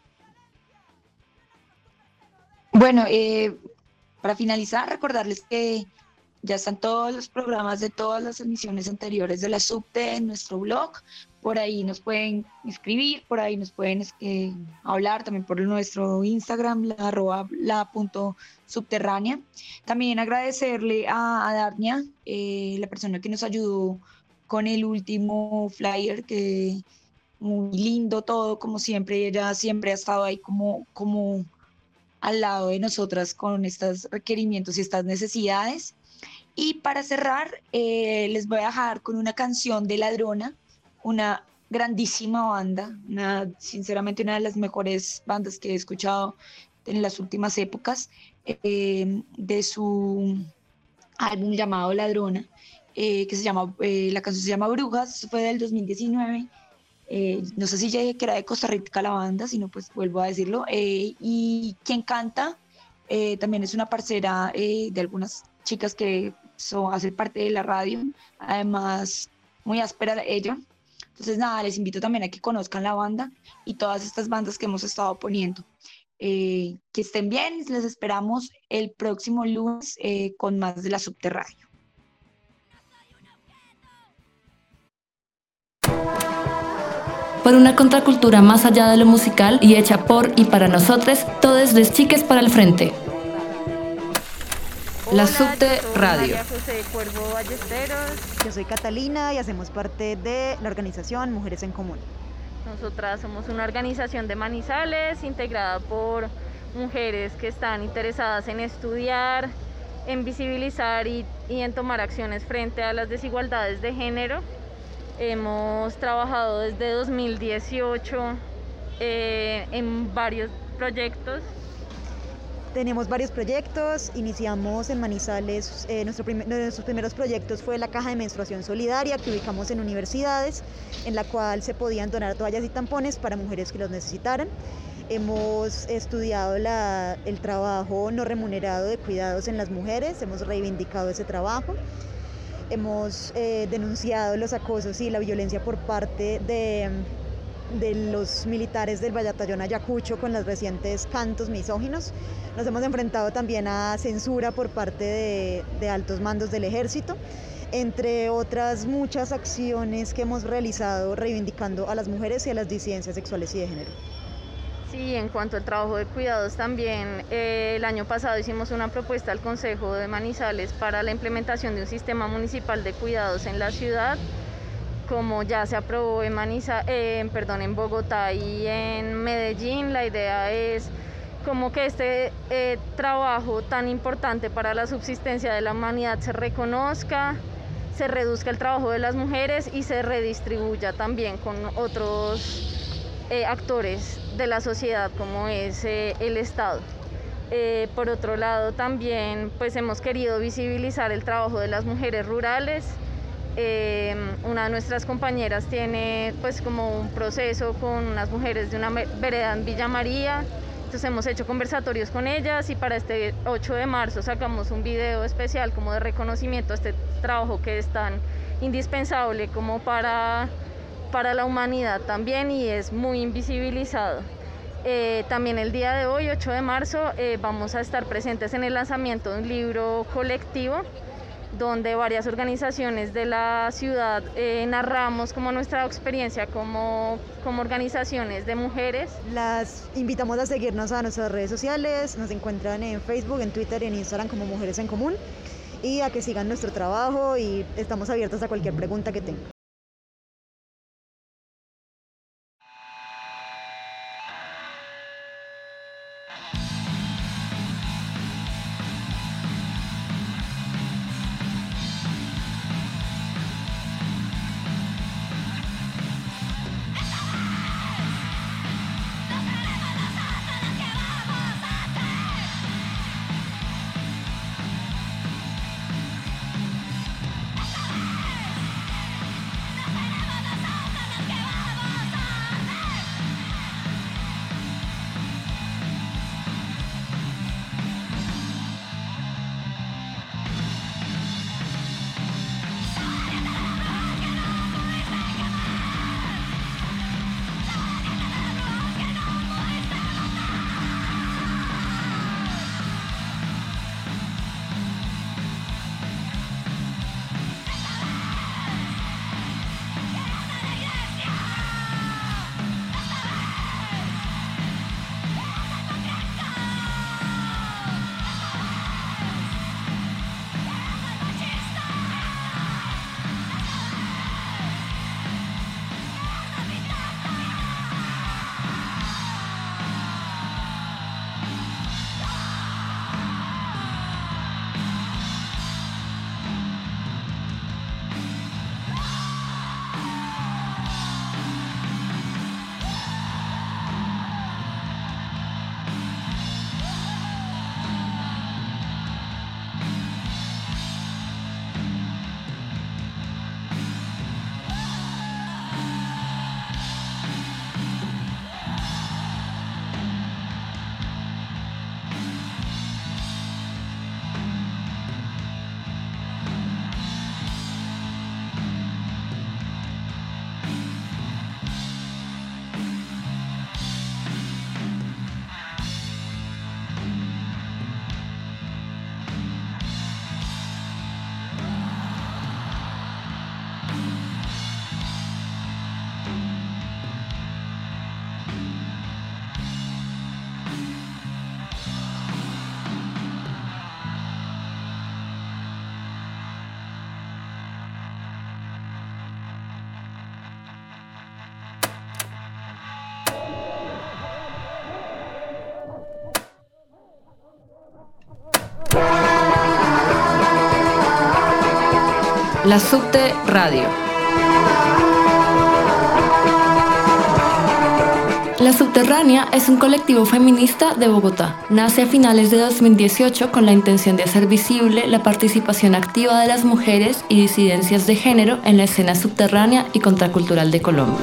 Bueno, eh, para finalizar, recordarles que ya están todos los programas de todas las emisiones anteriores de la Subte en nuestro blog. Por ahí nos pueden escribir, por ahí nos pueden eh, hablar, también por nuestro Instagram, la arroba la punto subterránea. También agradecerle a, a Darnia, eh, la persona que nos ayudó con el último flyer, que muy lindo todo, como siempre. Ella siempre ha estado ahí como... como al lado de nosotras con estos requerimientos y estas necesidades. Y para cerrar, eh, les voy a dejar con una canción de Ladrona, una grandísima banda, una, sinceramente una de las mejores bandas que he escuchado en las últimas épocas, eh, de su álbum llamado Ladrona, eh, que se llama, eh, la canción se llama Brujas, fue del dos mil diecinueve. Eh, no sé si ya dije que era de Costa Rica la banda, sino pues vuelvo a decirlo, eh, y quien canta eh, también es una parcera eh, de algunas chicas que so, hacen parte de la radio, además muy áspera ella. Entonces nada, les invito también a que conozcan la banda y todas estas bandas que hemos estado poniendo. Eh, que estén bien, les esperamos el próximo lunes eh, con más de la Subterránea. Por una contracultura más allá de lo musical y hecha por y para nosotros, todos les chiques para el frente. La Subte Radio. María José Cuervo Ballesteros. Yo soy Catalina y hacemos parte de la organización Mujeres en Común. Nosotras somos una organización de Manizales integrada por mujeres que están interesadas en estudiar, en visibilizar y, y en tomar acciones frente a las desigualdades de género. Hemos trabajado desde dos mil dieciocho eh, en varios proyectos. Tenemos varios proyectos, iniciamos en Manizales, eh, nuestro prim- nuestros primeros proyectos fue la caja de menstruación solidaria que ubicamos en universidades, en la cual se podían donar toallas y tampones para mujeres que los necesitaran. Hemos estudiado la, el trabajo no remunerado de cuidados en las mujeres, hemos reivindicado ese trabajo. Hemos eh, denunciado los acosos y la violencia por parte de, de los militares del Batallón Ayacucho con los recientes cantos misóginos. Nos hemos enfrentado también a censura por parte de, de altos mandos del ejército, entre otras muchas acciones que hemos realizado reivindicando a las mujeres y a las disidencias sexuales y de género. Sí, en cuanto al trabajo de cuidados también, eh, el año pasado hicimos una propuesta al Consejo de Manizales para la implementación de un sistema municipal de cuidados en la ciudad, como ya se aprobó en, Maniza, eh, perdón, en Bogotá y en Medellín. La idea es como que este eh, trabajo tan importante para la subsistencia de la humanidad se reconozca, se reduzca el trabajo de las mujeres y se redistribuya también con otros eh, actores de la sociedad como es eh, el Estado. Eh, por otro lado también pues hemos querido visibilizar el trabajo de las mujeres rurales. Eh, una de nuestras compañeras tiene pues como un proceso con unas mujeres de una vereda en Villa María, entonces hemos hecho conversatorios con ellas y para este ocho de marzo sacamos un video especial como de reconocimiento a este trabajo que es tan indispensable como para para la humanidad también y es muy invisibilizado. Eh, también el día de hoy, ocho de marzo, eh, vamos a estar presentes en el lanzamiento de un libro colectivo donde varias organizaciones de la ciudad eh, narramos como nuestra experiencia como, como organizaciones de mujeres. Las invitamos a seguirnos a nuestras redes sociales, nos encuentran en Facebook, en Twitter y en Instagram como Mujeres en Común, y a que sigan nuestro trabajo y estamos abiertos a cualquier pregunta que tengan. La Subte Radio. La Subterránea es un colectivo feminista de Bogotá. Nace a finales de dos mil dieciocho con la intención de hacer visible la participación activa de las mujeres y disidencias de género en la escena subterránea y contracultural de Colombia.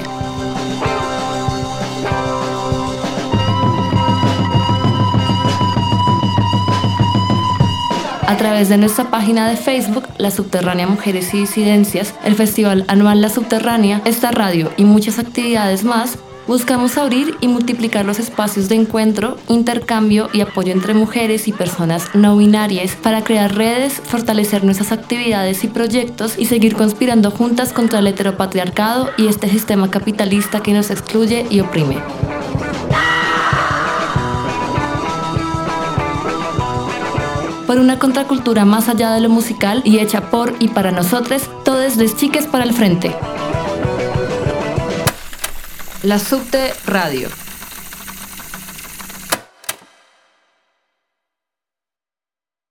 A través de nuestra página de Facebook, La Subterránea Mujeres y Disidencias, el Festival Anual La Subterránea, esta radio y muchas actividades más, buscamos abrir y multiplicar los espacios de encuentro, intercambio y apoyo entre mujeres y personas no binarias para crear redes, fortalecer nuestras actividades y proyectos y seguir conspirando juntas contra el heteropatriarcado y este sistema capitalista que nos excluye y oprime. Por una contracultura más allá de lo musical y hecha por y para nosotros, todes des chiques para el frente. La Subte Radio.